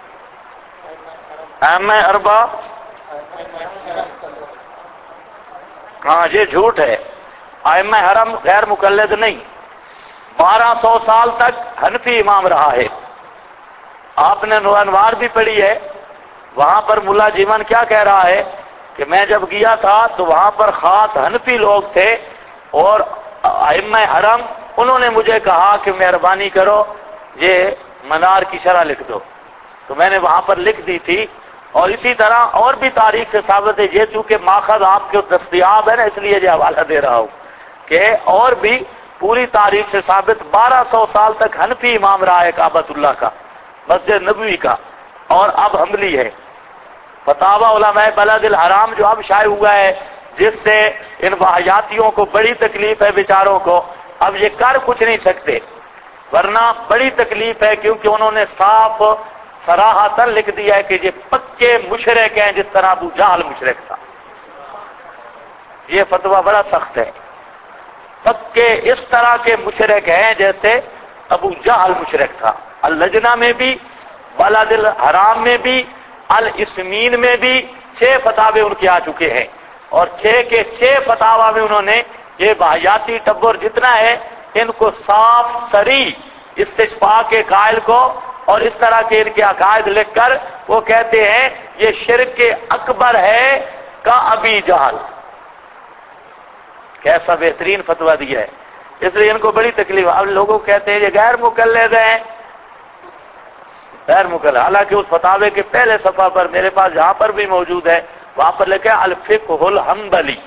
ائمہ اربع، ہاں یہ جھوٹ ہے. ائمہ حرم غیر مقلد نہیں، 1200 سال تک حنفی امام رہا ہے. آپ نے نور انوار بھی پڑھی ہے، وہاں پر ملا جیون کیا کہہ رہا ہے کہ میں جب گیا تھا تو وہاں پر خاص حنفی لوگ تھے، اور ائمہ حرم انہوں نے مجھے کہا کہ مہربانی کرو یہ منار کی شرح لکھ دو، تو میں نے وہاں پر لکھ دی تھی. اور اسی طرح اور بھی تاریخ سے ثابت ہے، یہ چونکہ ماخذ آپ کے دستیاب ہے نا اس لیے یہ حوالہ دے رہا ہوں کہ اور بھی پوری تاریخ سے ثابت 1200 سال تک حنفی امام رہا ہے کعبۃ اللہ کا، مسجد نبوی کا، اور اب حنبلی ہے. فتاوی علماء بلد الحرام جو اب شائع ہوا ہے، جس سے ان وحیاتیوں کو بڑی تکلیف ہے بیچاروں کو، اب یہ کر کچھ نہیں سکتے، ورنہ بڑی تکلیف ہے کیونکہ انہوں نے صاف صراحتاً لکھ دیا ہے کہ یہ پکے مشرک ہیں جس طرح ابو جہل مشرک تھا. یہ فتویٰ بڑا سخت ہے، پکے اس طرح کے مشرک ہیں جیسے ابو جہل مشرک تھا. اللجنہ میں بھی، بلد الحرام میں بھی، الاسمین میں بھی 6 فتاوے ان کے آ چکے ہیں، اور 6 کے 6 فتاوی میں انہوں نے یہ واہیاتی ٹبر جتنا ہے ان کو صاف صریح استشفاء کے قائل کو اور اس طرح کے ان کے عقائد لکھ کر وہ کہتے ہیں یہ شرک اکبر ہے کا ابی جہل. کیسا بہترین فتویٰ دیا ہے. اس لیے ان کو بڑی تکلیف. اب لوگوں کہتے ہیں یہ غیر مقلد ہیں، غیر مقلد، حالانکہ اس فتاوے کے پہلے صفحہ پر میرے پاس جہاں پر بھی موجود ہے وہاں پر لکھا ہے الفقہ الحنبلی،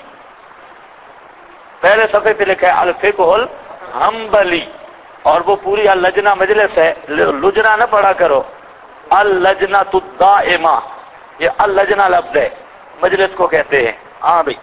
پہلے صفحے پہ لکھا ہے الفقہ الحنبلی، اور وہ پوری اللجنہ مجلس ہے، لجنہ نہ پڑھا کرو، اللجنہ الدائمہ، یہ اللجنہ لفظ ہے، مجلس کو کہتے ہیں. ہاں بھائی.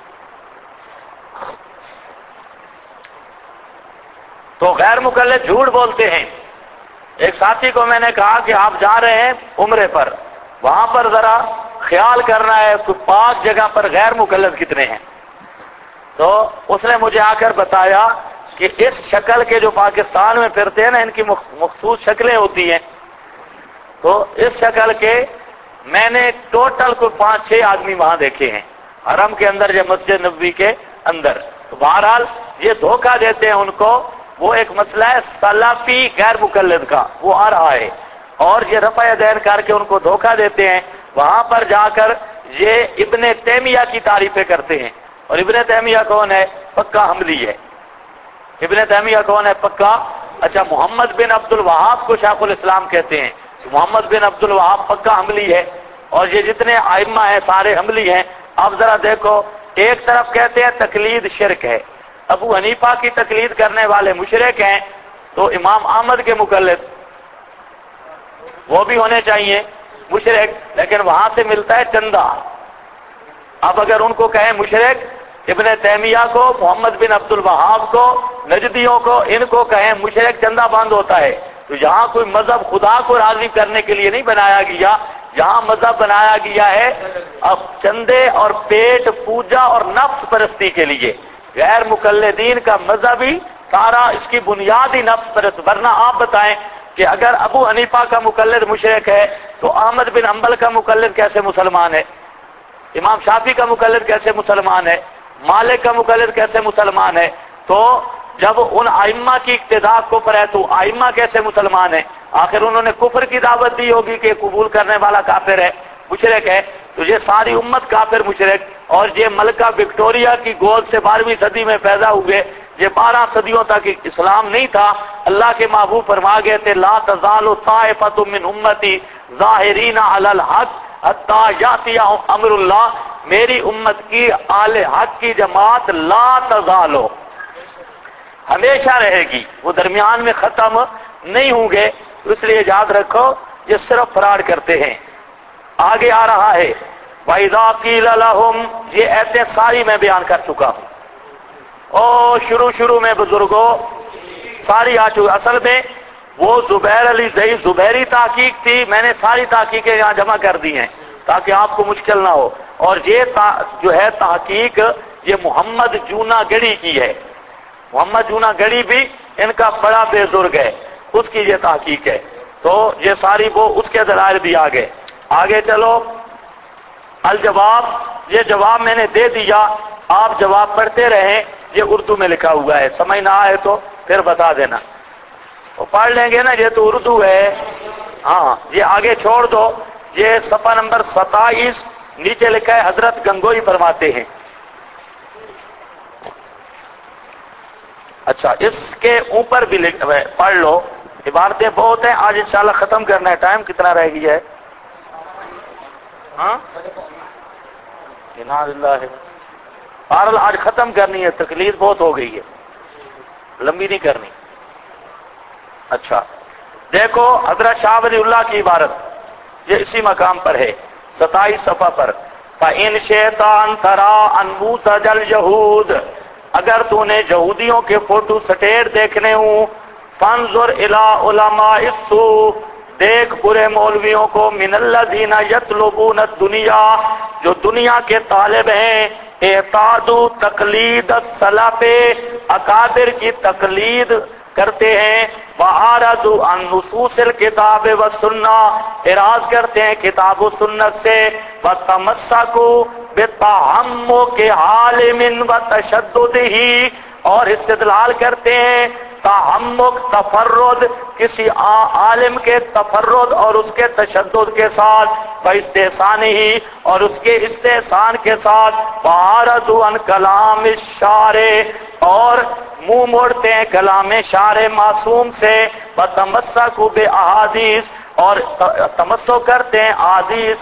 تو غیر مقلد جھوٹ بولتے ہیں. ایک ساتھی کو میں نے کہا کہ آپ جا رہے ہیں عمرے پر، وہاں پر ذرا خیال کرنا ہے کوئی پاک جگہ پر غیر مقلد کتنے ہیں. تو اس نے مجھے آ کر بتایا کہ اس شکل کے جو پاکستان میں پھرتے ہیں نا ان کی مخصوص شکلیں ہوتی ہیں، تو اس شکل کے میں نے ٹوٹل کوئی 5-6 آدمی وہاں دیکھے ہیں حرم کے اندر یا مسجد نبوی کے اندر. تو بہرحال یہ دھوکہ دیتے ہیں ان کو. وہ ایک مسئلہ ہے سلفی غیر مقلد کا، وہ آ رہا ہے، اور یہ رفع دین کر کے ان کو دھوکہ دیتے ہیں. وہاں پر جا کر یہ ابن تیمیہ کی تعریفیں کرتے ہیں. اور ابن تیمیہ کون ہے؟ پکا حنبلی ہے. ابن تیمیہ کون ہے؟ پکا. اچھا، محمد بن عبد الوہاب کو شیخ الاسلام کہتے ہیں. محمد بن عبد الوہاب پکا حنبلی ہے، اور یہ جتنے ائمہ ہیں سارے حنبلی ہیں. اب ذرا دیکھو، ایک طرف کہتے ہیں تقلید شرک ہے، ابو حنیفہ کی تقلید کرنے والے مشرک ہیں، تو امام احمد کے مقلد وہ بھی ہونے چاہیے مشرک، لیکن وہاں سے ملتا ہے چندہ. اب اگر ان کو کہیں مشرک، ابن تیمیہ کو، محمد بن عبد الوہاب کو، نجدیوں کو، ان کو کہیں مشرک، چندہ بند ہوتا ہے. تو یہاں کوئی مذہب خدا کو راضی کرنے کے لیے نہیں بنایا گیا، یہاں مذہب بنایا گیا ہے اب چندے اور پیٹ پوجا اور نفس پرستی کے لیے. غیر مقلدین کا مذہب ہی سارا اس کی بنیاد ہی نفس پرست. ورنہ آپ بتائیں کہ اگر ابو حنیفہ کا مقلد مشرک ہے تو احمد بن حنبل کا مقلد کیسے مسلمان ہے؟ امام شافعی کا مقلد کیسے مسلمان ہے؟ مالک کا مقلد کیسے مسلمان ہے؟ تو جب ان ائمہ کی اقتداء کفر ہے تو ائمہ کیسے مسلمان ہیں؟ آخر انہوں نے کفر کی دعوت دی ہوگی کہ قبول کرنے والا کافر ہے، مشرک ہے. تو یہ ساری امت کافر مشرک، اور یہ ملکہ وکٹوریا کی گود سے 12ویں صدی میں پیدا ہوئے، یہ 12 صدیوں تک اسلام نہیں تھا۔ اللہ کے محبوب فرما گئے تھے لا تزال طائفۃ من امتی ظاہرین علی الحق حتی یاتی امر اللہ، میری امت کی اہل حق کی جماعت لا تزالو ہمیشہ رہے گی، وہ درمیان میں ختم نہیں ہوں گے۔ اس لیے یاد رکھو یہ صرف فراڈ کرتے ہیں۔ آگے آ رہا ہے وَإِذَا قِيلَ لَهُمْ، یہ ایتیں ساری میں بیان کر چکا ہوں، شروع میں بزرگوں ساری آ چکی۔ اصل میں وہ زبیر علی زئی زبیری تحقیق تھی، میں نے ساری تحقیقیں یہاں جمع کر دی ہیں تاکہ آپ کو مشکل نہ ہو، اور یہ جو ہے تحقیق یہ محمد جونا گڑی کی ہے۔ محمد جونا گڑی بھی ان کا بڑا بزرگ ہے، اس کی یہ تحقیق ہے، تو یہ ساری وہ اس کے دلائل بھی آگے چلو۔ الجواب، یہ جواب میں نے دے دیا، آپ جواب پڑھتے رہیں، یہ اردو میں لکھا ہوا ہے، سمجھ نہ آئے تو پھر بتا دینا، وہ پڑھ لیں گے نا، یہ تو اردو ہے۔ ہاں یہ آگے چھوڑ دو، یہ صفحہ نمبر 27 نیچے لکھا ہے حضرت گنگوئی فرماتے ہیں۔ اچھا اس کے اوپر بھی پڑھ لو، عبارتیں بہت ہیں، آج انشاءاللہ ختم کرنا ہے۔ ٹائم کتنا رہ گیا ہے؟ ہاں آج ختم کرنی ہے، تکلیف بہت ہو گئی ہے، لمبی نہیں کرنی۔ اچھا دیکھو حضرت شاہ ولی اللہ کی عبارت، یہ اسی مقام پر ہے 27 صفحہ پر۔ فَإِنْ شَيْطَانْ تَرَى أَنْمُوسَجَ الْيَهُودِ، اگر تو نے یہودیوں کے فوٹو سٹیٹ دیکھنے ہوں، فَانْظُرْ إِلَىٰ عُلَمَاءِ السُّوءِ، دیکھ برے مولویوں کو، مِنَ الَّذِينَ يَطْلُبُونَ الدُّنْيَا، جو دنیا کے طالب ہیں، اعتادوا تقلید السلف، اکابر کی تقلید کرتے ہیں، وَعَارَضُوا عَن نُصُوصِ الْكِتَابِ وَالسُّنَّةِ، اعراض کرتے ہیں کتاب و سنت سے، وَتَمَسَّكُوا بِتَعَمُّقِ عَالِمٍ وَتَشَدُّدِهِ، اور استدلال کرتے ہیں تعمق تفرد کسی عالم کے تفرد اور اس کے تشدد کے ساتھ، وَاسْتِحْسَانِهِ، اور اس کے استحسان کے ساتھ، وَعَارَضُوا عَن کلام الشارع، اور منہ موڑتے ہیں کلام شارع معصوم سے، وَتَمَسَّكُوا بِأَحَادِيث، اور تمسک کرتے ہیں احادیث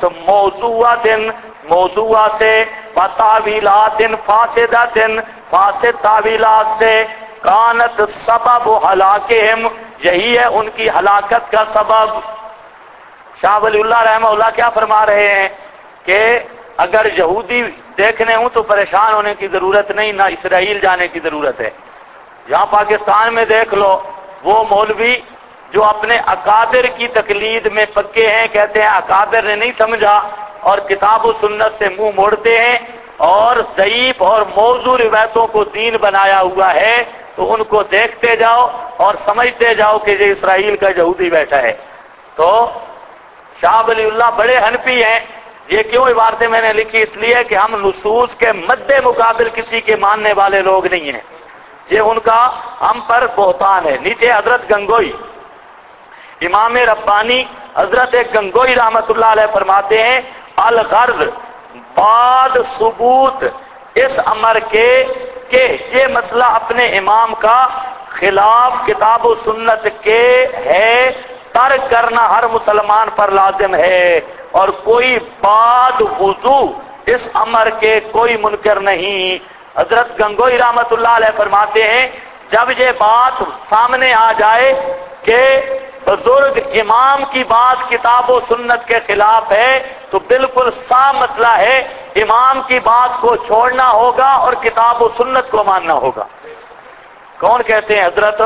موضوعہ سے، وَتَأْوِيلَاتٍ فَاسِدَةٍ، فاسد تعویلات سے، کانت سبب ہلاکہم، یہی ہے ان کی ہلاکت کا سبب۔ شاہ ولی اللہ رحمہ اللہ کیا فرما رہے ہیں کہ اگر یہودی دیکھنے ہوں تو پریشان ہونے کی ضرورت نہیں، نہ اسرائیل جانے کی ضرورت ہے۔ یہاں پاکستان میں دیکھ لو، وہ مولوی جو اپنے اکابر کی تقلید میں پکے ہیں، کہتے ہیں اکابر نے نہیں سمجھا، اور کتاب و سنت سے منہ موڑتے ہیں، اور ضعیف اور موضوع روایتوں کو دین بنایا ہوا ہے، تو ان کو دیکھتے جاؤ اور سمجھتے جاؤ کہ یہ اسرائیل کا یہودی بیٹھا ہے۔ تو شاہ ولی اللہ بڑے حنفی ہیں۔ یہ کیوں عبارتیں میں نے لکھی؟ اس لیے کہ ہم نصوص کے مد مقابل کسی کے ماننے والے لوگ نہیں ہیں، یہ ان کا ہم پر بہتان ہے۔ نیچے حضرت گنگوئی امام ربانی حضرت گنگوئی رحمت اللہ علیہ فرماتے ہیں الغرض بعد ثبوت اس امر کے کہ یہ مسئلہ اپنے امام کا خلاف کتاب و سنت کے ہے، ترک کرنا ہر مسلمان پر لازم ہے، اور کوئی بعد وضو اس امر کے کوئی منکر نہیں۔ حضرت گنگوئی رحمت اللہ علیہ فرماتے ہیں جب یہ بات سامنے آ جائے کہ بزرگ امام کی بات کتاب و سنت کے خلاف ہے، تو بالکل صاف مسئلہ ہے، امام کی بات کو چھوڑنا ہوگا اور کتاب و سنت کو ماننا ہوگا۔ کون کہتے ہیں؟ حضرت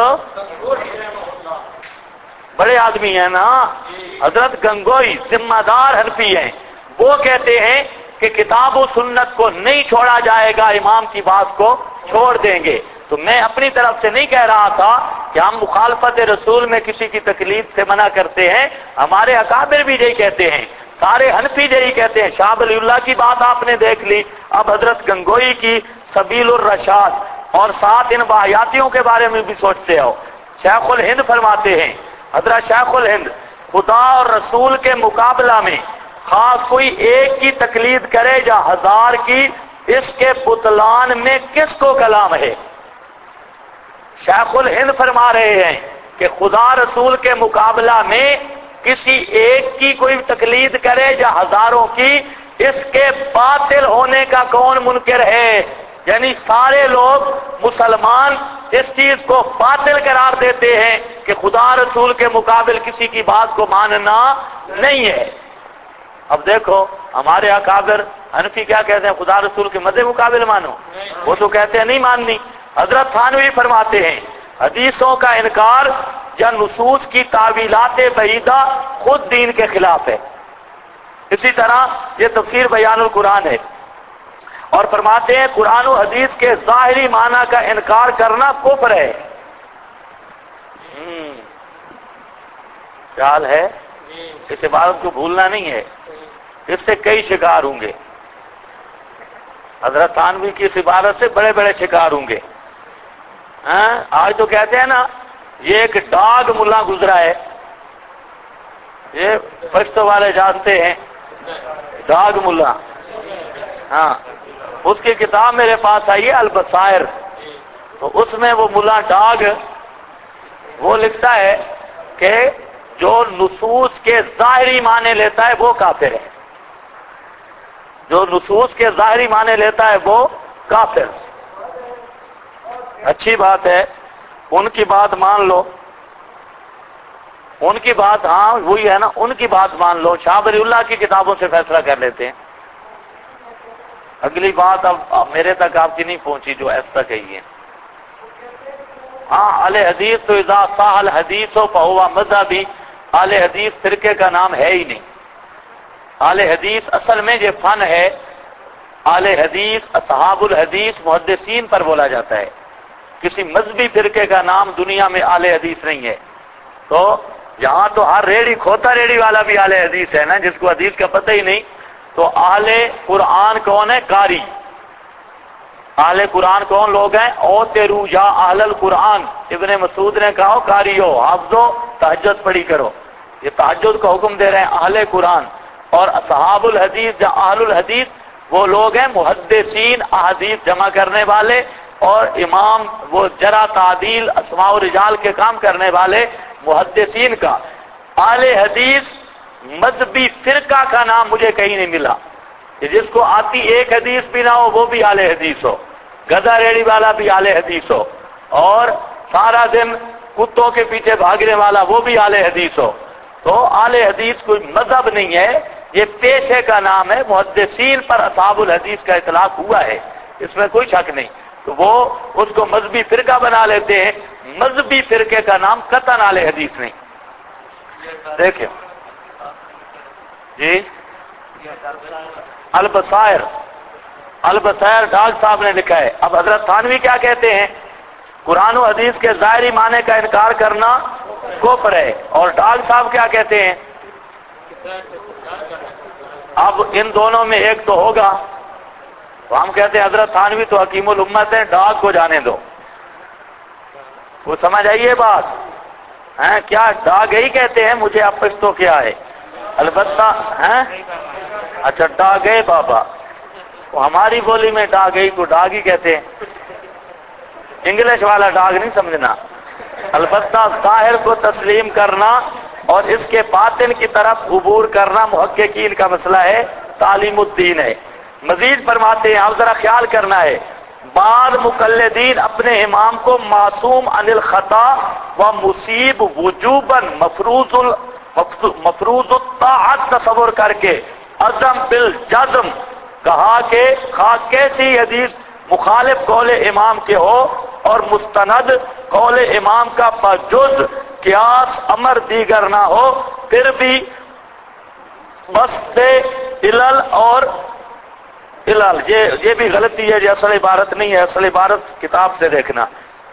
بڑے آدمی ہیں نا، حضرت گنگوئی ذمہ دار حنفی ہیں، وہ کہتے ہیں کہ کتاب و سنت کو نہیں چھوڑا جائے گا، امام کی بات کو چھوڑ دیں گے۔ تو میں اپنی طرف سے نہیں کہہ رہا تھا کہ ہم مخالفت رسول میں کسی کی تکلیف سے منع کرتے ہیں، ہمارے اکابر بھی یہی کہتے ہیں، سارے حنفی یہی کہتے ہیں۔ شاہ ولی اللہ کی بات آپ نے دیکھ لی، اب حضرت گنگوئی کی سبیل الرشاد، اور ساتھ ان واحیاتیوں کے بارے میں بھی سوچتے ہو۔ شیخ الہند فرماتے ہیں، حضرت شیخ الہند، خدا اور رسول کے مقابلہ میں خواہ کوئی ایک کی تقلید کرے یا ہزار کی، اس کے بطلان میں کس کو کلام ہے؟ شیخ الہند فرما رہے ہیں کہ خدا رسول کے مقابلہ میں کسی ایک کی کوئی تقلید کرے یا ہزاروں کی، اس کے باطل ہونے کا کون منکر ہے؟ یعنی سارے لوگ مسلمان اس چیز کو باطل قرار دیتے ہیں کہ خدا رسول کے مقابل کسی کی بات کو ماننا نہیں ہے۔ اب دیکھو ہمارے اکابر حنفی کیا کہتے ہیں؟ خدا رسول کے مدے مقابل مانو، وہ تو کہتے ہیں نہیں ماننی۔ حضرت تھانوی فرماتے ہیں حدیثوں کا انکار یا نصوص کی تعویلات بعیدہ خود دین کے خلاف ہے۔ اسی طرح یہ تفسیر بیان القرآن ہے، اور فرماتے ہیں قرآن و حدیث کے ظاہری معنی کا انکار کرنا کفر ہے۔ خیال ہے، اس عبارت کو بھولنا نہیں ہے، اس سے کئی شکار ہوں گے۔ حضرت تھانوی کی اس عبارت سے بڑے بڑے شکار ہوں گے۔ آج تو کہتے ہیں نا یہ ایک ڈاگ ملا گزرا ہے، یہ پشتو والے جانتے ہیں ڈاگ ملا۔ ہاں، اس کی کتاب میرے پاس آئی ہے البصائر، تو اس میں وہ ملا ڈاگ وہ لکھتا ہے کہ جو نصوص کے ظاہری معنی لیتا ہے وہ کافر ہے، جو نصوص کے ظاہری معنی لیتا ہے وہ کافر۔ اچھی بات ہے، ان کی بات مان لو، ان کی بات، ہاں وہی ہے نا، ان کی بات مان لو، شاہ ولی اللہ کی کتابوں سے فیصلہ کر لیتے ہیں۔ اگلی بات اب میرے تک آپ کی نہیں پہنچی جو ایسا کہی ہے۔ ہاں، اہل حدیث تو اذا صح الحدیث فہو مذہبی، اہل حدیث فرقے کا نام ہے ہی نہیں۔ اہل حدیث اصل میں یہ فن ہے، اہل حدیث اصحاب الحدیث محدثین پر بولا جاتا ہے، کسی مذہبی فرقے کا نام دنیا میں اہل حدیث نہیں ہے۔ تو یہاں تو ہر ریڑھی کھوتا ریڑھی والا بھی اہل حدیث ہے نا، جس کو حدیث کا پتہ ہی نہیں۔ تو اہل قرآن کون ہے؟ قاری۔ اہل قرآن کون لوگ ہیں؟ او تیرو یا اہل القرآن، ابن مسعود نے کہا قاری ہو، حافظو، تہجد پڑھی کرو، یہ تہجد کا حکم دے رہے ہیں اہل قرآن۔ اور اصحاب الحدیث یا اہل الحدیث وہ لوگ ہیں محدثین، احادیث جمع کرنے والے، اور امام وہ جرح تعدیل اسماء و رجال کے کام کرنے والے محدثین کا۔ اہل حدیث مذہبی فرقہ کا نام مجھے کہیں نہیں ملا کہ جس کو آتی ایک حدیث بھی نہ ہو وہ بھی اہل حدیث ہو، گدھا ریڑھی والا بھی اہل حدیث ہو، اور سارا دن کتوں کے پیچھے بھاگنے والا وہ بھی اہل حدیث ہو۔ تو اہل حدیث کوئی مذہب نہیں ہے، یہ پیشے کا نام ہے۔ محدثین پر اصحاب الحدیث کا اطلاق ہوا ہے، اس میں کوئی شک نہیں۔ تو وہ اس کو مذہبی فرقہ بنا لیتے ہیں، مذہبی فرقے کا نام قطعاً اہل حدیث نہیں۔ دیکھیں جی، البصائر، البصائر ڈاگ صاحب نے لکھا ہے۔ اب حضرت تھانوی کیا کہتے ہیں؟ قرآن و حدیث کے ظاہری معنی کا انکار کرنا کفر ہے، اور ڈاگ صاحب کیا کہتے ہیں؟ اب ان دونوں میں ایک تو ہوگا، تو ہم کہتے ہیں حضرت تھانوی تو حکیم الامت ہیں، ڈاگ کو جانے دو۔ وہ سمجھ آئیے بات ہیں؟ کیا ڈاگ ہی کہتے ہیں؟ مجھے اب پشتو کیا ہے البتہ ہیں؟ اچھا ڈاگ ہے بابا، تو ہماری بولی میں ڈاگ ہی کو ڈاگ ہی کہتے ہیں، انگلش والا ڈاگ نہیں سمجھنا۔ البتہ ظاہر کو تسلیم کرنا اور اس کے باطن کی طرف عبور کرنا محققین کا مسئلہ ہے، تعلیم الدین ہے۔ مزید فرماتے ہیں، آپ ذرا خیال کرنا ہے، بعض مقلدین اپنے امام کو معصوم عن الخطا و مصیب وجوباً مفروض الطاعت تصور کر کے عزم بالجزم کہا کہ خواہ کیسی حدیث مخالف قول امام کے ہو اور مستند قول امام کا بجز قیاس امر دیگر نہ ہو، پھر بھی بس سے علل اور علل، یہ بھی غلطی ہے، یہ اصل عبارت نہیں ہے، اصل عبارت کتاب سے دیکھنا۔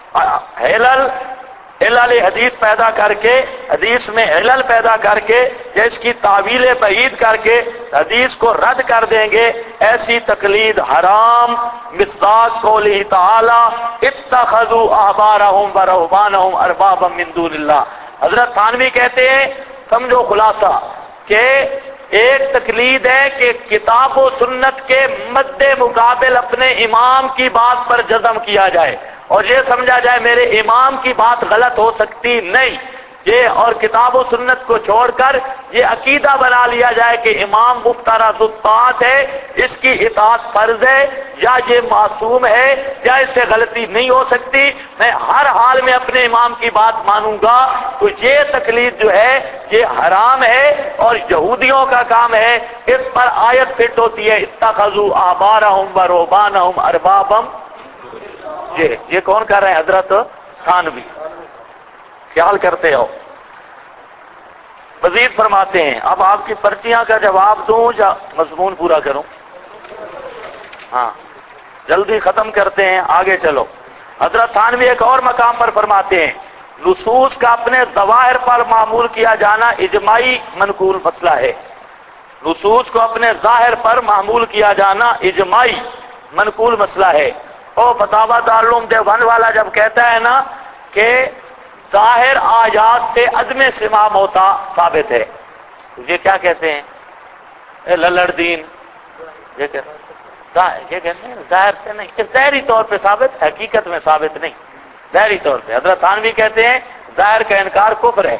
علل حدیث پیدا کر کے، حدیث میں علل پیدا کر کے یا اس کی تعویل بعید کر کے حدیث کو رد کر دیں گے، ایسی تقلید حرام، مصداق قوله تعالی اتخذوا احبارهم ورهبانهم اربابا من دون اللہ۔ حضرت تھانوی کہتے ہیں، سمجھو خلاصہ، کہ ایک تقلید ہے کہ کتاب و سنت کے مد مقابل اپنے امام کی بات پر جزم کیا جائے اور یہ سمجھا جائے میرے امام کی بات غلط ہو سکتی نہیں، یہ اور کتاب و سنت کو چھوڑ کر یہ عقیدہ بنا لیا جائے کہ امام مفترض الطاعت ہے، اس کی اطاعت فرض ہے، یا یہ معصوم ہے، یا اس سے غلطی نہیں ہو سکتی، میں ہر حال میں اپنے امام کی بات مانوں گا، تو یہ تقلید جو ہے یہ حرام ہے اور یہودیوں کا کام ہے۔ اس پر آیت فٹ ہوتی ہے اتخذوا احبارهم ورهبانهم اربابا، یہ کون کر رہے ہیں؟ حضرت تھانوی، خیال کرتے ہو۔ مزید فرماتے ہیں، اب آپ کی پرچیاں کا جواب دوں یا مضمون پورا کروں؟ ہاں جلدی ختم کرتے ہیں، آگے چلو۔ حضرت تھانوی ایک اور مقام پر فرماتے ہیں نصوص کا اپنے ظواہر پر معمول کیا جانا اجماعی منقول مسئلہ ہے، نصوص کو اپنے ظاہر پر معمول کیا جانا اجماعی منقول مسئلہ ہے۔ او فتاوی دارالعلوم دیوبند والا جب کہتا ہے نا کہ ظاہر آیات سے عدم سماع ہوتا ثابت ہے، تو یہ کیا کہتے ہیں؟ للڑ دین یہ کہتے ہیں ظاہر سے نہیں، کہ ظاہری طور پہ ثابت، حقیقت میں ثابت نہیں، ظاہری طور پہ۔ حضرت تھانوی کہتے ہیں ظاہر کا انکار کفر ہے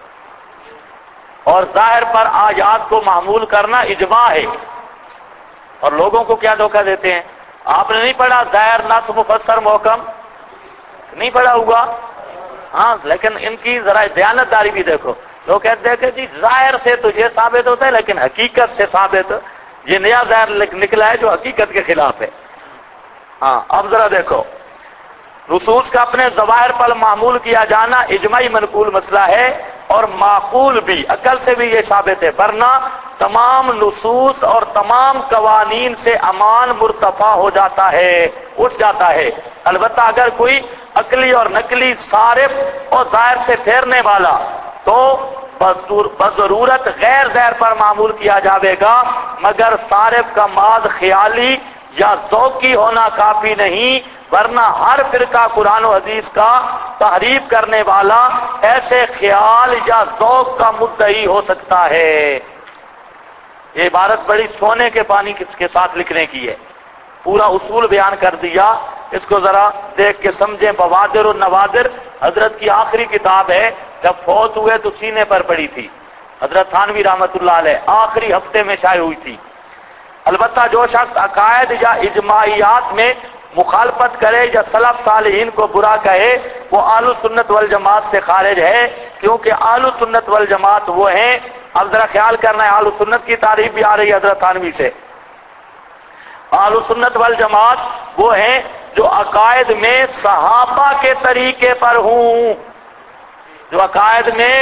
اور ظاہر پر آیات کو معمول کرنا اجماع ہے، اور لوگوں کو کیا دھوکہ دیتے ہیں؟ آپ نے نہیں پڑھا ظاہر نص مفسر محکم؟ نہیں پڑھا ہوگا، ہاں، لیکن ان کی ذرا دیانتداری بھی دیکھو، لوگ کہتے ہیں کہ جی ظاہر سے تو یہ ثابت ہوتا ہے لیکن حقیقت سے ثابت یہ نیا ظاہر نکلا ہے جو حقیقت کے خلاف ہے۔ ہاں اب ذرا دیکھو، نصوص کا اپنے ظواہر پر معمول کیا جانا اجماعی منقول مسئلہ ہے اور معقول بھی، عقل سے بھی یہ ثابت ہے، ورنہ تمام نصوص اور تمام قوانین سے امان مرتفع ہو جاتا ہے، اٹھ جاتا ہے۔ البتہ اگر کوئی عقلی اور نقلی صارف اور ظاہر سے پھیرنے والا تو بضرورت غیر ظاہر پر معمول کیا جاوے گا، مگر صارف کا ماد خیالی یا ذوقی ہونا کافی نہیں، ورنہ ہر فرقہ قرآن و حدیث کا تحریف کرنے والا ایسے خیال یا ذوق کا مدعی ہو سکتا ہے۔ یہ عبارت بڑی سونے کے پانی کے ساتھ لکھنے کی ہے، پورا اصول بیان کر دیا، اس کو ذرا دیکھ کے سمجھیں۔ بوادر و نوادر حضرت کی آخری کتاب ہے، جب فوت ہوئے تو سینے پر پڑی تھی، حضرت تھانوی رحمۃ اللہ علیہ آخری ہفتے میں شائع ہوئی تھی۔ البتہ جو شخص عقائد یا اجماعیات میں مخالفت کرے یا سلف صالحین کو برا کہے وہ اہل سنت والجماعت سے خارج ہے، کیونکہ اہل سنت والجماعت وہ ہیں، اب ذرا خیال کرنا ہے، اہل سنت کی تعریف بھی آ رہی ہے حضرت تھانوی سے۔ اہل سنت والجماعت وہ ہیں جو عقائد میں صحابہ کے طریقے پر ہوں، جو عقائد میں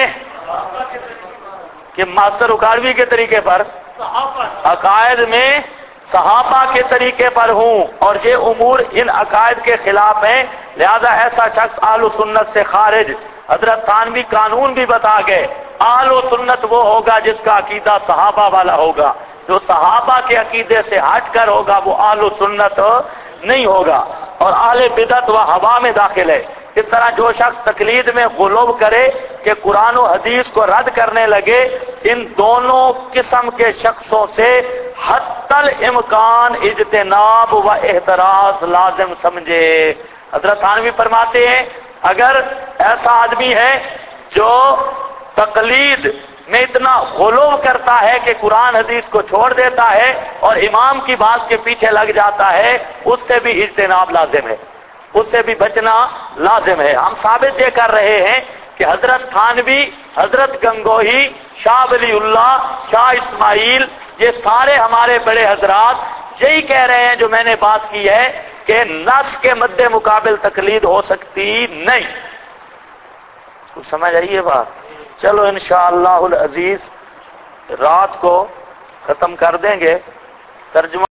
کہ ماسٹر اکاڑوی کے طریقے پر، عقائد میں صحابہ کے طریقے پر ہوں، اور یہ امور ان عقائد کے خلاف ہیں، لہذا ایسا شخص اہل سنت سے خارج۔ حضرت تھانوی قانون بھی بتا گئے، اہل سنت وہ ہوگا جس کا عقیدہ صحابہ والا ہوگا، جو صحابہ کے عقیدے سے ہٹ کر ہوگا وہ اہل سنت نہیں ہوگا، اور اہل بدعت و ہوا میں داخل ہے۔ اس طرح جو شخص تقلید میں غلو کرے کہ قرآن و حدیث کو رد کرنے لگے، ان دونوں قسم کے شخصوں سے حتی الامکان اجتناب و احتراز لازم سمجھے۔ حضرت تھانوی فرماتے ہیں اگر ایسا آدمی ہے جو تقلید میں اتنا غلو کرتا ہے کہ قرآن حدیث کو چھوڑ دیتا ہے اور امام کی بات کے پیچھے لگ جاتا ہے، اس سے بھی اجتناب لازم ہے، اس سے بھی بچنا لازم ہے۔ ہم ثابت یہ کر رہے ہیں کہ حضرت تھانوی، حضرت گنگوہی، شاہ ولی اللہ، شاہ اسماعیل، یہ سارے ہمارے بڑے حضرات یہی کہہ رہے ہیں جو میں نے بات کی ہے کہ نص کے مد مقابل تقلید ہو سکتی نہیں۔ کچھ سمجھ آئی یہ بات؟ چلو انشاءاللہ العزیز رات کو ختم کر دیں گے ترجمہ